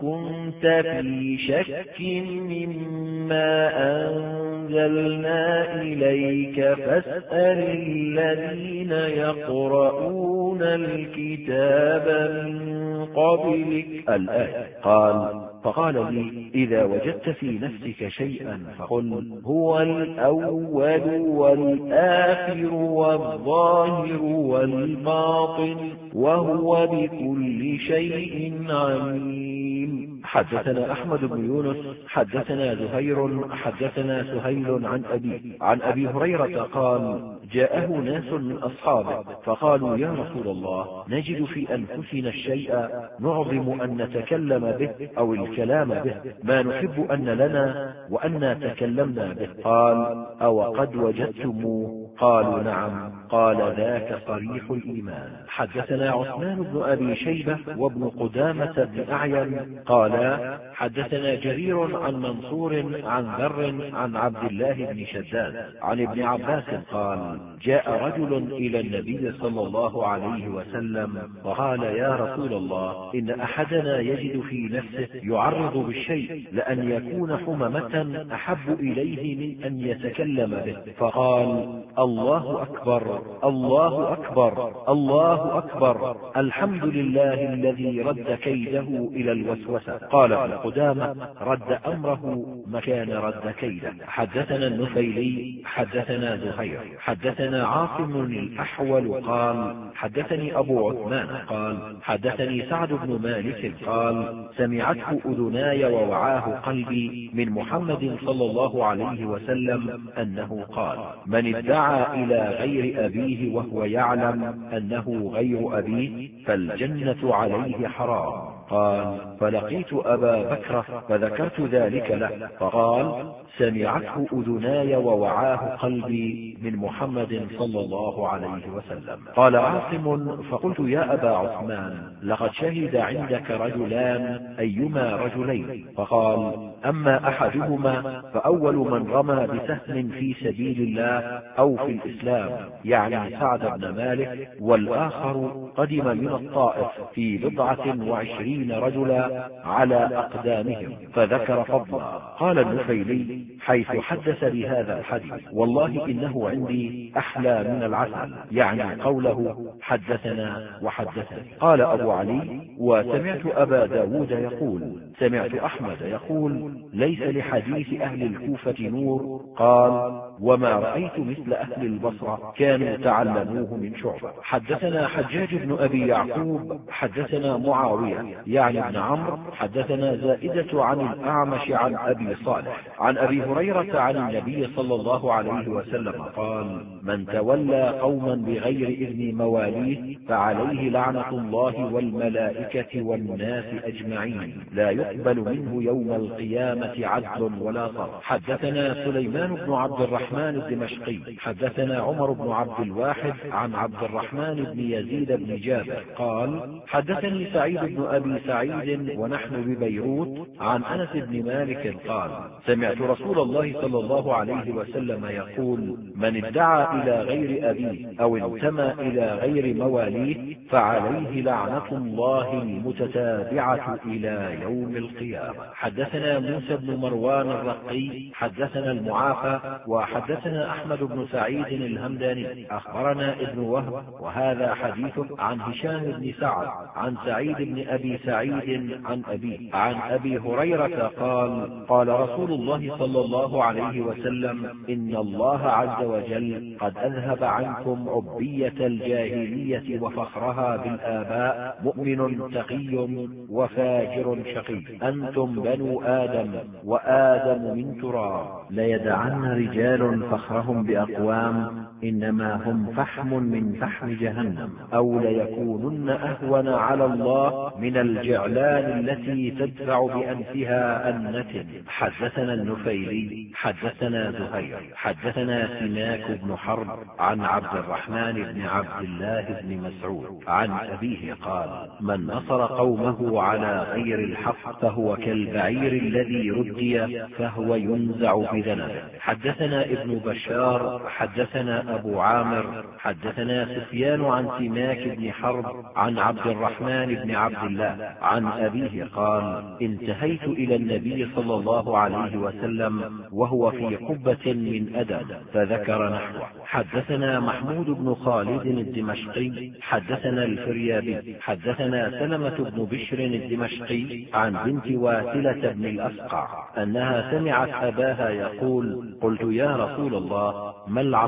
كنت في شك مما أنزلنا إليك فاسأل الذين يقرؤون الكتاب من قبلك. الآية. قال: فقال لي: إذا وجدت في نفسك شيئا فقل: هو الأول والآخر والظاهر والباطن، وهو بكل شيء عليم. حدثنا أحمد بن يونس حدثنا زهير حدثنا سهيل عن أبي هريرة قال جاءه ناس من أصحابه فقالوا يا رسول الله نجد في أنفسنا الشيء نعظم أن نتكلم به أو الكلام به ما نحب أن لنا وأن تكلمنا به. قال أو قد وجدتموه؟ قالوا نعم. قال ذاك صريح الإيمان. حدثنا عثمان بن أبي شيبة وابن قدامة بن أعين قالا حدثنا جرير عن منصور عن ذر عن عبد الله بن شداد عن ابن عباس قال جاء رجل إلى النبي صلى الله عليه وسلم وقال يا رسول الله إن أحدنا يجد في نفسه يعرض بالشيء لأن يكون حممة أحب إليه من أن يتكلم به. فقال الله أكبر الله أكبر الله أكبر الحمد لله الذي رد كيده إلى الوسوسة. قال ابن قدامة رد أمره مكان رد كيده. حدثنا النفيلي حدثنا زهير حدثنا عاصم الأحول قال حدثني أبو عثمان قال حدثني سعد بن مالك قال سمعته أذناي ووعاه قلبي من محمد صلى الله عليه وسلم أنه قال من ادعى إلى غير أبيه وهو يعلم أنه غير أبيه فالجنة عليه حرام. قال فلقيت أبا بكر فذكرت ذلك له فقال سمعته أذناي ووعاه قلبي من محمد صلى الله عليه وسلم. قال عاصم فقلت يا أبا عثمان لقد شهد عندك رجلان أيما رجلين؟ فقال أما أحدهما فأول من رمى بسهم في سبيل الله أو في الإسلام يعني سعد بن مالك، والآخر قدم من الطائف في 29 رجلا على أقدامهم فذكر فضلا. قال النفيلي حيث حدث بهذا الحديث والله إنه عندي أحلى من العسل، يعني قوله حدثنا وحدثني. قال أبو علي وسمعت أبا داود يقول سمعت أحمد يقول ليس لحديث أهل الكوفة نور. قال وما رأيت مثل أهل البصرة كانوا تعلموه من شعبة. حدثنا حجاج بن أبي يعقوب حدثنا معاوية يعني ابن عمرو حدثنا زائدة عن الأعمش عن أبي صالح عن أبي هريرة عن النبي صلى الله عليه وسلم قال من تولى قوما بغير إذن مواليه فعليه لعنة الله والملائكة والناس أجمعين لا يقبل منه يوم القيامة عدل ولا صرف. حدثنا سليمان بن عبد الرحمن الدمشقي حدثنا عمر بن عبد الواحد عن عبد الرحمن بن يزيد بن جابر قال حدثني سعيد بن أبي سعيد ونحن ببيروت عن أنس بن مالك قال سمعت رسول الله صلى الله عليه وسلم يقول من ادعى إلى غير أبيه أو انتمى إلى غير مواليه فعليه لعنة الله المتتابعة إلى يوم القيامة. حدثنا موسى بن مروان الرقي حدثنا المعافى وحدثنا أحمد بن سعيد الهمداني أخبرنا ابن وهب وهذا حديث عن هشام بن سعد عن سعيد بن أبي سعيد عن أبيه عن أبي هريرة قال قال رسول الله صلى الله عليه وسلم إن الله عز وجل قد أذهب عنكم عبية الجاهلية وفخرها بالآباء مؤمن تقي وفاجر شقي أنتم بنو آدم وآدم من تراب ليدعن رجال فخرهم بأقوام إنما هم فحم من فحم جهنم أو ليكونن أهون على الله من الجعلان التي تدفع بأنفها النتن. حدثنا النفيلي حدثنا زهير حدثنا سماك بن حرب عن عبد الرحمن بن عبد الله بن مسعود عن أبيه قال من نصر قومه على غير الحق فهو كالبعير الذي ردي فهو ينزع بذنبه. حدثنا ابن بشار حدثنا أبو عامر حدثنا سفيان عن سماك بن حرب عن عبد الرحمن بن عبد الله عن أبيه قال انتهيت إلى النبي صلى الله عليه وسلم وهو في قبة من أدم فذكر نحوه. حدثنا محمود بن خالد الدمشقي حدثنا الفريابي حدثنا سلمة بن بشر الدمشقي عن بنت واسلة بن الأسقع أنها سمعت أباها يقول قلت يا رسول الله ما العصبية؟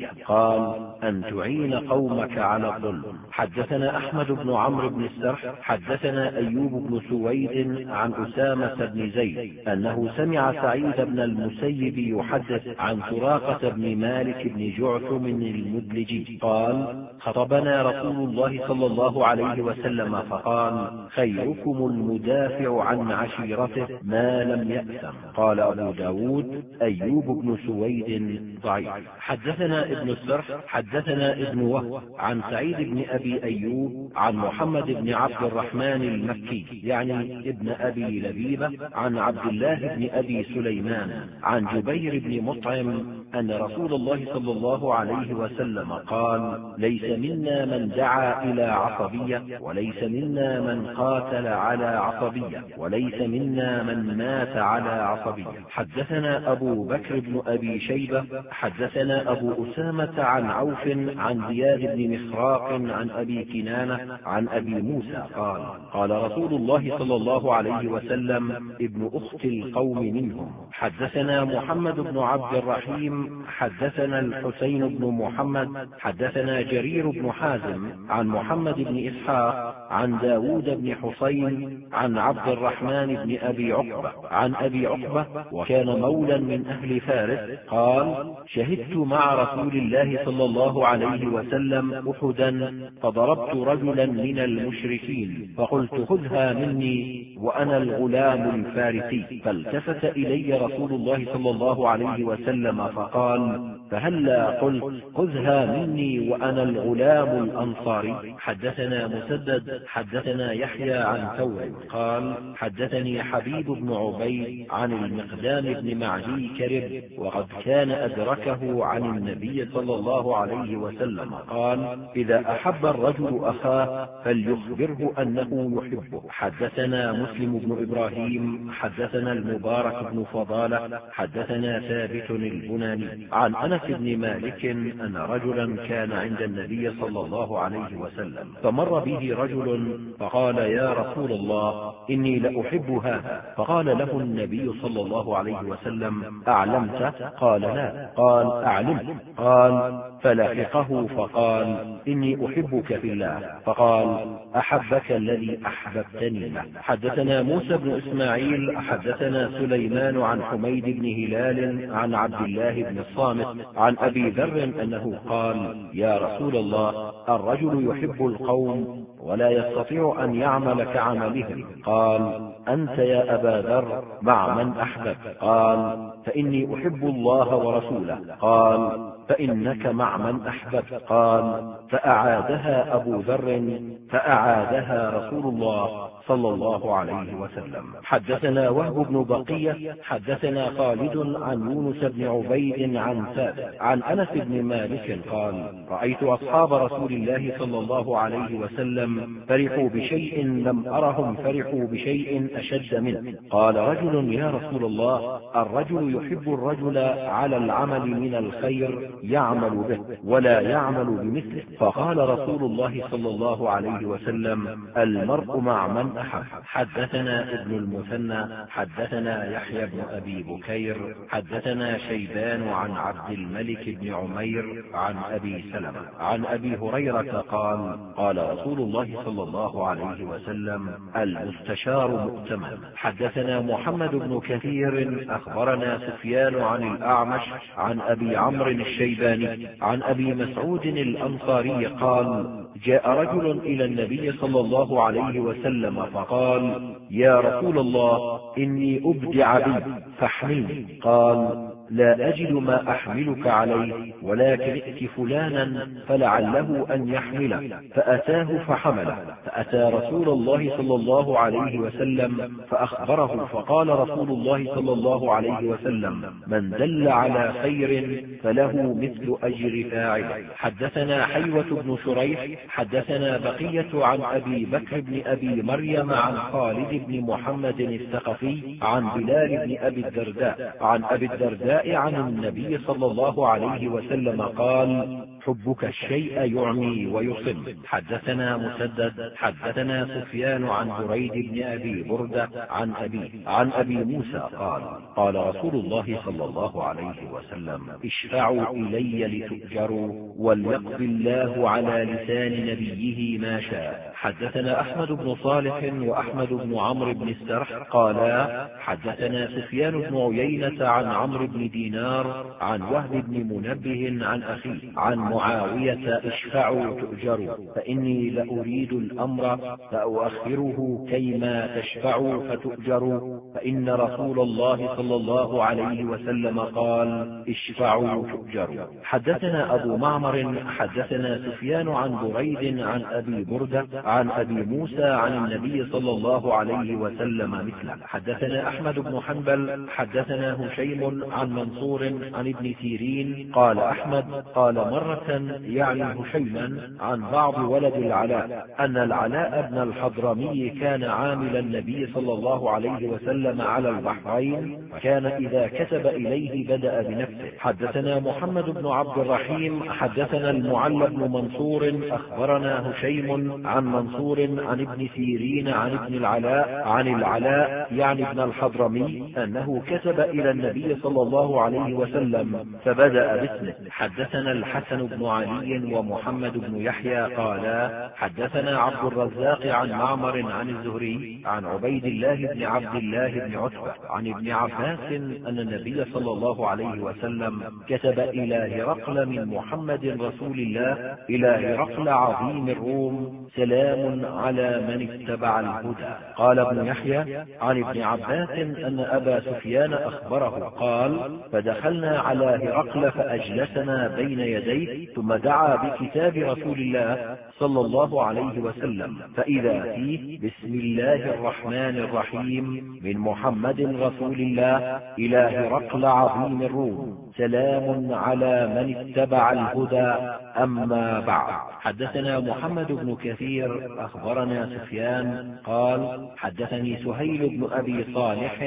قال: أن تعين قومك على الظلم. حدثنا أحمد بن عمرو بن السرح حدثنا أيوب بن سويد عن أسامة بن زيد أنه سمع سعيد بن المسيب يحدث عن سراقة بن مالك بن جعثم المدلجي قال: خطبنا رسول الله صلى الله عليه وسلم فقال: خيركم المدافع عن عشيرته ما لم يأثم. قال أبو داود: أيوب بن سويد ضعيف. حدثنا ابن السرح حدثنا ابن وهب عن سعيد بن أبي أيوب عن محمد بن عبد الرحمن المكي يعني ابن أبي لبيبة عن عبد الله بن أبي سليمان عن جبير بن مطعم أن رسول الله صلى الله عليه وسلم قال: ليس منا من دعا إلى عصبية، وليس منا من قاتل على عصبية، وليس منا من مات على عصبية. حدثنا أبو بكر بن أبي شيبة حدثنا أبو أسامة عن عوف عن زياد بن مخراق عن أبي كنانة عن أبي موسى قال: قال رسول الله صلى الله عليه وسلم: ابن أخت القوم منهم. حدثنا محمد بن عبد الرحيم حدثنا الحسين بن محمد حدثنا جرير بن حازم عن محمد بن إسحاق عن داود بن حسين عن عبد الرحمن بن أبي عقبة عن أبي عقبة وكان مولا من أهل فارس قال: شهدت مع رسول الله صلى الله عليه وسلم أحدا فضربت رجلا من المشركين فقلت: خذها مني وأنا الغلام الفارسي. فالتفت إلي رسول الله صلى الله عليه وسلم فقال: فهلا قلت: خذها مني وأنا الغلام الأنصاري. حدثنا مسدد حدثنا يحيى عن ثور قال: حدثني حبيب بن عبيد عن المقدام بن معدي كرب وقد كان أدركه عن النبي صلى الله عليه وسلم قال: إذا أحب الرجل أخاه فليخبره أنه يحبه. حدثنا مسلم بن إبراهيم حدثنا المبارك بن فضالة حدثنا ثابت البناني عن أنس بن مالك أن رجلا كان عند النبي صلى الله عليه وسلم فمر به رجل فقال: يا رسول الله إني لأحب هذا. فقال له النبي صلى الله عليه وسلم: أعلمت؟ قال: لا. قال: أعلمت. قال: فلحقه فقال: إني أحبك في الله. فقال: أحبك الذي أحببتني له. حدثنا موسى بن إسماعيل حدثنا سليمان عن حميد بن هلال عن عبد الله بن الصامت عن أبي ذر أنه قال: يا رسول الله الرجل يحب القوم ولا يستطيع أن يعمل كعملهم. قال: أنت يا أبا ذر مع من أحببت؟ قال: فإني أحب الله ورسوله. قال: فإنك مع من أحببت. قال: فأعادها أبو ذر فأعادها رسول الله صلى الله عليه وسلم. حدثنا وهب بن بقية حدثنا خالد عن يونس بن عبيد عن ثابت عن أنس بن مالك قال: رأيت أصحاب رسول الله صلى الله عليه وسلم فرحوا بشيء لم أرهم فرحوا بشيء أشد منه. قال رجل: يا رسول الله الرجل يحب الرجل على العمل من الخير يعمل به ولا يعمل بمثله. فقال رسول الله صلى الله عليه وسلم: المرء مع من أحب. حدثنا ابن المثنى حدثنا يحيى بن أبي بكير حدثنا شيبان عن عبد الملك بن عمير عن أبي سلمة عن أبي هريرة قال: قال رسول الله صلى الله عليه وسلم: المستشار مؤتمن. حدثنا محمد بن كثير أخبرنا سفيان عن الأعمش عن أبي عمرو الشيباني عن أبي مسعود الأنصاري قال: جاء رجل إلى النبي صلى الله عليه وسلم فقال: يا رسول الله إني أبدع بي فاحملني. قال: لا أجد ما أحملك عليه ولكن ائت فلانا فلعله أن يحمله. فأتاه فحمله. فأتى رسول الله صلى الله عليه وسلم فأخبره فقال رسول الله صلى الله عليه وسلم: من دل على خير فله مثل أجر فاعله. حدثنا حيوة بن شريح حدثنا بقية عن أبي بكر بن أبي مريم عن خالد بن محمد الثقفي عن بلال بن أبي الدرداء عن أبي الدرداء عن النبي صلى الله عليه وسلم قال: حبك الشيء يعمي ويصم. حدثنا مسدد حدثنا سفيان عن بريد بن أبي بردة عن أبي موسى قال قال رسول الله صلى الله عليه وسلم اشفعوا إلي لتؤجروا وليقضي الله على لسان نبيه ما شاء. حدثنا أحمد بن صالح وأحمد بن عمرو بن السرح قالا حدثنا سفيان بن عيينة عن عمرو بن دينار عن وهب بن منبه عن أخيه عن معاوية اشفعوا تؤجروا فإني لأريد الأمر فأؤخره كيما تشفعوا فتؤجروا فإن رسول الله صلى الله عليه وسلم قال اشفعوا تؤجروا. حدثنا أبو معمر حدثنا سفيان عن بريد عن أبي بردة عن أبي موسى عن النبي صلى الله عليه وسلم مثله. حدثنا أحمد بن حنبل حدثنا هشيم عن منصور عن ابن سيرين قال أحمد قال مرة يعني هشيما عن بعض ولد العلاء أن العلاء بن الحضرمي كان عامل النبي صلى الله عليه وسلم على البحرين وكان إذا كتب إليه بدأ بنفسه. حدثنا محمد بن عبد الرحيم حدثنا المعلى بن منصور أخبرنا هشيم عن منصور عن ابن سيرين عن ابن العلاء يعني ابن الحضرمي أنه كتب إلى النبي صلى الله عليه وسلم فبدأ باسمه. حدثنا الحسن بن علي ومحمد بن يحيى قالا حدثنا عبد الرزاق عن معمر عن الزهري عن عبيد الله بن عبد الله بن عتبة عن ابن عباس أن النبي صلى الله عليه وسلم كتب إلى هرقل من محمد رسول الله إلى هرقل عظيم الروم سلام على من اتبع الهدى. قال ابن يحيى عن ابن عباس أن أبا سفيان أخبره قال فدخلنا على هرقل فأجلسنا بين يديه ثم دعا بكتاب رسول الله صلى الله عليه وسلم فإذا فيه بسم الله الرحمن الرحيم من محمد رسول الله إلى هرقل عظيم الروم سلام على من اتبع الهدى أما بعد. حدثنا محمد بن كثير أخبرنا سفيان قال حدثني سهيل بن أبي صالح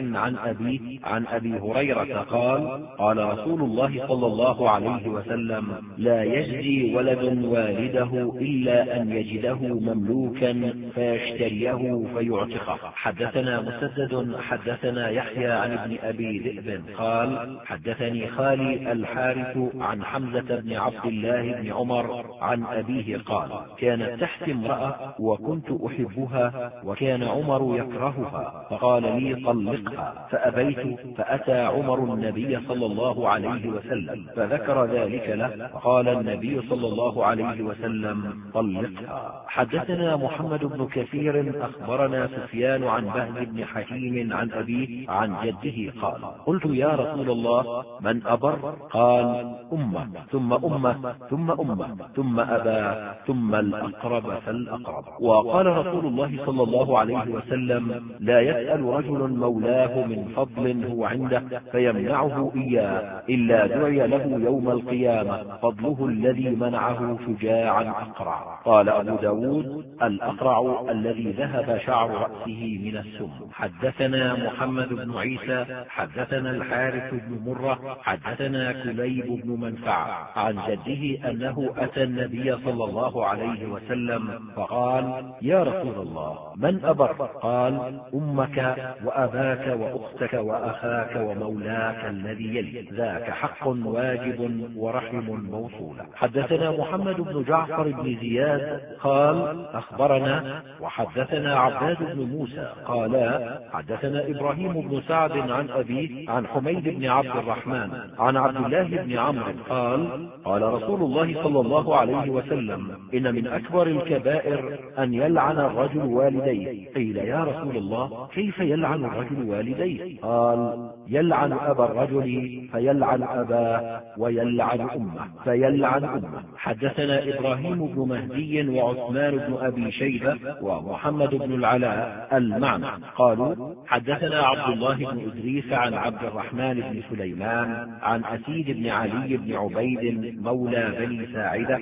عن أبي هريرة قال قال رسول الله صلى الله عليه وسلم لا يجزي ولد والده إلا أن يجده مملوكا فيشتريه فيعتقه. حدثنا مسدد حدثنا يحيى عن ابن أبي ذئب قال حدثني خالي الحارث عن حمزة بن عبد الله بن عمر عن أبيه قال كانت تحت امرأة وكنت أحبها وكان عمر يكرهها فقال لي طلقها فأبيت فأتى عمر النبي صلى الله عليه وسلم فذكر ذلك له فقال النبي صلى الله عليه وسلم طلقها. حدثنا محمد بن كثير أخبرنا سفيان عن بهز بن حكيم عن أبيه عن جده قال قلت يا رسول الله من أبر قال أمه ثم أمه ثم أمه ثم أبا ثم الأقرب فالأقرب. وقال رسول الله صلى الله عليه وسلم لا يسأل رجل مولاه من فضل هو عنده فيمنعه إياه إلا دعي له يوم القيامة فضله الذي منعه شجاعا أقرع. قال أبو داود الأقرع الذي ذهب شعر رأسه من السم. حدثنا محمد بن عيسى حدثنا الحارث بن مرة حدثنا كليب بن منفع عن جده أنه أتى النبي صلى الله عليه وسلم فقال يا رسول الله من أبر قال أمك وأباك وأختك وأخاك ومولاك الذي يلي ذاك حق واجب ورحم موصولة. حدثنا محمد بن جعفر بن زياد قال أخبرنا وحدثنا عباد بن موسى قالا حدثنا إبراهيم بن سعد عن أبيه عن حميد بن عبد الرحمن عن عبد الله بن عمرو قال قال رسول الله صلى الله عليه وسلم إن من أكبر الكبائر أن يلعن الرجل والديه. قيل يا رسول الله كيف يلعن الرجل والديه؟ قال يلعن أبا الرجل فيلعن أباه ويلعن أمه فيلعن أمه. حدثنا إبراهيم بن مهدي وعثمان بن أبي شيبة ومحمد بن العلاء المعنى قالوا حدثنا عبد الله بن إدريس عن عبد الرحمن بن سليمان عن أسيد بن علي بن عبيد مولى بني ساعدة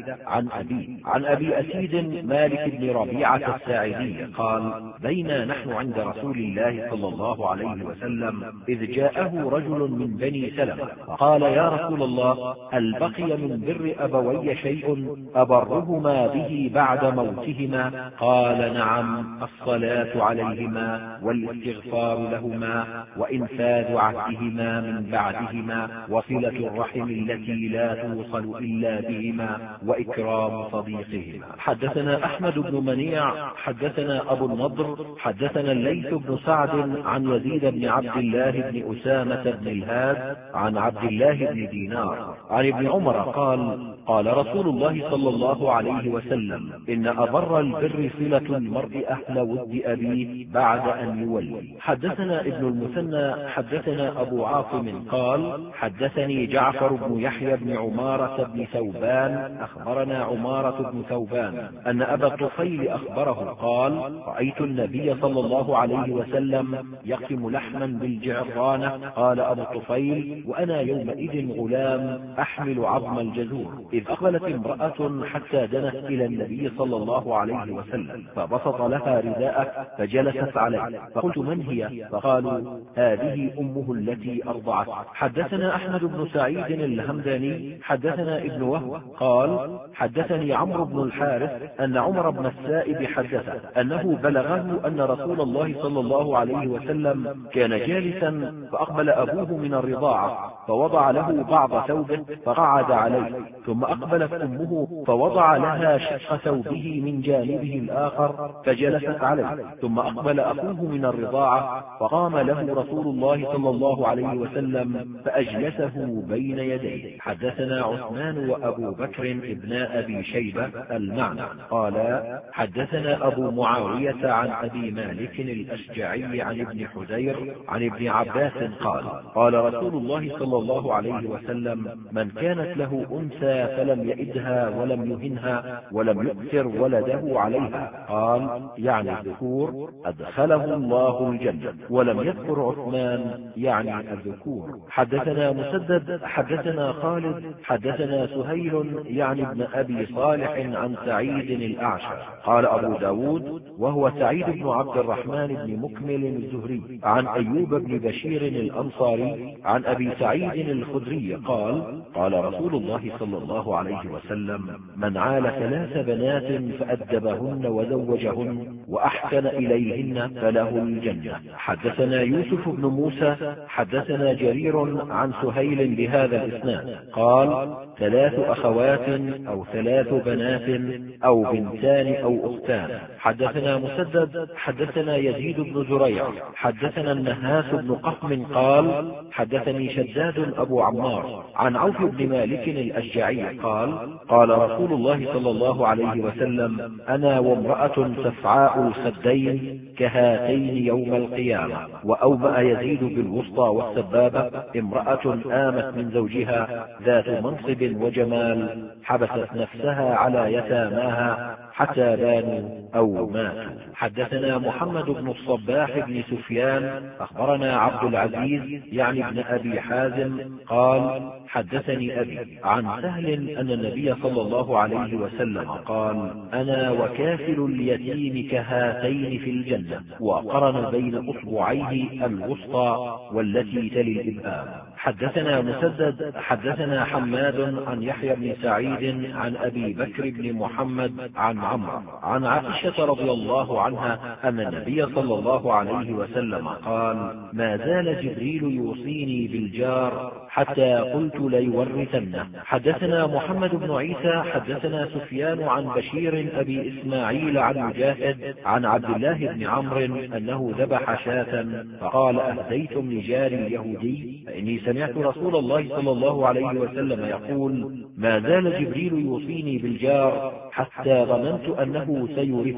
عن أبي أسيد مالك بن ربيعة الساعدي قال: بينا نحن عند رسول الله صلى الله عليه وسلم إذ جاءه رجل من بني سلمة فقال: يا رسول الله، هل بقي من بر أبوي شيء أبرهما به بعد موتهما؟ قال: نعم، الصلاة عليهما والاستغفار لهما وإنفاذ عهدهما من بعدهما وصلة الرحم التي لا توصل إلا بهما وإكرام صديقهما. حدثنا أحمد بن منيع حدثنا أبو النضر حدثنا الليث بن سعد عن يزيد بن عبد الله بن أسامة بن الهاد عن عبد الله بن دينار عن ابن عمر قال: قال رسول الله صلى الله عليه وسلم: إن أبر البر صلة المرء أهل ود أبيه بعد أن يولي. حدثنا ابن المثنى حدثنا أبو عاصم قال: حدثني جعفر بن يحيى بن عمارة بن ثوبان أخبرنا عمارة بن ثوبان أن أبا الطفيل أخبره قال: رأيت النبي صلى الله عليه وسلم يقسم لحما بالجعرانة. قال أبو الطفيل: وأنا يومئذ غلام أحمل عظم الجزور، إذ أقبلت امرأة حتى دنت إلى النبي صلى الله عليه وسلم فبسط لها رداءه فجلست عليه، فقلت: من هي؟ فقالوا: هذه أمه التي أرضعت. حدثنا أحمد بن سعيد الهمداني حدثنا ابن وهب قال: حدثني عمرو بن الحارث أن عمر بن السائب حدثه أنه بلغه أن رسول الله صلى الله عليه وسلم كان جالسا فأقبل أبوه من الرضاعة فوضع له بعض ثوبه فقعد عليه، ثم أقبلت أمه فوضع لها شق ثوبه من جانبه الآخر فجلست عليه، ثم أقبل أخوه من الرضاعة فقام له رسول الله صلى الله عليه وسلم فأجلسه بين يديه. حدثنا عثمان وأبو بكر ابن أبي شيبة المعنى قال: حدثنا أبو معاوية عن أبي مالك الأشجعي عن ابن حذير عن ابن عباس قال: قال رسول الله صلى الله عليه وسلم: من كانت له أنثى فلم يئدها ولم يهنها ولم يؤثر ولده عليها، قال يعني الذكور، أدخله الله الجنة. ولم يذكر عثمان يعني الذكور. حدثنا مسدد حدثنا خالد حدثنا سهيل يعني ابن أبي صالح عن سعيد الأعشى قال أبو داود وهو سعيد بن عبد الرحمن بن مكمل الزهري عن أيوب بن بشير الأنصاري عن أبي سعيد الخدري قال: قال رسول الله صلى الله عليه وسلم: من عال 3 بنات فأدبهن وزوجهن وأحسن إليهن فله الجنة. حدثنا يوسف بن موسى حدثنا جرير عن سهيل بهذا الإسناد قال: 3 أخوات أو 3 بنات أو بنتان أو أختان. حدثنا مسدد حدثنا يزيد بن زريع حدثنا النهاس بن قحم قال: حدثني شداد أبو عمار عن عوف بن مالك الأشجعي قال: قال رسول الله صلى الله عليه وسلم: أنا وامرأة سفعاء الخدين كهاتين يوم القيامة. وأومأ يزيد بالوسطى والسبابة: امرأة آمت من زوجها ذات منصب وجمال حبست نفسها على يتاماها حتى بانوا أو ماتوا. حدثنا محمد بن الصباح بن سفيان أخبرنا عبد العزيز يعني ابن أبي حازم قال: حدثني أبي عن سهل أن النبي صلى الله عليه وسلم قال: أنا وكافل اليتيم كهاتين في الجنة، وقرن بين أصبعيه الوسطى والتي تلي الإبهام. حدثنا مسدد حدثنا حماد عن يحيى بن سعيد عن أبي بكر بن محمد عن عمرو عن عائشة رضي الله عنها أن النبي صلى الله عليه وسلم قال: ما زال جبريل يوصيني بالجار حتى قلت ليورثنه. حدثنا محمد بن عيسى حدثنا سفيان عن بشير أبي إسماعيل عن مجاهد عن عبد الله بن عمرو أنه ذبح شاة فقال: أهديتم لجاري اليهودي؟ فإني سمعت رسول الله صلى الله عليه وسلم يقول: ما زال جبريل يوصيني بالجار حتى ظننت أنه سيورثه.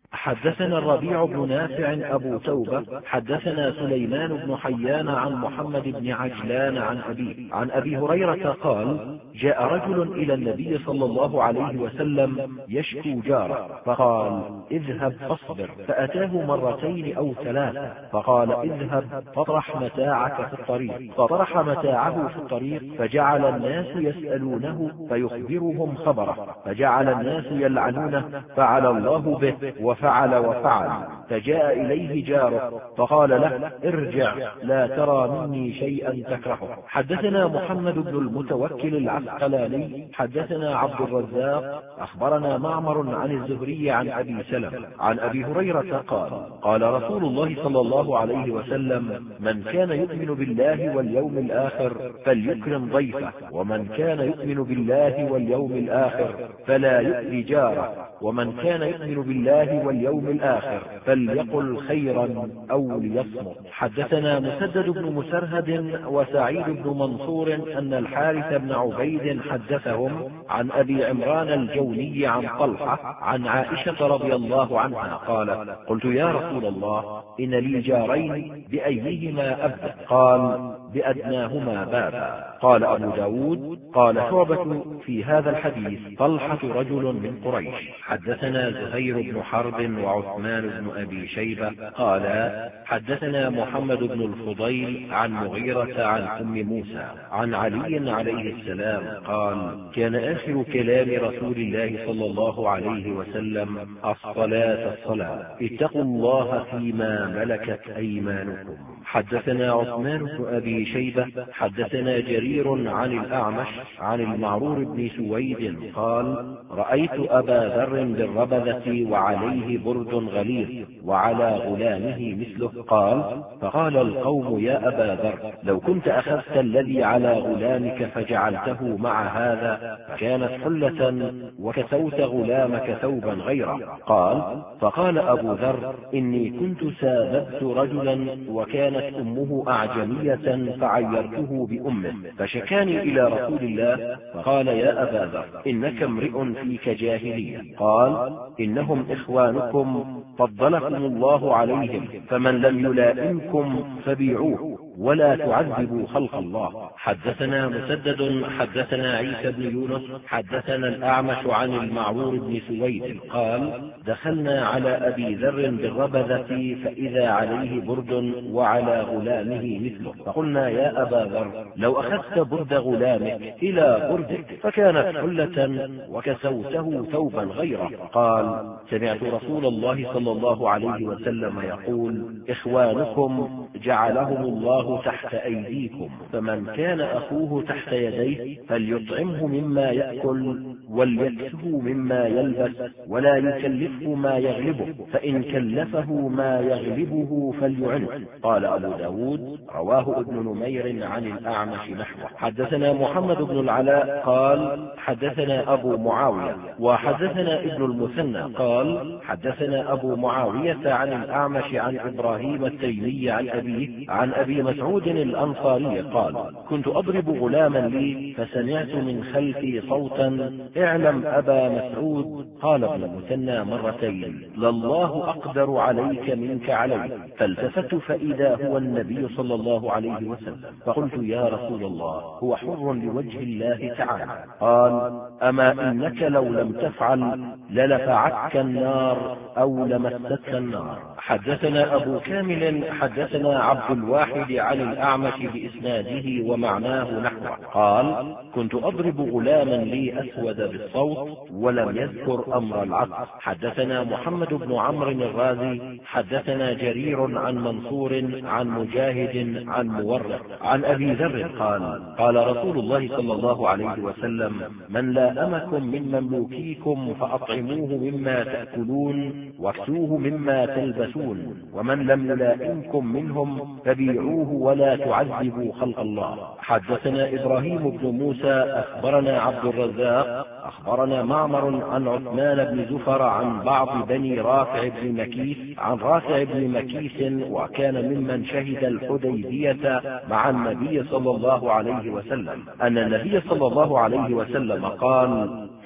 حدثنا الربيع بن نافع أبو توبة حدثنا سليمان بن حيان عن محمد بن عجلان عن أبي هريرة قال: جاء رجل إلى النبي صلى الله عليه وسلم يشكو جاره، فقال: اذهب فاصبر. فأتاه مرتين أو ثلاثة، فقال: اذهب فاطرح متاعك في الطريق. فطرح متاعه في الطريق، فجعل الناس يسألونه فيخبرهم خبره، فجعل الناس يلعنونه، فعل الله به وفعل وفعل. فجاء إليه جاره فقال له: ارجع، لا ترى مني شيئا تكرهه. حدثنا محمد بن المتوكل العسقلاني حدثنا عبد الرزاق أخبرنا معمر عن الزهري عن أبي سلمة عن أبي هريرة قال: قال رسول الله صلى الله عليه وسلم: من كان يؤمن بالله واليوم الآخر فليكرم ضيفه، ومن كان يؤمن بالله واليوم الآخر فلا يؤذي جاره، ومن كان يؤمن بالله واليوم الآخر فليقل خيرا أو ليصمت. حدثنا مسدد بن مسرهد وسعيد بن منصور أن الحارث بن عبيد حدثهم عن أبي عمران الجوني عن طلحة عن عائشة رضي الله عنها قالت: قلت يا رسول الله، إن لي جارين، بأيهما أبدأ؟ قال: بأدناهما بابا. قال أبو داود: قال شعبة في هذا الحديث: طلحة رجل من قريش. حدثنا زهير بن حرب وعثمان بن أبي شيبة قالا: حدثنا محمد بن الفضيل عن مغيرة عن أم موسى عن علي عليه السلام قال: كان آخر كلام رسول الله صلى الله عليه وسلم: الصلاة الصلاة، اتقوا الله فيما ملكت أيمانكم. حدثنا عثمان بن أبي شيبة حدثنا جرير عن الأعمش عن المعرور بن سويد قال: رأيت أبا ذر بالربذة وعليه برد غليظ وعلى غلامه مثله. قال: فقال القوم: يا أبا ذر، لو كنت أخذت الذي على غلامك فجعلته مع هذا فكانت حلة وكسوت غلامك ثوبا غيره. قال: فقال أبو ذر: إني كنت ساببت رجلا وكانت أمه أعجمية فعيرته بأمه، فشكاني إلى رسول الله، فقال: يا أبا ذر، إنك امرئ فيك جاهلية. قال: إنهم إخوانكم فضلكم الله عليهم، فمن لم يلائمكم فبيعوه ولا تعذبوا خلق الله. حدثنا مسدد حدثنا عيسى بن يونس حدثنا الأعمش عن المعرور بن سويد قال: دخلنا على أبي ذر بالربذة فإذا عليه برد وعلى غلامه مثله، فقلنا: يا أبا ذر، لو أخذت برد غلامك إلى بردك فكانت حلة وكسوته ثوبا غيره. قال: سمعت رسول الله صلى الله عليه وسلم يقول: إخوانكم جعلهم الله تحت أيديكم، فمن كان أخوه تحت يديه فليطعمه مما يأكل وليكسه مما يلبس ولا يكلفه ما يغلبه، فإن كلفه ما يغلبه فليعنه. قال أبو داود: رواه ابن نمير عن الأعمش نحوه. حدثنا محمد بن العلاء قال: حدثنا أبو معاوية وحدثنا ابن المثنى قال: حدثنا أبو معاوية عن الأعمش عن إبراهيم التيمي عن أبيه عن أبي مسعود الأنصاري قال: كنت أضرب غلاما لي فسمعت من خلفي صوتا: اعلم أبا مسعود. قال ابن المثنى مرتين: لله أقدر عليك منك علي. فالتفت فإذا هو النبي صلى الله عليه وسلم، فقلت: يا رسول الله، هو حر لوجه الله تعالى. قال: أما إنك لو لم تفعل للفعتك النار أو لمستك النار. حدثنا أبو كامل حدثنا عبد الواحد عن الأعمش بإسناده ومعناه نحوه قال: كنت أضرب غلاما لي أسود بالصوت، ولم يذكر أمر العصر. حدثنا محمد بن عمرو الرازي حدثنا جرير عن منصور عن مجاهد عن مورق عن أبي ذر قال: قال رسول الله صلى الله عليه وسلم: من لائمكم من مملوكيكم فأطعموه مما تأكلون واكسوه مما تلبسون، ومن لم يلائمكم منهم فبيعوه ولا تعذبوا خلق الله. حدثنا إبراهيم بن موسى أخبرنا عبد الرزاق أخبرنا معمر عن عثمان بن زفر عن بعض بني رافع بن مكيس عن رافع بن مكيس، وكان ممن شهد الحديبية مع النبي صلى الله عليه وسلم، أن النبي صلى الله عليه وسلم قال: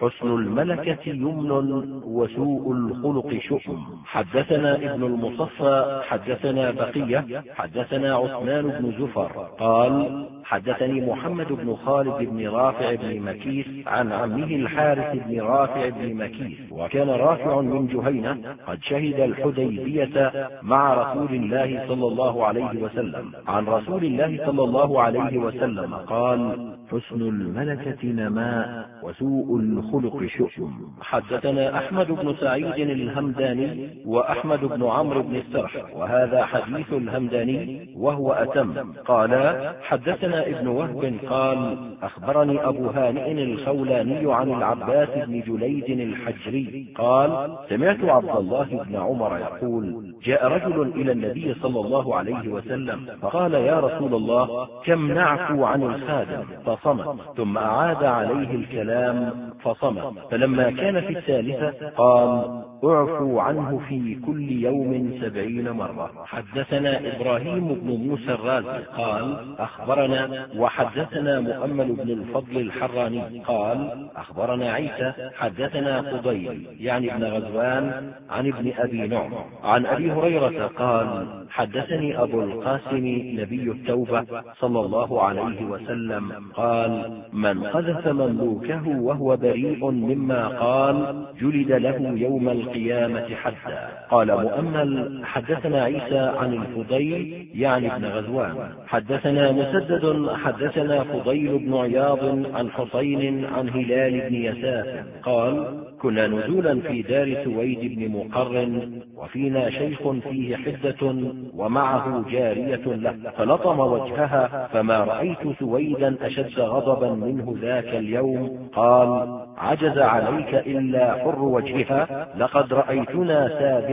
حسن الملكة يمن وسوء الخلق شؤم. حدثنا ابن المصفى حدثنا بقية حدثنا عثمان بن زفر قال حدثني محمد بن خالد بن رافع بن مكيس عن عمه الحارث بن رافع بن مكيس، وكان رافع من جهينة قد شهد الحديبية مع رسول الله صلى الله عليه وسلم عن رسول الله صلى الله عليه وسلم قال حسن الملكة نماء وسوء الخلق شؤم. حدثنا أحمد بن سعيد الهمداني وأحمد بن عمرو بن السرح، وهذا حديث الهمداني وهو أتم. قال حدثنا ابن وهب قال أخبرني أبو هانئ الخولاني عن العباس بن جليد الحجري قال سمعت عبد الله بن عمر يقول جاء رجل إلى النبي صلى الله عليه وسلم فقال يا رسول الله كم نعفو عن الخادم؟ فصمت، ثم أعاد عليه الكلام فصمت، فلما كان في الثالثة قال اعفوا عنه في كل يوم 70 مرة. حدثنا إبراهيم بن موسى الرازي قال أخبرنا وحدثنا مؤمل بن الفضل الحراني قال أخبرنا عيسى حدثنا فضيل يعني ابن غزوان عن ابن أبي نعم عن أبي هريرة قال حدثني أبو القاسم نبي التوبة صلى الله عليه وسلم قال من قذف مملوكه وهو بريء مما قال جلد له يوم القيامة حدا. قال مؤمل حدثنا عيسى عن الفضيل يعني ابن غزوان حدثنا مسدد حدثنا فضيل بن عياض عن حسين عن هلال بن يساف قال كنا نزولا في دار سويد بن مقرن وفينا شيخ فيه حدة ومعه جارية له، فلطم وجهها فما رأيت سويدا أشد غضبا منه ذاك اليوم. قال عجز عليك إلا حر وجهها، لقد رأيتنا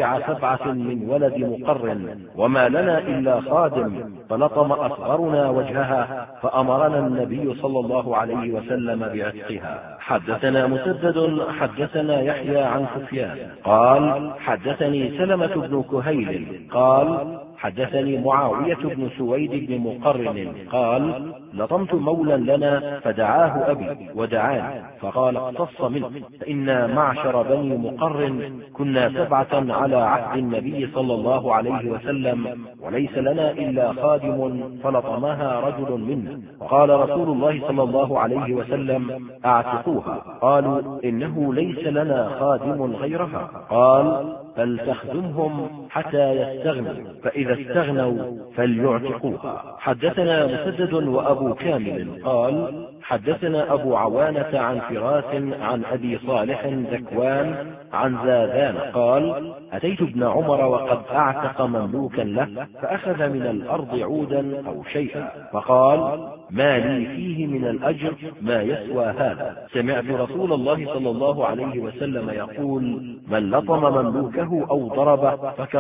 7 من ولد مقرن وما لنا إلا خادم، فلطم أصغرنا وجهها فأمرنا النبي صلى الله عليه وسلم بعتقها. حدثنا مسدد حدثنا يحيى عن سفيان قال حدثني سلمة بن كهيل قال حدثني معاوية بن سويد بن مقرن قال لطمت مولا لنا فدعاه أبي ودعاني فقال اقتص منه، فإنا معشر بني مقرن كنا 7 على عهد النبي صلى الله عليه وسلم وليس لنا إلا خادم فلطمها رجل منا، وقال رسول الله صلى الله عليه وسلم اعتقوها. قالوا إنه ليس لنا خادم غيرها. قال فلتخدمهم حتى يستغنوا، فإذا استغنوا فليعتقوها. حدثنا مسدد وأبو كامل قال حدثنا أبو عوانة عن فراس عن أبي صالح ذكوان عن زاذان قال أتيت ابن عمر وقد أعتق مملوكا له فأخذ من الأرض عودا أو شيئا، فقال ما لي فيه من الأجر ما يسوى هذا. سمعت رسول الله صلى الله عليه وسلم يقول من لطم مملوكه أو ضربه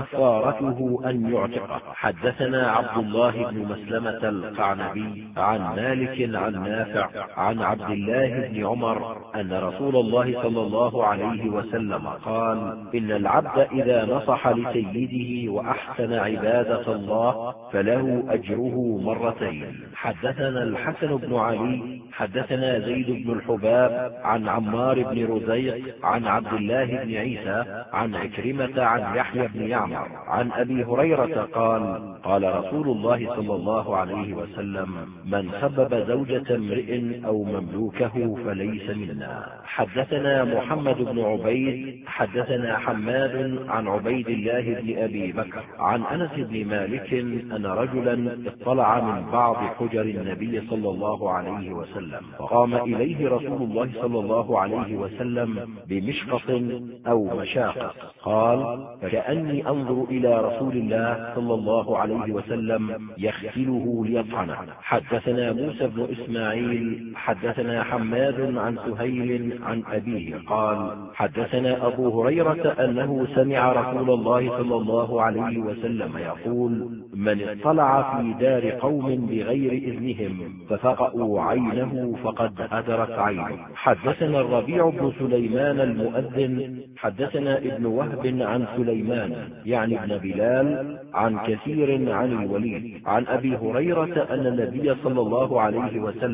فكفارته أن يعتقه. حدثنا عبد الله بن مسلمة القعنبي عن مالك عن نافع عن عبد الله بن عمر أن رسول الله صلى الله عليه وسلم قال إن العبد إذا نصح لسيده وأحسن عبادة الله فله أجره 2 مرتين. حدثنا الحسن بن علي حدثنا زيد بن الحباب عن عمار بن رزيق عن عبد الله بن عيسى عن عكرمة عن يحيى بن يعمر عن أبي هريرة قال قال رسول الله صلى الله عليه وسلم من سبب زوجة امرئ أو مملوكه فليس منا. حدثنا محمد بن عبيد حدثنا حماد عن عبيد الله بن أبي بكر عن أنس بن مالك أن رجلا اطلع من بعض حجر النبي صلى الله عليه وسلم فقام إليه رسول الله صلى الله عليه وسلم بمشقص أو مشاقص، قال فكأني أنظر إلى رسول الله صلى الله عليه وسلم يغسله ليطعنه. حدثنا موسى بن إسماعيل حدثنا حماد عن سهيل عن أبيه قال حدثنا أبو هريرة أنه سمع رسول الله صلى الله عليه وسلم يقول من اطلع في دار قوم بغير إذنهم ففقأوا عينه فقد هدرت عينه. حدثنا الربيع بن سليمان المؤذن حدثنا ابن وهب عن سليمان يعني ابن بلال عن كثير عن الوليد عن أبي هريرة أن النبي صلى الله عليه وسلم قال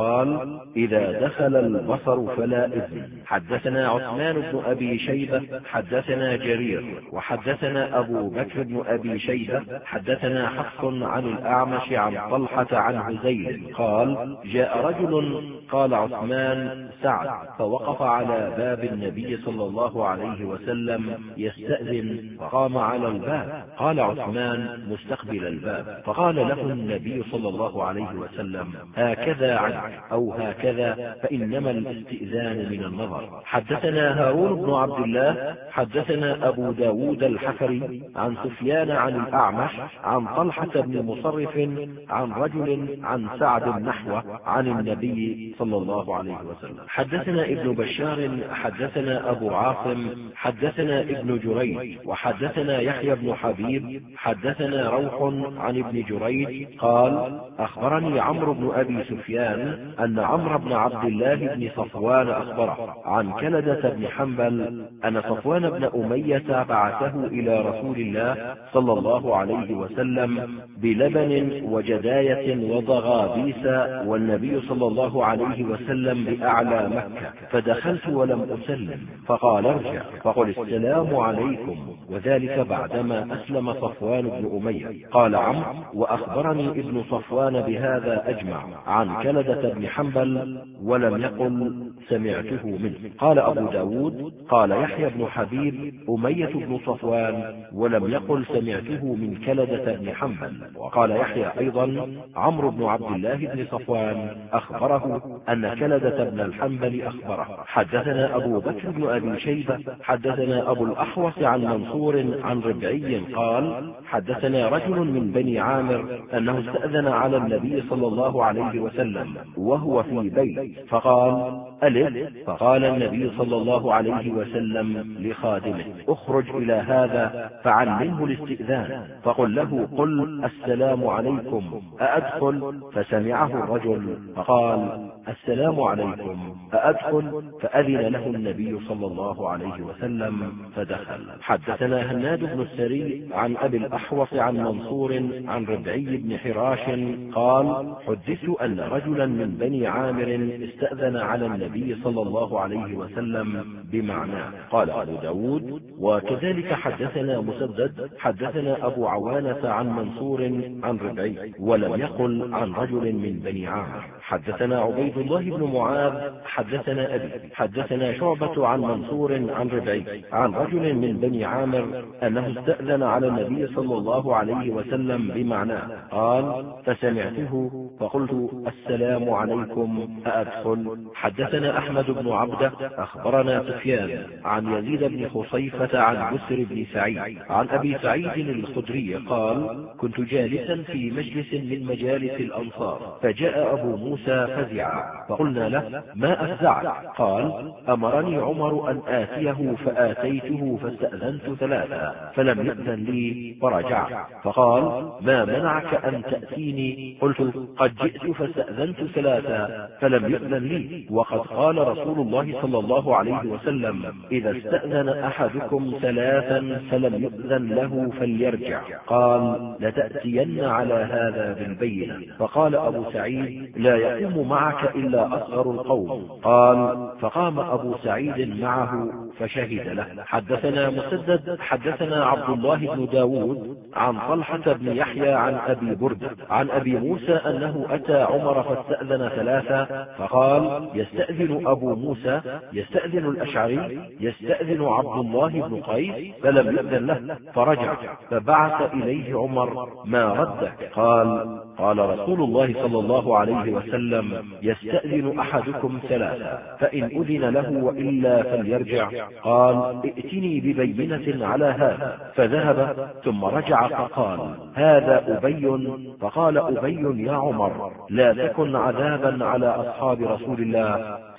قال: إذا دخل البصر فلا إذن. حدثنا عثمان بن أبي شيبة حدثنا جرير وحدثنا أبو بكر بن أبي شيبة حدثنا حفص عن الأعمش عن طلحة عن هزيل قال: جاء رجل قال عثمان سعد فوقف على باب النبي صلى الله عليه وسلم يستأذن فقام على الباب. قال عثمان مستقبل الباب، فقال له النبي صلى الله عليه وسلم: هكذا عنك أو هكذا، فإنما الاستئذان من النظر. حدثنا هارون بن عبد الله حدثنا أبو داود الحفري عن سفيان عن الأعمش عن طلحة بن مصرف عن رجل عن سعد نحوه عن النبي صلى الله عليه وسلم. حدثنا ابن بشار حدثنا أبو عاصم حدثنا ابن جريج وحدثنا يحيى بن حبيب حدثنا روح عن ابن جريج قال: أخبرني عمرو بن أبي سفيان أن عمرو بن عبد الله بن صفوان أخبره عن كلدة بن حنبل أن صفوان بن أمية بعثه إلى رسول الله صلى الله عليه وسلم بلبن وجداية وضغابيس، والنبي صلى الله عليه وسلم بأعلى مكة، فدخلت ولم أسلم، فقال: ارجع فقل السلام عليكم، وذلك بعدما أسلم صفوان بن أمية. قال عمرو: وأخبرني ابن صفوان بهذا أجمع عن كلدة بن حنبل ولم يقل سمعته منه. قال أبو داود: قال يحيى بن حبيب: أمية بن صفوان، ولم يقل سمعته من كلدة بن حنبل. وقال يحيى أيضا: عمرو بن عبد الله بن صفوان أخبره أن كلدة بن الحنبل أخبره. حدثنا أبو بكر بن أبي شيبة حدثنا أبو الأحوص عن منصور عن ربعي قال: حدثنا رجل من بني عامر أنه استأذن على النبي صلى الله عليه وسلم وهو في بيت، فقال: ألف. فقال النبي صلى الله عليه وسلم لخادمه: اخرج إلى هذا فعلمه الاستئذان، فقل له: قل السلام عليكم أأدخل؟ فسمعه الرجل فقال: السلام عليكم أأدخل؟ فأذن له النبي صلى الله عليه وسلم فدخل. حدثنا هناد بن السري عن أبي الأحوص عن منصور عن ربعي بن حراش قال: حدثت أن رجلا من بني عامر استأذن على النبي صلى الله عليه وسلم بمعناه. قال أبو داود: وكذلك حدثنا مسدد حدثنا أبو عوانة عن منصور عن ربعي ولم يقل عن رجل من بني عامر. حدثنا عبيد الله بن معاذ حدثنا أبي حدثنا شعبة عن منصور عن ربعي عن رجل من بني عامر أنه استأذن على النبي صلى الله عليه وسلم بمعناه. قال: فسمعته فقلت: السلام عليكم أأدخل؟ حدثنا أحمد بن عبده أخبرنا سفيان عن يزيد بن خصيفة عن بسر بن سعيد عن أبي سعيد الخدري قال: كنت جالسا في مجلس من مجالس الأنصار، فجاء أبو موسى فزعا، فقلنا له: ما أفزعك؟ قال: أمرني عمر أن آتيه فآتيته فاستأذنت ثلاثا فلم يأذن لي فرجعت، فقال: ما منعك أن تأتيني؟ قلت: قد جئت فاستأذنت ثلاثا فلم يأذن لي، وقد قال رسول الله صلى الله عليه وسلم: إذا استأذن أحدكم ثلاثا فلم يؤذن له فليرجع. قال: لتأتين على هذا بالبينة. فقال أبو سعيد: لا يقوم معك إلا أصغر القوم. قال: فقام أبو سعيد معه فشهد له. حدثنا مسدد حدثنا عبد الله بن داود عن طلحة بن يحيى عن أبي بردة عن أبي موسى أنه أتى عمر فاستأذن ثلاثة، فقال: يستأذن أبو موسى، يستأذن الأشعري، يستأذن عبد الله بن قيس، فلم يأذن له فرجع، فبعث إليه عمر: ما ردك؟ قال رسول الله صلى الله عليه وسلم: يستأذن أحدكم ثلاثة، فإن أذن له وإلا فليرجع. قال: ائتني ببينة على هذا، فذهب ثم رجع فقال: هذا أبي. فقال أبي: يا عمر، لا تكن عذابا على أصحاب رسول الله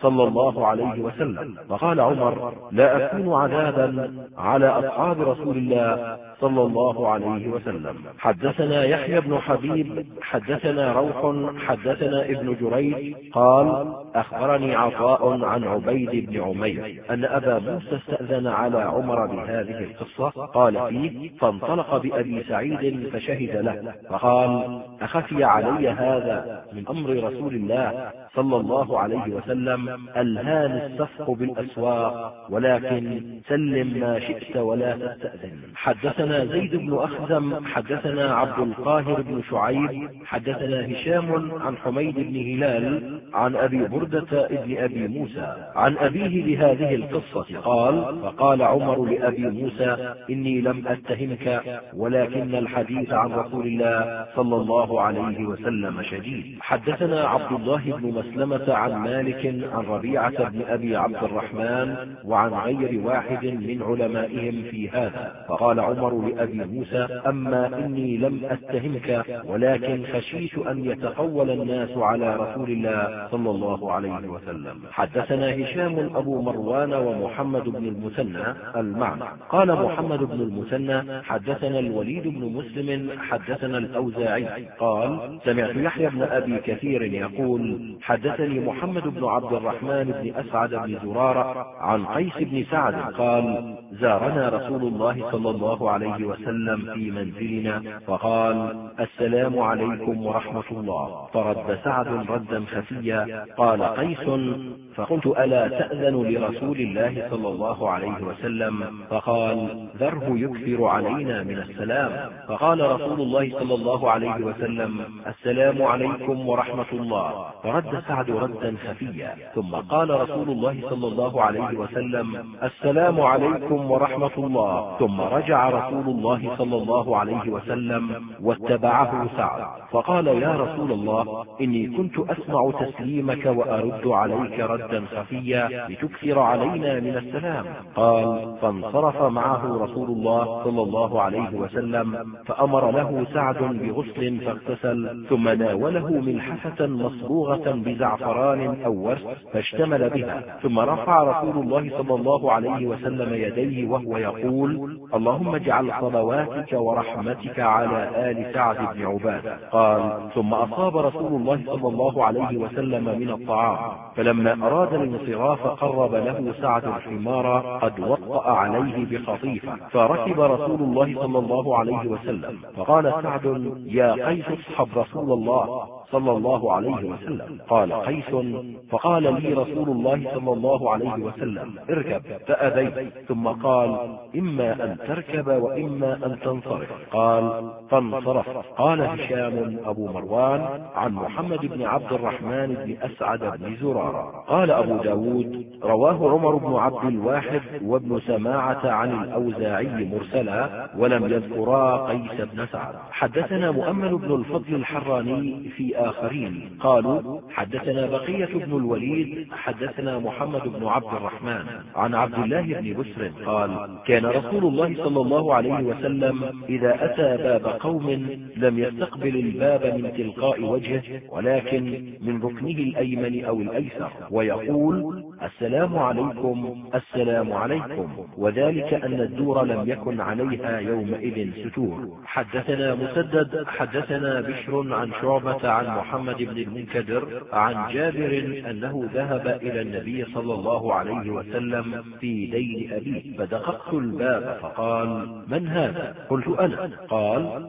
صلى الله عليه وسلم. فقال عمر: لا أكون عذابا على أصحاب رسول الله صلى الله عليه وسلم. حدثنا يحيى بن حبيب حدثنا روح حدثنا ابن جريج قال: أخبرني عطاء عن عبيد بن عمير أن أبا موسى استأذن على عمر بهذه القصة. قال فيه: فانطلق بأبي سعيد فشهد له، فقال: أخفي علي هذا من أمر رسول الله صلى الله عليه وسلم، ألهاني السفق بالأسواق، ولكن سلم ما شئت ولا تستأذن. حدثنا زيد بن أخزم حدثنا عبد القاهر بن شعيب حدثنا هشام عن حميد بن هلال عن أبي بردة ابن أبي موسى عن أبيه بهذه القصة قال: فقال عمر لأبي موسى: إني لم أتهمك، ولكن الحديث عن رسول الله صلى الله عليه وسلم شديد. حدثنا عبد الله بن مسلمة عن مالك عن ربيعة بن أبي عبد الرحمن وعن غير واحد من علمائهم في هذا. فقال عمر لأبي موسى: أما إني لم أتهمك، ولكن خشيت أن يتقول الناس على رسول الله صلى الله عليه وسلم. حدثنا هشام أبو مروان ومحمد بن المثنى المعنى. قال محمد بن المثنى: حدثنا الوليد بن مسلم حدثنا الأوزاعي قال: سمعت يحيى بن أبي كثير يقول: حدثني محمد بن عبد الرحمن بن أسعد بن زرارة عن قيس بن سعد قال: زارنا رسول الله صلى الله عليه وسلم في منزلنا، فقال: السلام عليكم ورحمة الله. فرد سعد ردا خفيا. قال قيس: فقلت: ألا تأذن لرسول الله صلى الله عليه وسلم؟ فقال: ذره يكثر علينا من السلام. فقال رسول الله صلى الله عليه وسلم: السلام عليكم ورحمة الله. فرد سعد ردا خفيا. ثم قال رسول الله صلى الله عليه وسلم: السلام عليكم ورحمة الله. ثم رجع رسول الله صلى الله عليه وسلم واتبعه سعد. فقال: يا رسول الله، إني كنت أسمع تسليمك وأرد عليك ردا خفيا لتكثر علينا من السلام. قال: فانصرف معه رسول الله صلى الله عليه وسلم، فأمر له سعد بغسل فاغتسل، ثم ناوله ملحفة مصبوغة بزعفران أو ورس فاشتمل بها، ثم رفع رسول الله صلى الله عليه وسلم يديه وهو يقول: اللهم اجعل صلواتك ورحمتك على آل سعد بن عبادة. قال: ثم أصاب رسول الله صلى الله عليه وسلم من الطعام، فلما أراد الانصراف قرب له سعد الحمار قد وطأ عليه بخطيفة، فركب رسول الله صلى الله عليه وسلم، فقال سعد: يا قيس اصحب رسول الله صلى الله عليه وسلم. قال قيس: فقال لي رسول الله صلى الله عليه وسلم: اركب، فأبيت، ثم قال: إما أن تركب وإما أن تنصرف. قال: فانصرف. قال هشام أبو مروان عن محمد بن عبد الرحمن بن أسعد بن زرارة. قال أبو داود: رواه عمر بن عبد الواحد وابن سماعة عن الأوزاعي مرسلا، ولم يذكرا قيس بن سعد. حدثنا مؤمل بن الفضل الحراني في آخرين قالوا: حدثنا بقية بن الوليد حدثنا محمد بن عبد الرحمن عن عبد الله بن بسر قال: كان رسول الله صلى الله عليه وسلم إذا أتى باب قوم لم يستقبل الباب من تلقاء وجهه، ولكن من ركنه الأيمن أو الأيسر، ويقول: السلام عليكم، السلام عليكم، وذلك أن الدور لم يكن عليها يومئذ ستور. حدثنا مسدد حدثنا بشر عن شعبة عن محمد بن المنكدر عن جابر أنه ذهب إلى النبي صلى الله عليه وسلم في دين أبيه، فدققت الباب فقال: من هذا؟ قلت: أنا. قال: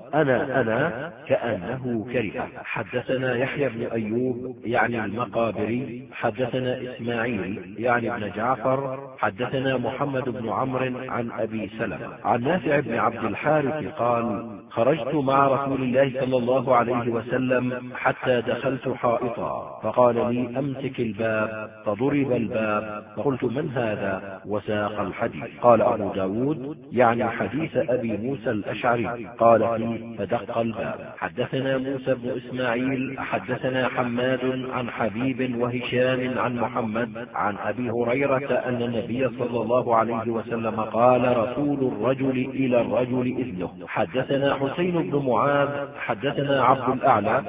أنا كأنه كره. حدثنا يحيى بن أيوب يعني المقابري حدثنا إسماعيل يعني ابن جعفر حدثنا محمد بن عمرو عن أبي سلمة عن نافع بن عبد الحارث قال: خرجت مع رسول الله صلى الله عليه وسلم حتى دخلت حائطا، فقال لي: أمسك الباب، فضرب الباب، فقلت: من هذا؟ وساق الحديث. قال أبو داود: يعني حديث أبي موسى الأشعري. قال فيه: فدق الباب. حدثنا موسى بن إسماعيل حدثنا حماد عن حبيب وهشام عن محمد عن أبي هريرة أن النبي صلى الله عليه وسلم قال: رسول الرجل إلى الرجل إذنه. حدثنا حسين بن معاذ حدثنا عبد الأعلى حدثنا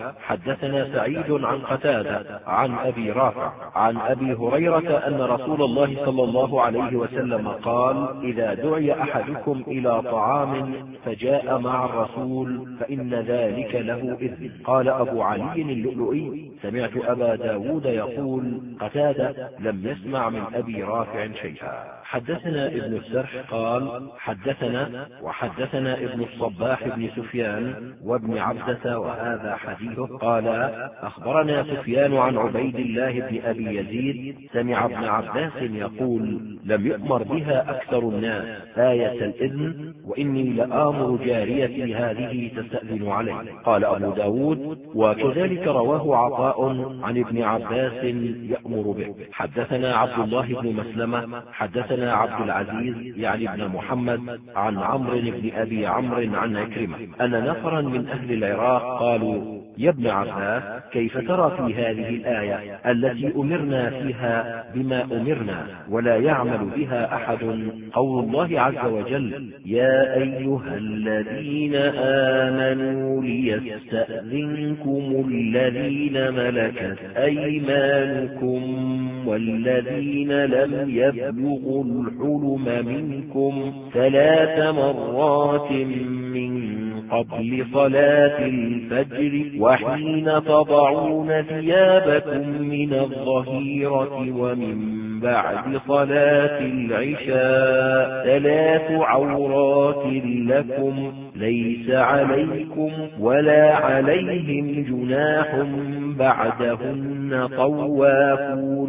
حدثنا سعيد عن قتادة عن أبي رافع عن أبي هريرة أن رسول الله صلى الله عليه وسلم قال: إذا دعي أحدكم إلى طعام فجاء مع الرسول فإن ذلك له إذن. قال أبو علي اللؤلؤي: سمعت أبا داود يقول: قتادة لم يسمع من أبي رافع شيئا. حدثنا ابن السرح قال: حدثنا وحدثنا ابن الصباح بن سفيان وابن عبدة وهذا حديثه. قال: أخبرنا سفيان عن عبيد الله بن أبي يزيد سمع ابن عباس يقول: لم يؤمر بها أكثر الناس آية الإذن، وإني لآمر جاريتي هذه تستأذن علي. قال أبو داود: وكذلك رواه عطاء عن ابن عباس يأمر به. حدثنا عبد الله بن مسلمة حدثنا عبد العزيز يعني ابن محمد عن عمرو بن أبي عمرو عن عكرمة أن نفرا من أهل العراق قالوا: يا ابن عباس، كيف ترى في هذه الآية التي أمرنا فيها بما أمرنا ولا يعمل بها أحد؟ قول الله عز وجل: يا أيها الذين آمنوا ليستأذنكم الذين ملكت أيمانكم والذين لم يبلغوا الحلم منكم 3 مرات من قبل صلاة الفجر وحين تضعون ثيابكم من الظهيرة ومن بعد صلاة العشاء 3 عورات لكم ليس عليكم ولا عليهم جناح بعدهن طوافون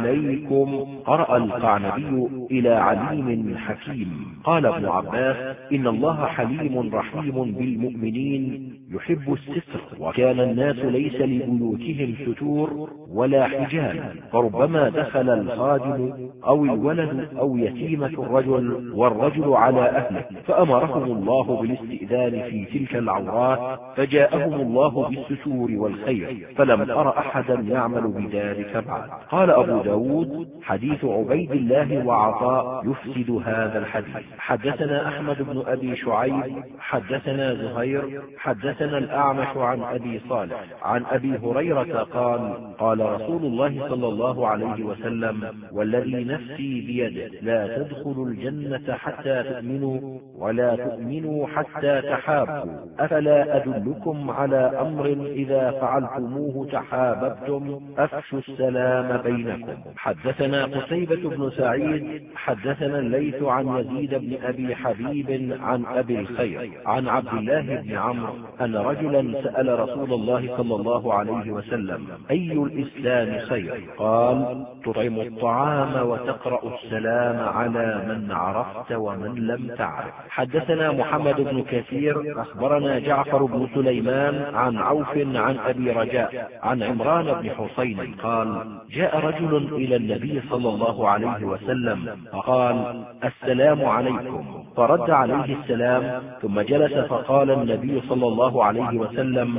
عليكم. قرأ القعنبي: إلى عليم حكيم. قال ابن عباس: إن الله حليم رحيم بالمؤمنين يحب الستر، وكان الناس ليس لبيوتهم ستور ولا حجاب، فربما دخل الخادم أو الولد أو يتيمة الرجل والرجل على أهله فأمرهم الله بالاستئذان في تلك العورات، فجاءهم الله بالستور والخير، فلم أر أحدا يعمل بذلك بعد. قال أبو داود: حديث عبيد الله وعطاء يفسد هذا الحديث. حدثنا أحمد بن أبي شعيب حدثنا زهير حدثنا الأعمش عن أبي صالح عن أبي هريرة قال: قال رسول الله صلى الله عليه وسلم: والذي نفسي بيده لا تدخلوا الجنة حتى تؤمنوا ولا تؤمنوا حتى تحابوا، أفلا أدلكم على أمر إذا فعلتموه تحاببتم؟ أفشوا السلام بينكم. حدثنا قتيبة بن سعيد حدثنا الليث عن يزيد بن أبي حبيب عن أبي الخير عن عبد الله بن عمرو أن رجلا سأل رسول الله صلى الله عليه وسلم: أي الإسلام خير؟ قال: تطعم الطعام وتقرأ السلام على من عرفت ومن لم تعرف. حدثنا محمد بن كثير أخبرنا جعفر بن سليمان عن عوف عن أبي رجاء عن عمران بن حسين قال: جاء رجل إلى النبي صلى الله عليه وسلم فقال: السلام عليكم، فرد عليه السلام ثم جلس، فقال النبي صلى الله عليه وسلم: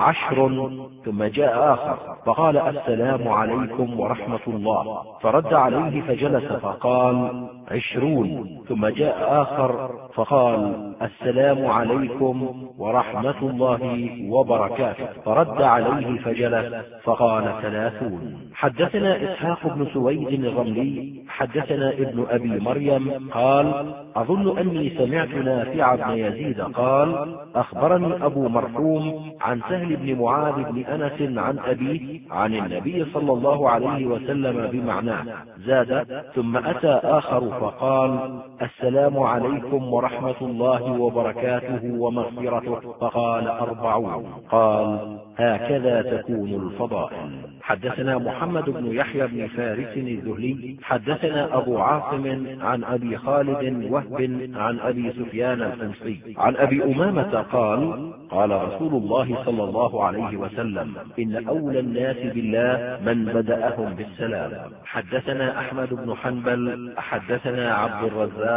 10. ثم جاء آخر فقال: السلام عليكم ورحمة الله، فرد عليه فجلس، فقال: 20. ثم جاء آخر فقال: السلام عليكم ورحمة الله وبركاته، فرد عليه فجلس، فقال: 30. حدثنا إسحاق بن سويد الرملي حدثنا ابن أبي مريم قال: أظن أني سمعت نافع بن يزيد قال: أخبرني أبو مرحوم عن سهل بن معاذ بن أنس عن أبيه عن النبي صلى الله عليه وسلم بمعناه، زاد: ثم أتى آخر فقال: السلام عليكم ورحمة الله وبركاته ومغفرته، فقال: 40. قال: هكذا تكون الفضائل. حدثنا محمد بن يحيى بن فارس الذهلي حدثنا أبو عاصم عن أبي خالد وهب عن أبي سفيان الحمصي عن أبي أمامة قال: قال رسول الله صلى الله عليه وسلم: إن أولى الناس بالله من بدأهم بالسلام. حدثنا أحمد بن حنبل حدثنا عبد الرزاق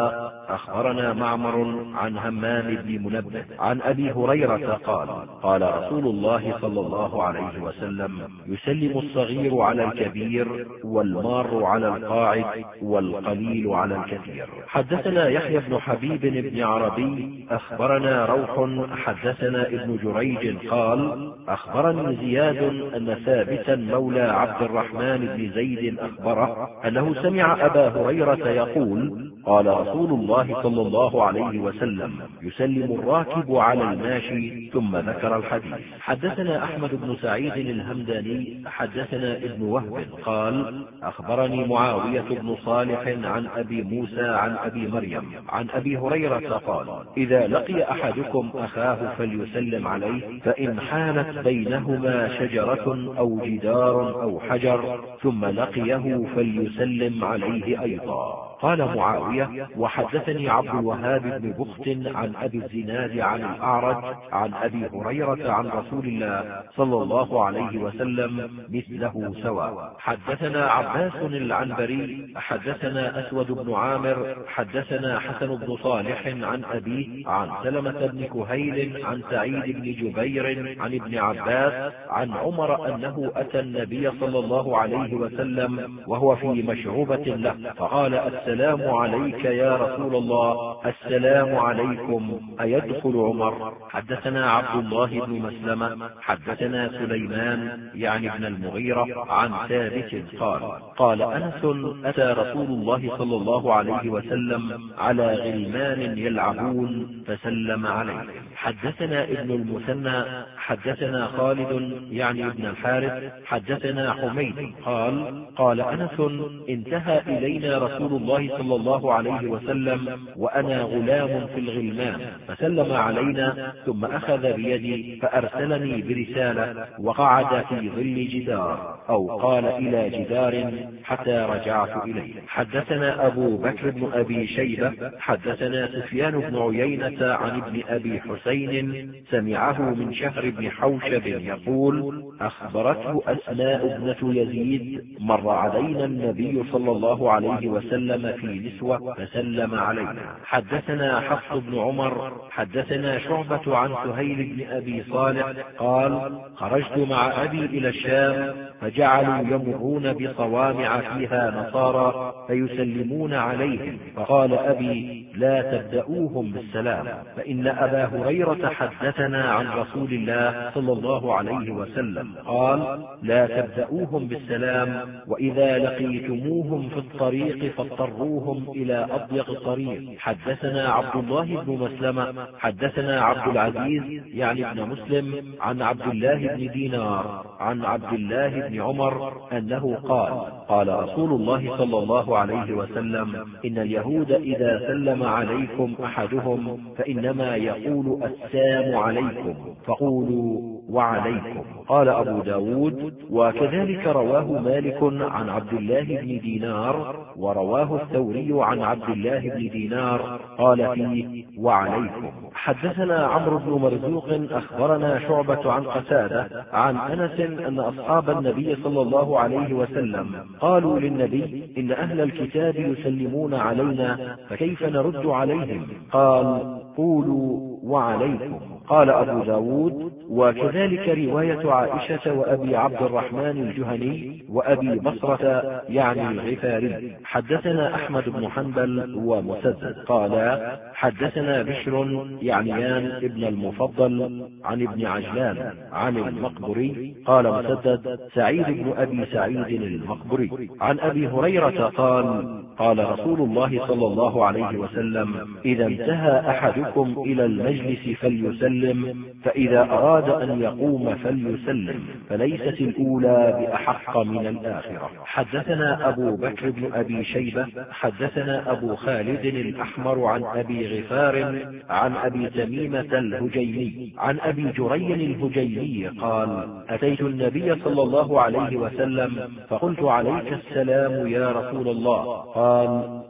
أخبرنا معمر عن همام بن منبه عن أبي هريرة قال قال رسول الله صلى الله عليه وسلم يسلم الصغير على الكبير والمار على القاعد والقليل على الكثير. حدثنا يحيى بن حبيب بن عربي أخبرنا روح حدثنا ابن جريج قال أخبرني زياد أن ثابتا مولى عبد الرحمن بن زيد أخبره أنه سمع أبا هريرة يقول قال رسول الله صلى الله عليه وسلم يسلم الراكب على الماشي، ثم ذكر الحديث. حدثنا أحمد بن سعيد الهمداني حدثنا ابن وهب قال أخبرني معاوية بن صالح عن أبي موسى عن أبي مريم عن أبي هريرة قال إذا لقي أحدكم أخاه فليسلم عليه، فإن حالت بينهما شجرة أو جدار أو حجر ثم لقيه فليسلم عليه أيضا. قال معاوية وحدثني عبد الوهاب بن بخت عن أبي الزناد عن الأعرج عن أبي هريرة عن رسول الله صلى الله عليه وسلم مثله سواء. حدثنا عباس العنبري حدثنا أسود بن عامر حدثنا حسن بن صالح عن أبيه عن سلمة بن كهيل عن سعيد بن جبير عن ابن عباس عن عمر أنه أتى النبي صلى الله عليه وسلم وهو في مشعوبة له فقال السلام عليك يا رسول الله، السلام عليكم، أيدخل عمر؟ حدثنا عبد الله بن مسلمة حدثنا سليمان يعني ابن المغيرة عن ثابت قال قال أنس أتى رسول الله صلى الله عليه وسلم على غلمان يلعبون فسلم عليه. حدثنا ابن المثنى حدثنا خالد يعني ابن الحارث حدثنا حميد قال قال أنس انتهى إلينا رسول الله صلى الله عليه وسلم وأنا غلام في الغلمان فسلم علينا ثم أخذ بيدي فأرسلني برسالة وقعد في ظل جدار أو قال إلى جدار حتى رجعت إليه. حدثنا أبو بكر بن أبي شيبة حدثنا سفيان بن عيينة عن ابن أبي حسين سمعه من شهر بن حوشب يقول أخبرته أسماء ابنة يزيد مر علينا النبي صلى الله عليه وسلم في نسوة فسلم علينا. حدثنا حفص بن عمر حدثنا شعبة عن سهيل بن أبي صالح قال خرجت مع أبي إلى الشام فجعلوا يمرون بصوامع فيها نصارى فيسلمون عليهم فقال أبي لا تبدأوهم بالسلام فإن أبا هريرة حدثنا عن رسول الله صلى الله عليه وسلم قال لا تبدأوهم بالسلام وإذا لقيتموهم في الطريق فاضطروهم إلى أضيق الطريق. حدثنا عبد الله بن مسلمة حدثنا عبد العزيز يعني ابن مسلم عن عبد الله بن دينار عن عبد الله بن عمر أنه قال قال رسول الله صلى الله عليه وسلم إن اليهود إذا سلم عليكم أحدهم فإنما يقول السلام عليكم فقولوا وعليكم. قال أبو داود وكذلك رواه مالك عن عبد الله بن دينار ورواه الثوري عن عبد الله بن دينار قال فيه وعليكم. حدثنا عمرو بن مرزوق أخبرنا شعبة عن قتادة عن أنس أن أصحاب النبي صلى الله عليه وسلم قالوا للنبي إن أهل الكتاب يسلمون علينا فكيف نرد عليهم؟ قال قولوا وعليكم. قال أبو داود وكذلك رواية عائشة وأبي عبد الرحمن الجهني وأبي بصرة يعني الغفاري. حدثنا أحمد بن حنبل ومسدد قال حدثنا بشر يعنيان ابن المفضل عن ابن عجلان عن المقبري قال مسدد سعيد بن أبي سعيد المقبري عن أبي هريرة قال قال رسول الله صلى الله عليه وسلم إذا انتهى أحدكم إلى المجلس فليسلم فإذا أراد أن يقوم فليسلم فليست الأولى بأحق من الآخرة. حدثنا أبو بكر بن أبي شيبة حدثنا أبو خالد الأحمر عن أبي غفار عن أبي تميمة الهجيمي عن أبي جري الهجيمي قال أتيت النبي صلى الله عليه وسلم فقلت عليك السلام يا رسول الله قال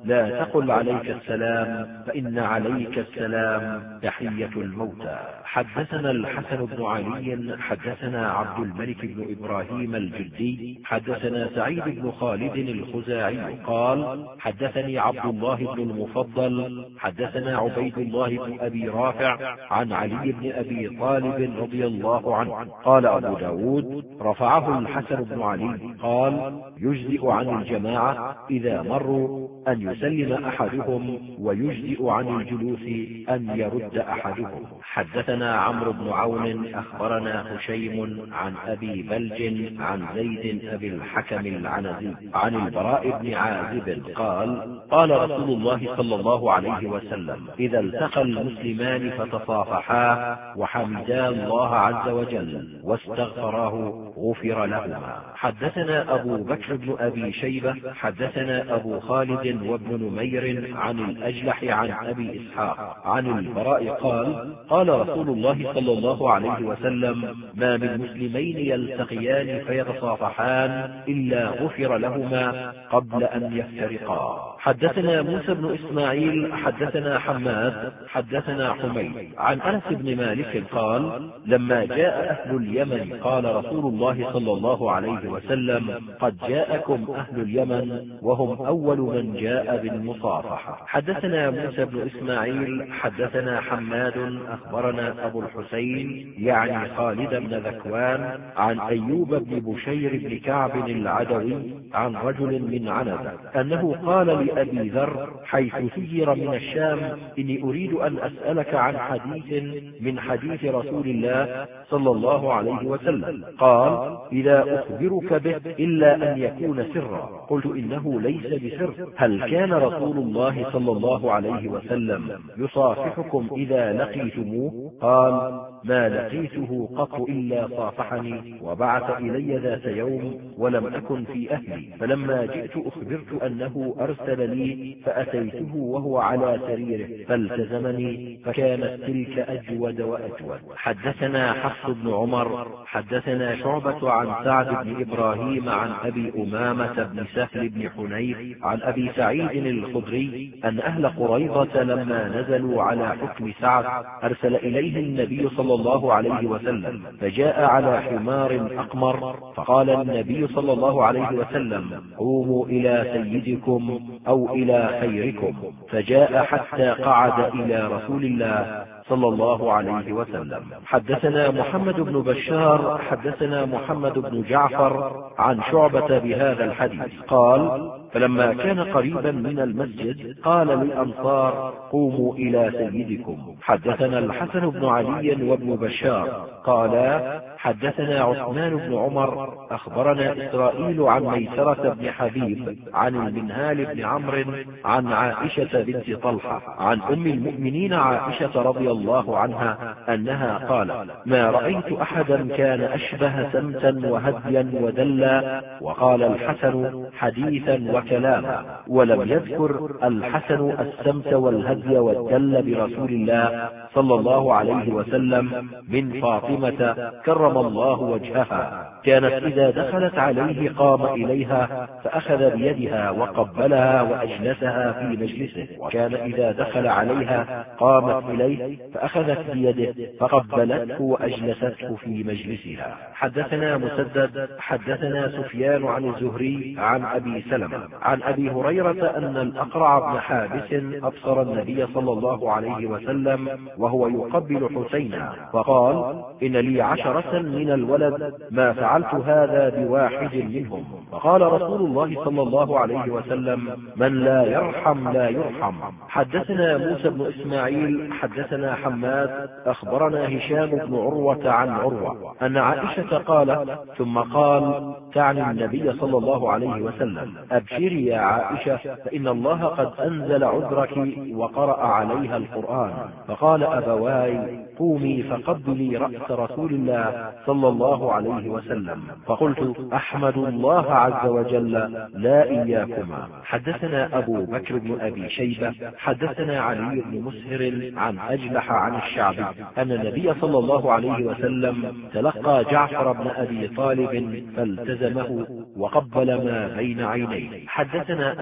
لا تقل عليك السلام، فإن عليك السلام تحية الموتى. حدثنا الحسن بن علي حدثنا عبد الملك بن إبراهيم الجدي حدثنا سعيد بن خالد الخزاعي قال حدثني عبد الله بن المفضل حدثنا عبيد الله بن أبي رافع عن علي بن أبي طالب رضي الله عنه قال أبو داود رفعه الحسن بن علي قال يجزئ عن الجماعة إذا مروا أن يسلم أحدهم، ويجزئ عن الجلوس أن يرد أحدهم. حدثنا عمرو بن عون أخبرنا هشيم عن أبي بلج عن زيد أبي الحكم العنزي عن البراء بن عازب قال قال رسول الله صلى الله عليه وسلم إذا التقى المسلمان فتصافحا وحمدا الله عز وجل واستغفراه غفر لهما. حدثنا أبو بكر بن أبي شيبة حدثنا أبو خالد وابن نمير عن الأجلح عن أبي إسحاق عن البراء قال قال رسول الله صلى الله عليه وسلم ما من مسلمين يلتقيان فيتصافحان إلا غفر لهما قبل أن يفترقا. حدثنا موسى بن إسماعيل حدثنا حماد حدثنا حميد عن أنس بن مالك قال لما جاء أهل اليمن قال رسول الله صلى الله عليه وسلم قد جاءكم أهل اليمن وهم أول من جاء بالمصافحة. حدثنا موسى بن إسماعيل حدثنا حماد أخبرنا أبو الحسين يعني خالد بن ذكوان عن أيوب بن بشير بن كعب العدوي عن رجل من عنبة أنه قال لأبي ذر حيث سير من الشام إني أريد أن أسألك عن حديث من حديث رسول الله صلى الله عليه وسلم قال إذا أخبرك به إلا أن يكون سرا. قلت إنه ليس بسر. هل كان رسول الله صلى الله عليه وسلم يصافحكم إذا لقيتموه؟ قال ما لقيته قط إلا صافحني وبعث إلي ذات يوم ولم أكن في أهلي، فلما جئت أخبرت أنه أرسل لي فأتيته وهو على سريره فالتزمني فكانت تلك أجود وأجود. حدثنا حفص بن عمر حدثنا شعبة عن سعد بن إبراهيم عن أبي أمامة بن سهل بن حنيف عن أبي سعيد الخدري أن أهل قريظة لما نزلوا على حكم سعد أرسل إليه النبي صلى الله عليه وسلم فجاء على حمار أقمر فقال النبي صلى الله عليه وسلم قوموا إلى سيدكم أو إلى خيركم، فجاء حتى قعد إلى رسول الله صلى الله عليه وسلم. حدثنا محمد بن بشار حدثنا محمد بن جعفر عن شعبة بهذا الحديث قال فلما كان قريبا من المسجد قال للأنصار قوموا إلى سيدكم. حدثنا الحسن بن علي وابن بشار قالا حدثنا عثمان بن عمر أخبرنا إسرائيل عن ميسرة بن حبيب عن المنهال بن عمرو عن عائشة بنت طلحة عن أم المؤمنين عائشة رضي الله عنها أنها قالت ما رأيت أحدا كان أشبه سمتا وهديا ودلا. وقال الحسن حديثا وكلاما، ولم يذكر الحسن السمت والهدي والدل برسول الله صلى الله عليه وسلم من فاطمة كرم الله وجهها كانت إذا دخلت عليه قام إليها فأخذ بيدها وقبلها وأجلسها في مجلسه، وكان إذا دخل عليها قامت إليه فأخذت بيده فقبلته وأجلسته في مجلسها. حدثنا مسدد حدثنا سفيان عن الزهري عن أبي سلمة عن أبي هريرة أن الأقرع بن حابس أبصر النبي صلى الله عليه وسلم وهو يقبل حسينا فقال إن لي 10 من الولد ما فعلت هذا بواحد منهم. فقال رسول الله صلى الله عليه وسلم من لا يرحم لا يرحم. حدثنا موسى بن إسماعيل حدثنا حماد أخبرنا هشام بن عروة عن عروة أن عائشة قالت ثم قال تعني النبي صلى الله عليه وسلم أبشري يا عائشة فإن الله قد أنزل عذرك وقرأ عليها القرآن. فقال أبواي قومي فقبلي رأس رسول الله صلى الله عليه وسلم. فقلت أحمد الله عز وجل لا إياكما. حدثنا أبو بكر بن أبي شيبة حدثنا علي بن مسهر عن أجلح عن الشعبي أن النبي صلى الله عليه وسلم تلقى جعفر بن أبي طالب فالتزمه وقبل ما بين عينيه. حدثنا أبو بكر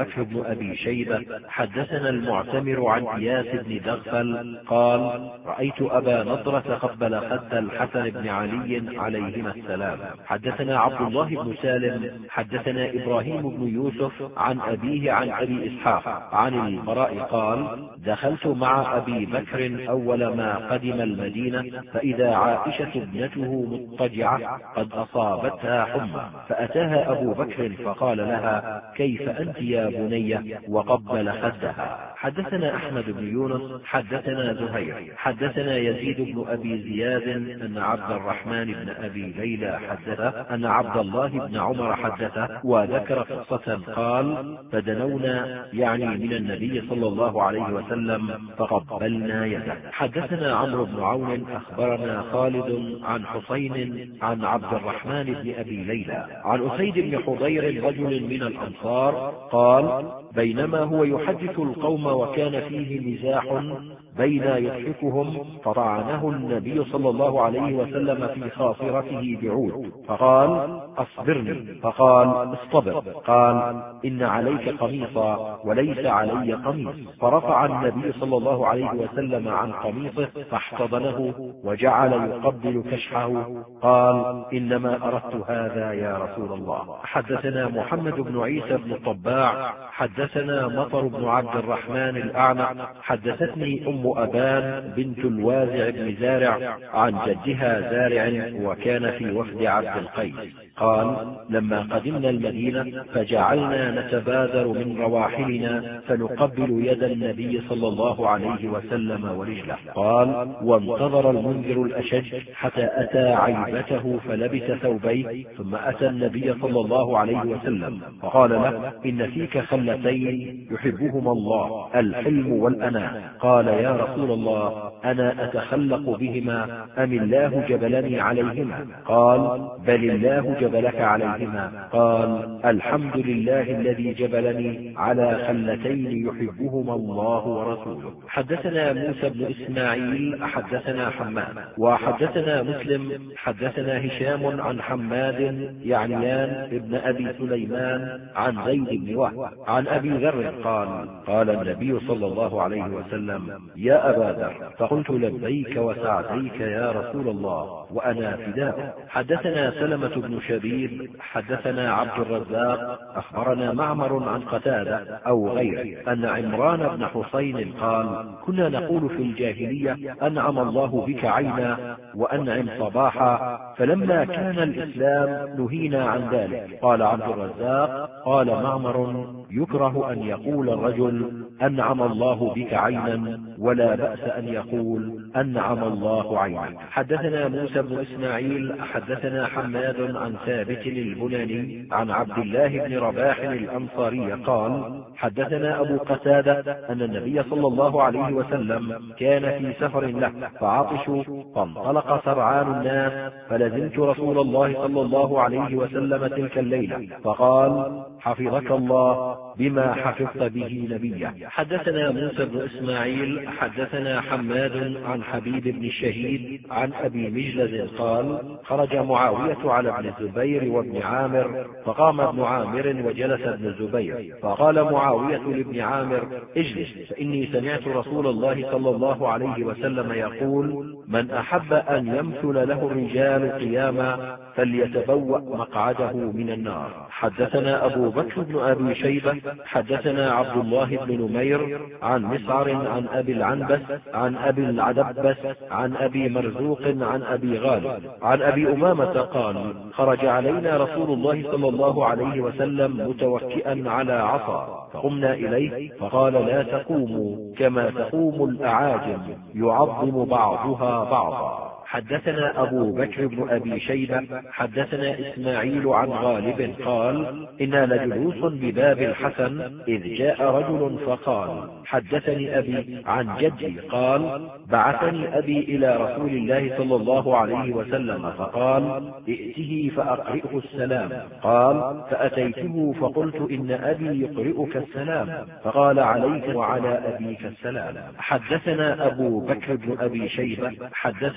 بكر بن أبي شيبة حدثنا المعتمر عن إياس بن دغفل قال رأيت أبا نضرة قبل خد الحسن بن علي عليهما السلام. حدثنا عبد الله بن سالم حدثنا إبراهيم بن يوسف عن أبيه عن أبي إسحاق عن البراء قال دخلت مع أبي بكر أول ما قدم المدينة فإذا عائشة ابنته مضطجعة قد أصابتها حمى، فأتاها أبو بكر فقال لها كيف أنت يا بني، وقبل خدها. حدثنا أحمد بن يونس حدثنا زهير حدثنا يزيد بن أبي زياد أن عبد الرحمن بن أبي ليلى حدثه أن عبد الله بن عمر حدثه وذكر قصة قال فدنونا يعني من النبي صلى الله عليه وسلم فقبلنا يده. حدثنا عمرو بن عون أخبرنا خالد عن حسين عن عبد الرحمن بن أبي ليلى عن أسيد بن حضير رجل من الأنصار قال بينما هو يحدث القوم وكان فيه مزاح بين يضحكهم فطعنه النبي صلى الله عليه وسلم في خاصرته بعود فقال أصبرني، فقال اصطبر، قال إن عليك قميصا وليس علي قميص، فرفع النبي صلى الله عليه وسلم عن قميصه فاحتضنه وجعل يقبل كشحه قال إنما أردت هذا يا رسول الله. حدثنا محمد بن عيسى بن الطباع حدثنا مطر بن عبد الرحمن الأعنق حدثتني أم أبان بنت الوازع بن زارع عن جدها زارع وكان في وفد عبد القيس قال لما قدمنا المدينة فجعلنا نتبادر من رواحلنا فنقبل يد النبي صلى الله عليه وسلم ورجله. قال وانتظر المنذر الأشج حتى أتى عيبته فلبس ثوبيه ثم أتى النبي صلى الله عليه وسلم فقال له إن فيك خلتين يحبهما الله الحلم والأناة. قال يا رسول الله أنا أتخلق بهما أم الله جبلني عليهما؟ قال بل الله جبلك عليهما. قال الحمد لله الذي جبلني على خلتين يحبهما الله ورسوله. حدثنا موسى بن إسماعيل حدثنا حماد وحدثنا مسلم حدثنا هشام عن حماد يعنيان ابن أبي سليمان عن زيد بن وهب عن أبي ذر قال قال النبي صلى الله عليه وسلم يا أبا ذر، فقلت لبيك وسعديك يا رسول الله وأنا فداء. حدثنا سلمة بن شبيب حدثنا عبد الرزاق أخبرنا معمر عن قتادة أو غيره أن عمران بن حسين قال كنا نقول في الجاهلية أنعم الله بك عينا وأنعم صباحا، فلما كان الإسلام نهينا عن ذلك. قال عبد الرزاق قال معمر يكره أن يقول الرجل أنعم الله بك عينا ولا بأس أن يقول أنعم الله عينا. حدثنا موسى بن إسماعيل حدثنا حماد عن ثابت البناني عن عبد الله بن رباح الأنصاري قال حدثنا أبو قتادة أن النبي صلى الله عليه وسلم كان في سفر له فعطشوا فانطلق سرعان الناس فلزمت رسول الله صلى الله عليه وسلم تلك الليلة فقال حفظك الله بما حفظت به نبيه. حدثنا موسى بن إسماعيل حدثنا حماد عن حبيب بن الشهيد عن أبي مجلز قال خرج معاوية على ابن الزبير وابن عامر فقام ابن عامر وجلس ابن الزبير فقال معاوية لابن عامر اجلس فإني سمعت رسول الله صلى الله عليه وسلم يقول من أحب أن يمثل له الرجال قياما فليتبوأ مقعده من النار. حدثنا أبو بكر بن أبي شيبة حدثنا عبد الله بن نمير عن مسعر عن أبي العنبس عن أبي العدبس عن أبي مرزوق عن أبي غالب عن أبي أمامة قال خرج علينا رسول الله صلى الله عليه وسلم متوكئا على عصا فقمنا إليه فقال لا تقوموا كما تقوم الأعاجم يعظم بعضها بعضا. حدثنا أبو بكر بن أبي شيبة حدثنا إسماعيل عن غالب قال إنا لجلوس بباب الحسن إذ جاء رجل فقال حدثني أبي عن جدي قال بعثني أبي إلى رسول الله صلى الله عليه وسلم فقال ائته فأقرئه السلام. قال فأتيته فقلت إن أبي يقرئك السلام فقال عليك وعلى أبيك السلام. حدثنا أبو بكر بن أبي شيبة حدثنا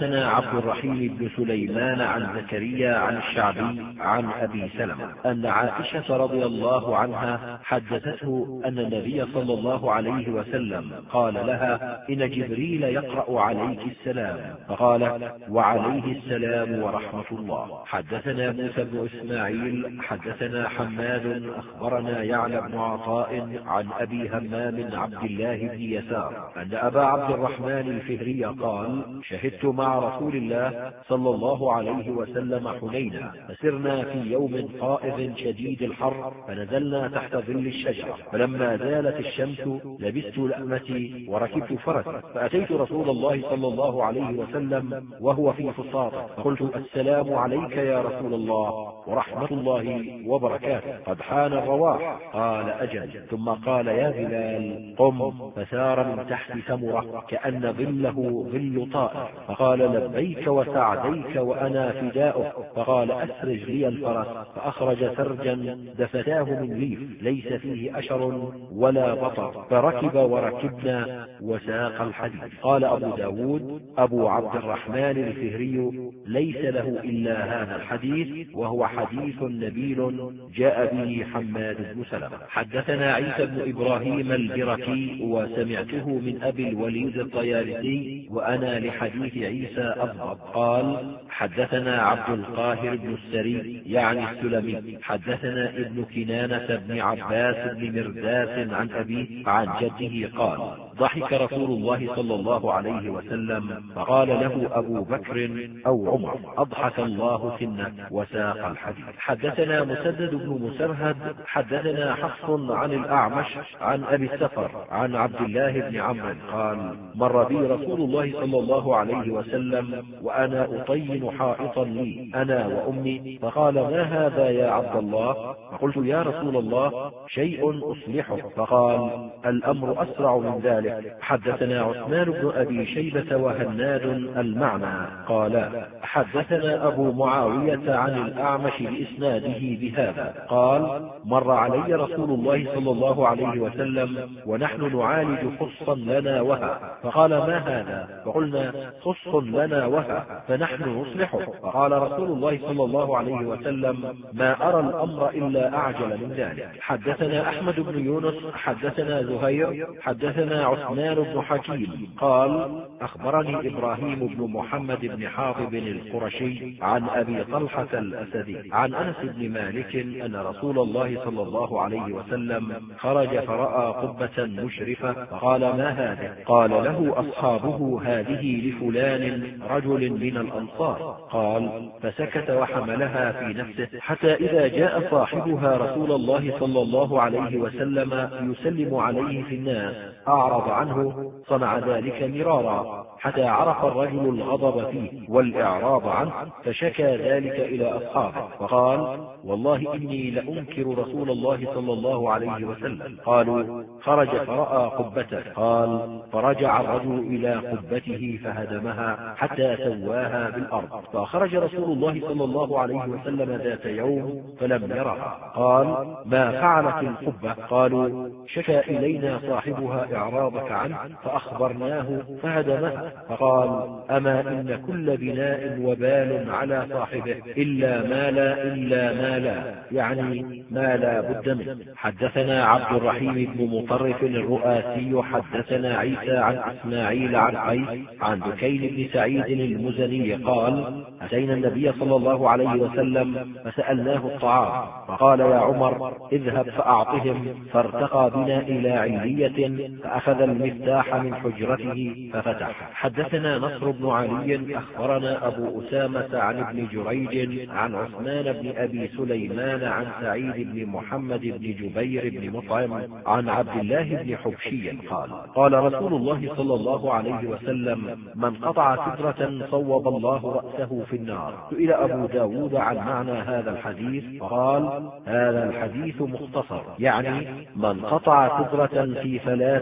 عبد الرحيم بن سليمان عن زكريا عن الشعبي عن أبي سلمة أن عائشة رضي الله عنها حدثته أن النبي صلى الله عليه وسلم قال لها: إن جبريل يقرأ عليك السلام. فقال: وعليه السلام ورحمة الله. حدثنا موسى بن إسماعيل حدثنا حماد أخبرنا يعلى بن عطاء عن أبي همام عبد الله بن يسار أن أبا عبد الرحمن الفهري قال: شهدت مع رسول الله صلى الله عليه وسلم حنينا، فسرنا في يوم قائض شديد الحر، فنزلنا تحت ظل الشجرة، فلما زالت الشمس لبست لأمتي وركبت فرسا، فأتيت رسول الله صلى الله عليه وسلم وهو في فساطه، فقلت: السلام عليك يا رسول الله ورحمة الله وبركاته، قد حان الرواح. قال: أجل. ثم قال: يا بلال قم، فسار من تحت سمرة كأن ظله ظل طائر، فقال: لبيك وسعديك وأنا فداؤك. فقال: أسرج لي الفرس، فأخرج سرجا دفتاه من ليف ليس فيه أشر ولا بطر، فركب وركبنا وساق الحديث. قال أبو داود: أبو عبد الرحمن الفهري ليس له إلا هذا الحديث، وهو حديث نبيل جاء به حماد بن سلمة. حدثنا عيسى بن إبراهيم البركي وسمعته من أبي الوليد الطيالسي، وأنا لحديث عيسى أضبط. قال: حدثنا عبد القاهر بن السري يعني السلمي حدثنا ابن كنانة بن عباس بن مرداس عن أبيه عن جده قال: ضحك رسول الله صلى الله عليه وسلم، فقال له أبو بكر أو عمر: أضحك الله سنك، وساق الحديث. حدثنا مسدد بن مسرهد حدثنا حفص عن الأعمش عن أبي السفر عن عبد الله بن عمرو قال: مر بي رسول الله صلى الله عليه وسلم وأنا أطين حائطا لي أنا وأمي، فقال: ما هذا يا عبد الله؟ فقلت: يا رسول الله شيء أصلحه. فقال: الأمر أسرع من ذلك. حدثنا عثمان بن أبي شيبة وهناد المعنى قال: حدثنا أبو معاوية عن الأعمش بإسناده بهذا قال: مر علي رسول الله صلى الله عليه وسلم ونحن نعالج خصا لنا وها، فقال: ما هذا؟ فقلنا: خص لنا وها فنحن نصلحه. فقال رسول الله صلى الله عليه وسلم: ما أرى الأمر إلا أعجل من ذلك. حدثنا أحمد بن يونس حدثنا زهير حدثنا عثمان بن حكيم قال: أخبرني إبراهيم بن محمد بن حاطب القرشي عن أبي طلحة الأسدي عن أنس بن مالك أن رسول الله صلى الله عليه وسلم خرج فرأى قبة مشرفة، فقال: ما هذا؟ قال له أصحابه: هذه لفلان رجل من الأنصار. قال: فسكت وحملها في نفسه، حتى إذا جاء صاحبها رسول الله صلى الله عليه وسلم يسلم عليه في الناس أعرض عنه، صنع ذلك مرارا حتى عرف الرجل الغضب فيه والإعراض عنه، فشكى ذلك إلى أصحابه، فقال: والله إني لأنكر رسول الله صلى الله عليه وسلم. قالوا: خرج فرأى قبته. قال: فرجع الرجل إلى قبته فهدمها حتى سواها بالأرض، فخرج رسول الله صلى الله عليه وسلم ذات يوم فلم يرها. قال: ما فعلت القبة؟ قالوا: شكى إلينا صاحبها إعراضك عنه فأخبرناه فهدمها. فقال: أما إن كل بناء وبال على صاحبه إلا ما لا يعني ما لا بد منه. حدثنا عبد الرحيم بن مطرف الرؤاسي حدثنا عيسى عن إسماعيل عن قيس عن دكين بن سعيد المزني قال: أتينا النبي صلى الله عليه وسلم فسألناه الطعام، فقال: يا عمر اذهب فأعطهم، فارتقى بنا إلى علية فأخذ المفتاح من حجرته ففتح. حدثنا نصر بن علي أخبرنا أبو أسامة عن ابن جريج عن عثمان بن أبي سليمان عن سعيد بن محمد بن جبير بن مطعم عن عبد الله بن حبشي قال: قال رسول الله صلى الله عليه وسلم: من قطع سدرة صوب الله رأسه في النار. سئل أبو داود عن معنى هذا الحديث، قال: هذا الحديث مختصر، يعني من قطع سدرة في فلاة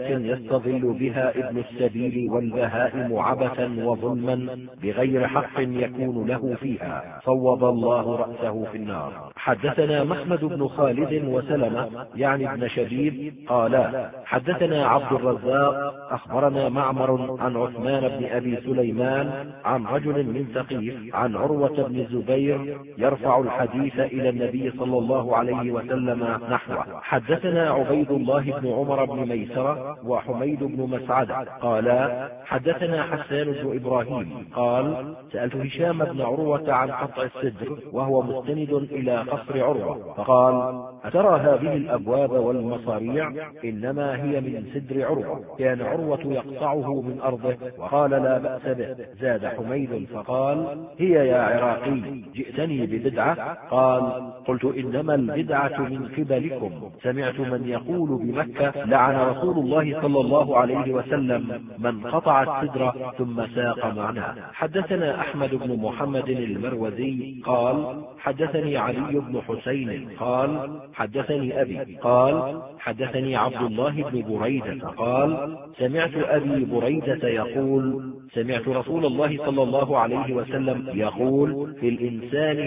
يستظل بها ابن السبيل والبهائم عبثا وظلما بغير حق يكون له فيها، صوب الله رأسه في النار. حدثنا محمد بن خالد وسلمة يعني ابن شبيب قالا حدثنا عبد الرزاق أخبرنا معمر عن عثمان بن أبي سليمان عن رجل من ثقيف عن عروة بن الزبير يرفع الحديث إلى النبي صلى الله عليه وسلم نحوه. حدثنا عبيد الله بن عمر بن ميسرة وحميد بن مسعدة قالا حدثنا حسان بن إبراهيم قال سألت هشام بن عروة عن قطع السدر وهو مستند إلى قصر عروة، فقال أترى هذه الأبواب والمصاريع إنما هي من سدر عروة، كان عروة يقطعه من أرضه، وقال لا بأس به. زاد حميد فقال هي يا عراقي جئتني ببدعة؟ قال قلت إنما البدعة من قبلكم، سمعت من يقول بمكة لعن رسول الله صلى الله عليه وسلم من قطع السدر ثم ساق معناه. حدثنا أحمد بن محمد المروزي قال حدثني علي بن حسين قال حدثني أبي قال حدثني عبد الله بن بريدة قال سمعت أبي بريدة يقول سمعت رسول الله صلى الله عليه وسلم يقول في الإنسان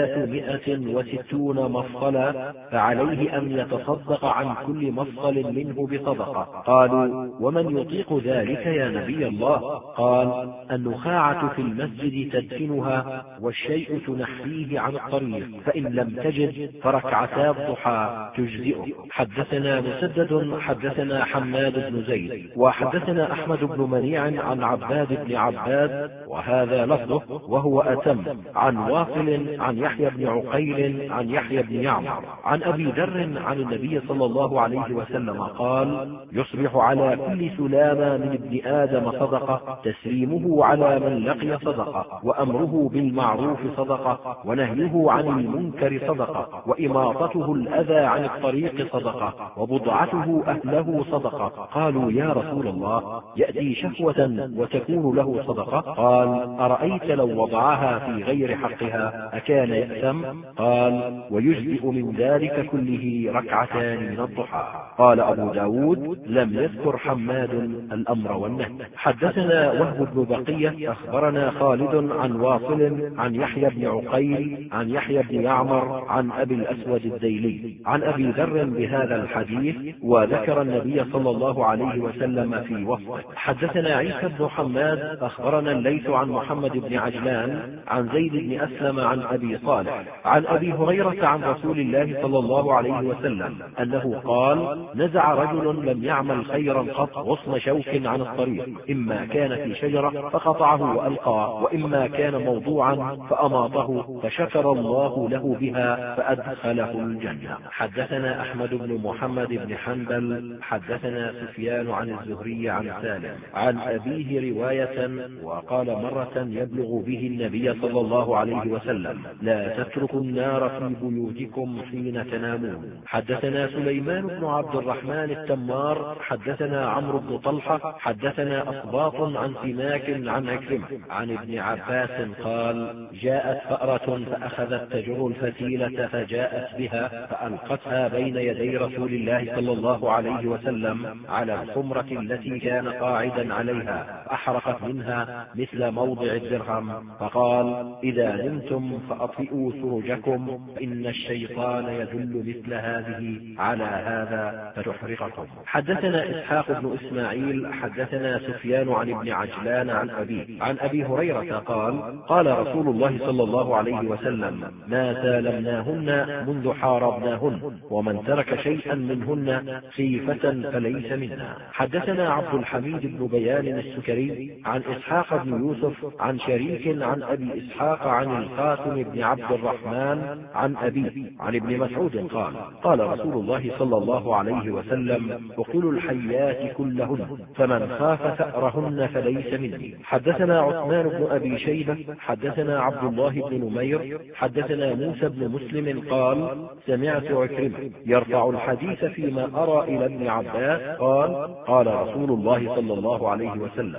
360 مفصلا فعليه أن يتصدق عن كل مفصل منه بصدقة. قالوا ومن يطيق ذلك يا نبي الله؟ قال النخاعة في المسجد تدفنها والشيء تنحيه عن الطريق، فإن لم تجد فركعتا الضحى تجزئه. حدثنا مسدد حدثنا حماد بن زيد وحدثنا أحمد بن منيع عن عباد بن عباد وهذا لفظه وهو أتم عن واصل عن يحيى بن عقيل عن يحيى بن يعمر عن أبي ذر عن النبي صلى الله عليه وسلم قال يصبح على كل سلامة من ابن آدم صدقة، تسليمه على من لقي صدقة، وأمره بالمعروف صدقة، ونهيه عن المنكر صدقة، وإماطته الأذى عن الطريق صدقة، وبضعته أهله صدقة. قالوا يا رسول الله يأتي شهوة وتكون له صدقة؟ قال أرأيت لو وضعها في غير حقها أكان يأثم؟ قال ويجزئ من ذلك كله ركعتان من الضحى. قال أبو داود لم يذكر حماد الأمر والنهي. حدثنا وهب بن بقية أخبرنا خالد عن واصل عن يحيى بن عقيل عن يحيى بن يعمر عن أبي الأسود الديلي عن أبي ذر بهذا الحديث، وذكر النبي صلى الله عليه وسلم في وصفه. حدثنا عيسى بن حماد أخبرنا الليث عن محمد بن عجلان عن زيد بن أسلم عن أبي صالح عن أبي هريرة عن رسول الله صلى الله عليه وسلم أنه قال نزع رجل لم يعمل خيرا قط غصن شوك عن الطريق، إما كان في شجرة فقطعه وألقاه، وإما كان موضوعا فأماطه فشكر الله له بها فأدخله الجنة. حدثنا أحمد بن محمد بن حنبل حدثنا سفيان عن الزهري عن سالم عن أبيه رواية وقال مرة يبلغ به النبي صلى الله عليه وسلم لا تتركوا النار في بيوتكم حين تنامون. حدثنا سليمان بن عبد الرحمن التمار حدثنا عمرو بن طلحة حدثنا أصباط عن سماك عن عكرمة عن ابن عباس قال جاءت فأرة فأخذت تجر الفتيلة فجاءت بها فألقتها بين يدي رسول الله صلى الله عليه وسلم على الخمرة التي كان قاعدا عليها، أحرقت منها مثل موضع الدرهم، فقال إذا نمتم فأطفئوا سرجكم فإن الشيطان يدل مثل هذه على هذا فتحرقكم. حدثنا إسحاق بن إسماعيل حدثنا سفيان عن ابن عجلان عن أبي هريرة قال قال رسول الله صلى الله عليه وسلم ما سالمناهن منذ حاربناهن، ومن ترك شيئا منهن خيفة فليس منا. حدثنا عبد الحميد بن بيان السكري عن إسحاق بن يوسف عن شريك عن أبي إسحاق عن القاسم بن عبد الرحمن عن أبيه عن ابن مسعود قال قال رسول الله صلى الله عليه وسلم اقتلوا الحيات كلهن، فمن خاف ثأرهن فليس مني. حدثنا عثمان بن أبي شيبة حدثنا عبد الله بن نمير حدثنا موسى بن مسلم قال سمعت عكرمة يرفع الحديث فيما أرى إلى ابن عباس قال قال رسول الله صلى الله عليه وسلم من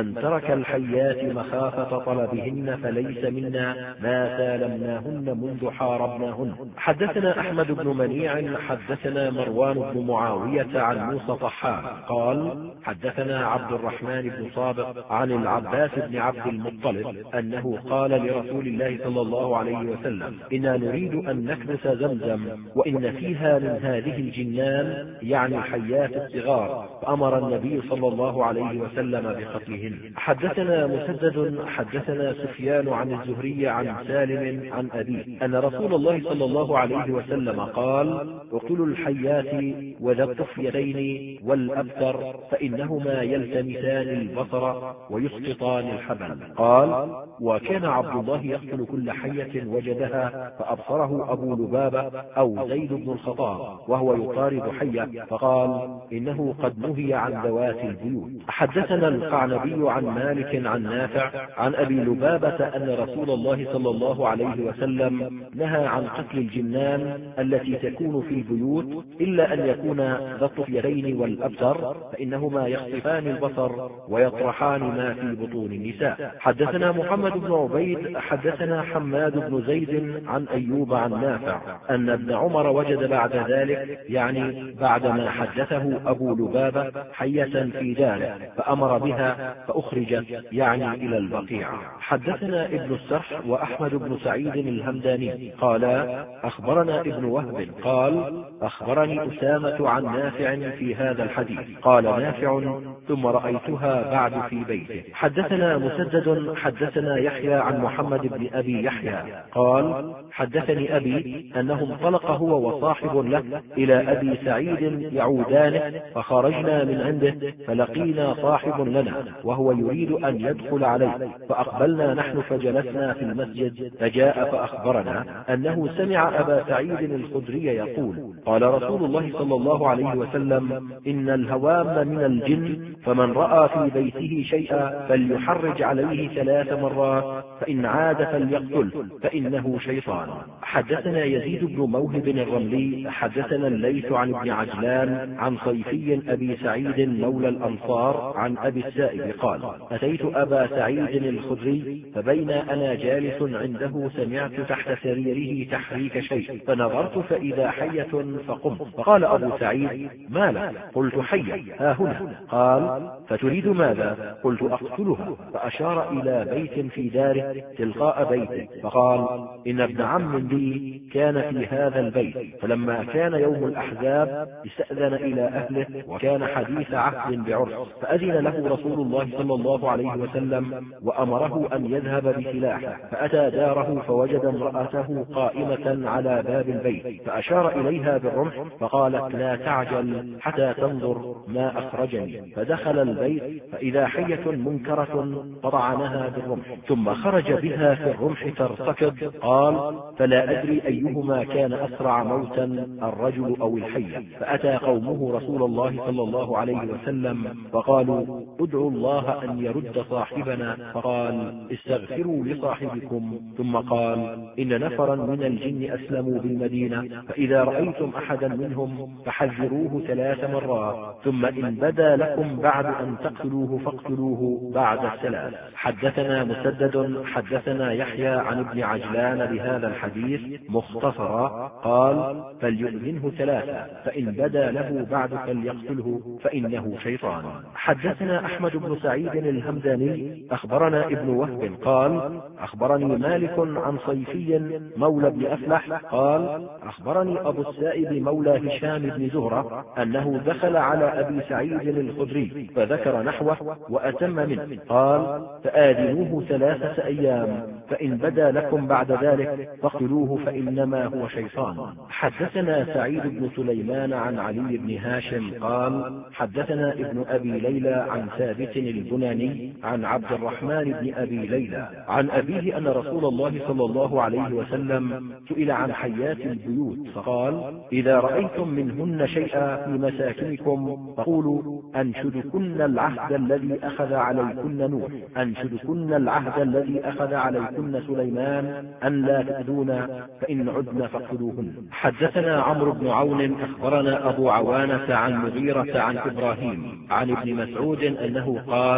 من ترك الحيات مخافة طلبهن فليس منا ما سالمناهن منذ حاربناهن. حدثنا أحمد بن منيع حدثنا مروان بن معاوية عن موسى طحان قال حدثنا عبد الرحمن بن صابغ عن العباس بن عبد المطلب أنه قال لرسول الله صلى الله عليه وسلم إنا نريد أن نكنس زمزم وإن فيها من هذه الجنان يعني الحيات الصغار، فأمر النبي صلى الله عليه وسلم بقتلهن. حدثنا مسدد حدثنا سفيان عن الزهري عن سالم عن أبيه أن رسول الله صلى الله عليه وسلم قال اقتلوا الحيات وذا الطفيلين والأبتر فإنهما يلتمسان البصر ويسقطان الحبل. قال وكان عبد الله يقتل كل حية وجدها فأبصره أبو لبابة أو زيد بن الخطاب وهو يطارد حية فقال إنه قد نهي عن ذوات البيوت. حدثنا القعنبي عن مالك عن نافع عن أبي لبابة أن رسول الله صلى الله عليه وسلم نهى عن قتل الجنان التي تكون في البيوت إلا أن يكون ذا الطفيلين والأبتر فإنهما يخطفان البصر ويطرحان ما في بطون النساء. حدثنا محمد بن عبيد حدثنا حماد بن زيد عن أيوب عن نافع أن ابن عمر وجد بعد ذلك يعني بعدما حدثه أبو لبابة حية في داره فأمر بها فأخرجت يعني إلى البقيع. حدثنا ابن السرح وأحمد بن سعيد الهمداني قال أخبرنا ابن وهب قال أخبرني أسامة عن نافع في هذا الحديث قال نافع ثم رأيتها بعد في بيته. حدثنا مسدد حدثنا يحيى عن محمد بن أبي يحيى قال حدثني أبي أنه انطلق هو وصاحب له إلى أبي سعيد يعودانه فخرجنا من عنده فلقينا صاحب لنا وهو يريد أن يدخل عليه فأقبلنا نحن فجلسنا في المسجد فجاء فأخبرنا أنه سمع أبا سعيد الخدري يقول قال رسول الله صلى الله عليه وسلم إن الهوام من الجن فمن رأى في بيته شيئا فليحرج عليه 3 مرات فإن عاد فليقتل فإنه شيطان. حدثنا يزيد بن موهب الرملي حدثنا الليث عن ابن عجلان عن صيفي أبي سعيد مولى الأنصار عن أبي السائب قال أتيت أبا سعيد الخدري فبين أنا جالس عنده سمعت تحت سريره تحريك شيء فنظرت فإذا حية فقمت فقال أبو سعيد ما لك؟ قلت حية ها هنا. قال فتريد ماذا؟ قلت أقتلها. فأشار إلى بيت في داره تلقاء بيته فقال إن ابن عم لي كان في هذا البيت فلما كان يوم الأحزاب استأذن إلى أهله وكان حديث عهد بعرس فأذن له رسول الله صلى الله عليه وسلم وأمره أن يذهب بسلاحه فأتى داره فوجد امرأته قائمة على باب البيت فأشار إليها بالرمح فقالت لا تعجل حتى تنظر ما أخرجني فدخل البيت فإذا حية منكرة فطعنها بالرمح ثم خرج بها في الرمح ترتكض. قال فلا أدري أيهما كان أسرع موتا الرجل أو الحية فأتى قومه رسول الله صلى الله عليه وسلم فقالوا ادعوا الله أن يرد صاحبنا فقال استغفروا لصاحبكم ثم قال إن نفرا من الجن أسلموا بالمدينة فإذا رأيتم أحدا منهم فحذروه 3 مرات ثم إن بدا لكم بعد أن تقتلوه فاقتلوه بعد 3. حدثنا مسدد حدثنا يحيى عن ابن عجلان بهذا الحديث مختصرا قال فليؤذنه 3 فإن بدا له بعد فليقتله فإنه شيطان. حدثنا أحمد بن سعيد الهمداني أخبرنا ابن وهب قال أخبرني مالك عن صيفي مولى بن أفلح قال أخبرني أبو السائب مولى هشام بن زهرة أنه دخل على أبي سعيد الخدري فذكر نحوه وأتم منه قال فآذنوه 3 أيام فإن بدا لكم بعد ذلك فاقتلوه فإنما هو شيطان. حدثنا سعيد بن سليمان عن علي بن هاشم قال حدثنا ابن أبي ليلى عن ثابت البناني عن عبد الرحمن بن أبي ليلى عن أبيه أن رسول الله صلى الله عليه وسلم سئل عن حيات البيوت فقال إذا رأيتم منهن شيئا في مساكنكم فقولوا أنشدكن العهد الذي أخذ عليكن نوح أنشدكن العهد الذي أخذ عليكن سليمان أن لا تؤذونا فإن عدن فاقتلوهن. حدثنا عمرو بن عون أخبرنا أبو عوانة عن مغيرة عن إبراهيم عن ابن مسعود أنه قال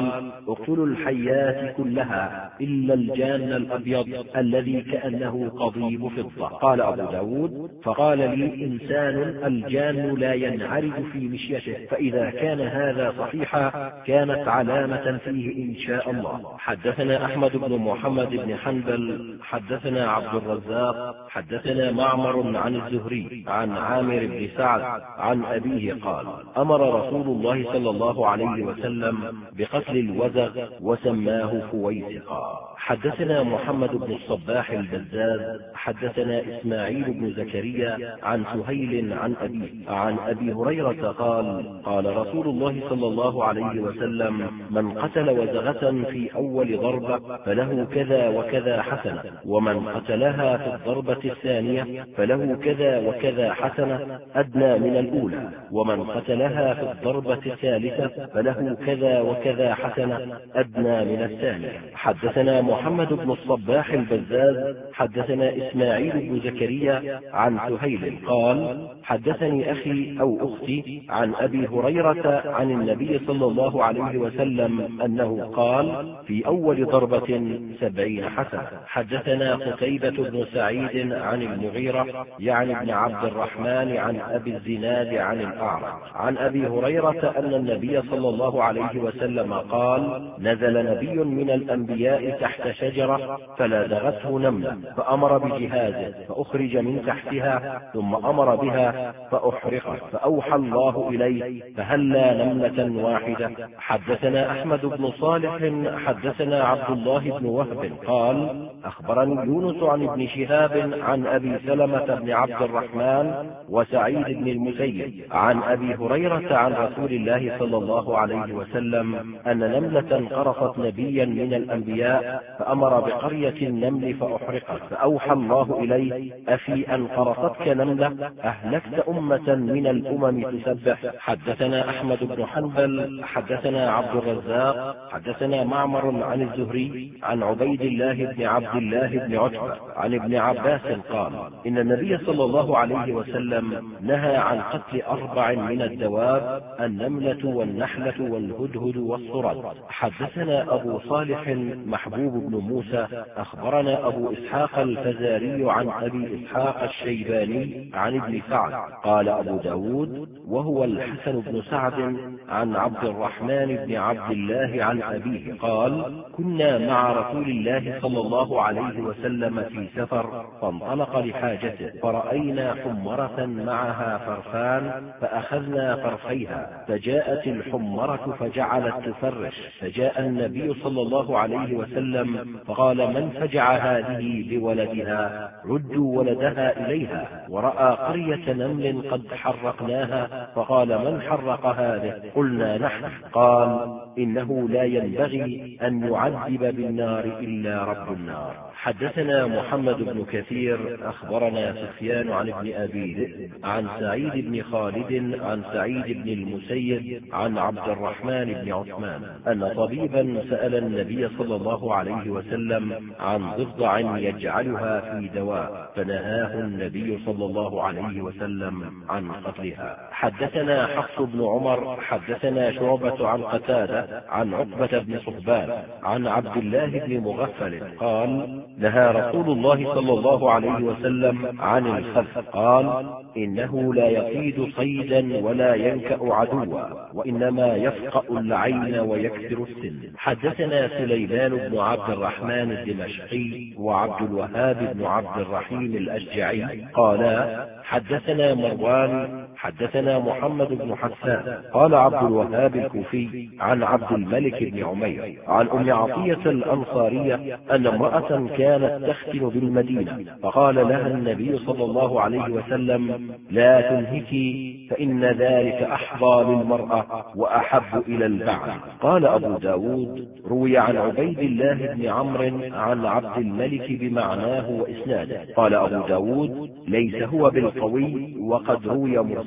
قال: اقتلوا الحيات كلها إلا الجان الأبيض الذي كأنه قضيب فضة. قال أبو داود: فقال لي إنسان: الجان لا ينعرج في مشيته، فإذا كان هذا صحيحا كانت علامة فيه إن شاء الله. حدثنا أحمد بن محمد بن حنبل حدثنا عبد الرزاق حدثنا معمر عن الزهري عن عامر بن سعد عن أبيه قال: أمر رسول الله صلى الله عليه وسلم بقتل الوزغ وسماه فويسقا. حدثنا محمد بن الصباح البزاز حدثنا إسماعيل بن زكريا عن سهيل عن أبيه عن أبي هريرة قال: قال رسول الله صلى الله عليه وسلم: من قتل وزغة في أول ضربة فله كذا وكذا حسنة، ومن قتلها في الضربة الثانية فله كذا وكذا حسنة أدنى من الأولى، ومن قتلها في الضربة الثالثة فله كذا وكذا حسنة أدنى من الثانية. حدثنا محمد بن الصباح البزاز حدثنا إسماعيل بن زكريا عن سهيل قال: حدثني أخي أو أختي عن أبي هريرة عن النبي صلى الله عليه وسلم أنه قال: في أول ضربة 70 حسنة. حدثنا قتيبة بن سعيد عن المغيرة يعني ابن عبد الرحمن عن أبي الزناد عن الأعرج عن أبي هريرة أن النبي صلى الله عليه وسلم قال: نزل نبي من الأنبياء تحت شجرة فلدغته نملة فأمر بجهازه فأخرج من تحتها ثم أمر بها فأحرقت، فأوحى الله إليه فهلا نملة واحدة. حدثنا أحمد بن صالح حدثنا عبد الله بن وهب قال: أخبرني يونس عن ابن شهاب عن أبي سلمة بن عبد الرحمن وسعيد بن المسيب عن أبي هريرة عن رسول الله صلى الله عليه وسلم أن نملة قرصت نبيا من الأنبياء فأمر بقرية النمل فأحرقت، فأوحى الله إليه: أفي أن قرصتك نملة أهلكت أمة من الأمم تسبح. حدثنا أحمد بن حنبل حدثنا عبد الرزاق حدثنا معمر عن الزهري عن عبيد الله بن عبد الله بن عتبة عن ابن عباس قال: إن النبي صلى الله عليه وسلم نهى عن قتل 4 من الدواب: النملة والنحلة والهدهد والصرد. حدثنا أبو صالح محبوب بن موسى أخبرنا أبو إسحاق الفزاري عن أبي إسحاق الشيباني عن ابن سعد قال أبو داود وهو الحسن بن سعد عن عبد الرحمن بن عبد الله عن أبيه قال: كنا مع رسول الله صلى الله عليه وسلم في سفر فانطلق لحاجته فرأينا حمرة معها فرفان فأخذنا فرفيها، فجاءت الحمرة فجعلت تفرش، فجاء النبي صلى الله عليه وسلم فقال: من فجع هذه بولدها؟ ردوا ولدها إليها. ورأى قرية نمل قد حرقناها فقال: من حرق هذه؟ قلنا: نحن. قال: إنه لا ينبغي أن يعذب بالنار إلا رب النار. حدثنا محمد بن كثير أخبرنا سفيان عن ابن أبي ذئب عن سعيد بن خالد عن سعيد بن المسيب عن عبد الرحمن بن عثمان أن طبيبا سأل النبي صلى الله عليه وسلم عن ضفدع يجعلها في دواء فنهاه النبي صلى الله عليه وسلم عن قتلها. حدثنا حفص بن عمر حدثنا شعبة عن قتادة عن عقبة بن صحبان عن عبد الله بن مغفل قال: نهى رسول الله صلى الله عليه وسلم عن الخذف، قال: إنه لا يصيد صيدا ولا ينكأ عدوا، وإنما يفقأ العين ويكسر السن. حدثنا سليمان بن عبد الرحمن الدمشقي وعبد الوهاب بن عبد الرحيم الأشجعي قالا: حدثنا مروان حدثنا محمد بن حسان قال عبد الوهاب الكوفي عن عبد الملك بن عمير عن أم عطية الأنصارية أن امرأة كانت تختن بالمدينة فقال لها النبي صلى الله عليه وسلم: لا تنهكي فإن ذلك أحظى للمرأة وأحب إلى البعل. قال أبو داود: روي عن عبيد الله بن عمرو عن عبد الملك بمعناه وإسناده. قال أبو داود: ليس هو بالقوي وقد روي مرسلا.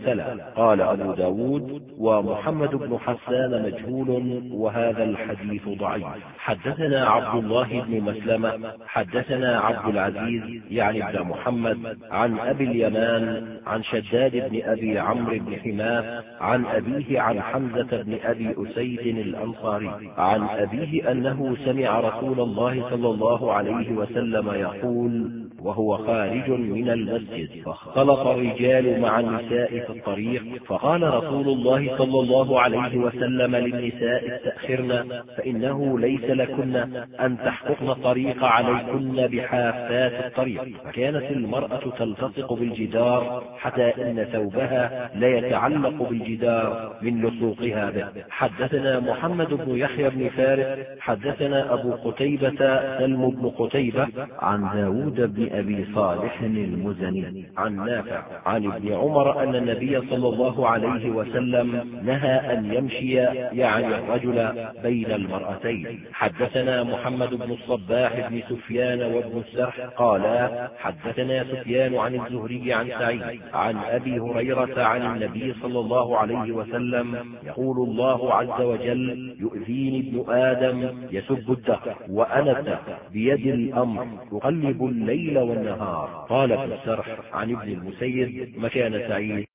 المرسلة. قال أبو داود: ومحمد بن حسان مجهول، وهذا الحديث ضعيف. حدثنا عبد الله بن مسلمة حدثنا عبد العزيز يعني بن محمد عن أبي اليمان عن شداد بن أبي عمرو بن حماه عن أبيه عن حمزة بن أبي أسيد الأنصاري عن أبيه أنه سمع رسول الله صلى الله عليه وسلم يقول وهو خارج من المسجد: فاختلط الرجال مع النساء في الطريق، فقال رسول الله صلى الله عليه وسلم للنساء: استأخرن، فإنه ليس لكن أن تحققن الطريق عليكن بحافات الطريق. فكانت المرأة تلتصق بالجدار حتى إن ثوبها لا يتعلق بالجدار من لصوقها به. حدثنا محمد بن يحيى بن فارس حدثنا أبو قتيبة سلم بن قتيبة عن داود بن أبي صالح المزني عن نافع عن ابن عمر أن النبي صلى الله عليه وسلم نهى أن يمشي يعني الرجل بين المرأتين. حدثنا محمد بن الصباح بن سفيان وابن السرح قالا حدثنا سفيان عن الزهري عن سعيد عن أبي هريرة عن النبي صلى الله عليه وسلم يقول: الله عز وجل: يؤذيني ابن آدم يسب الدهر وأنا الدهر، بيد الأمر أقلب الليل والنهار. قال ابن السرح عن ابن المسيب: مكان سعيد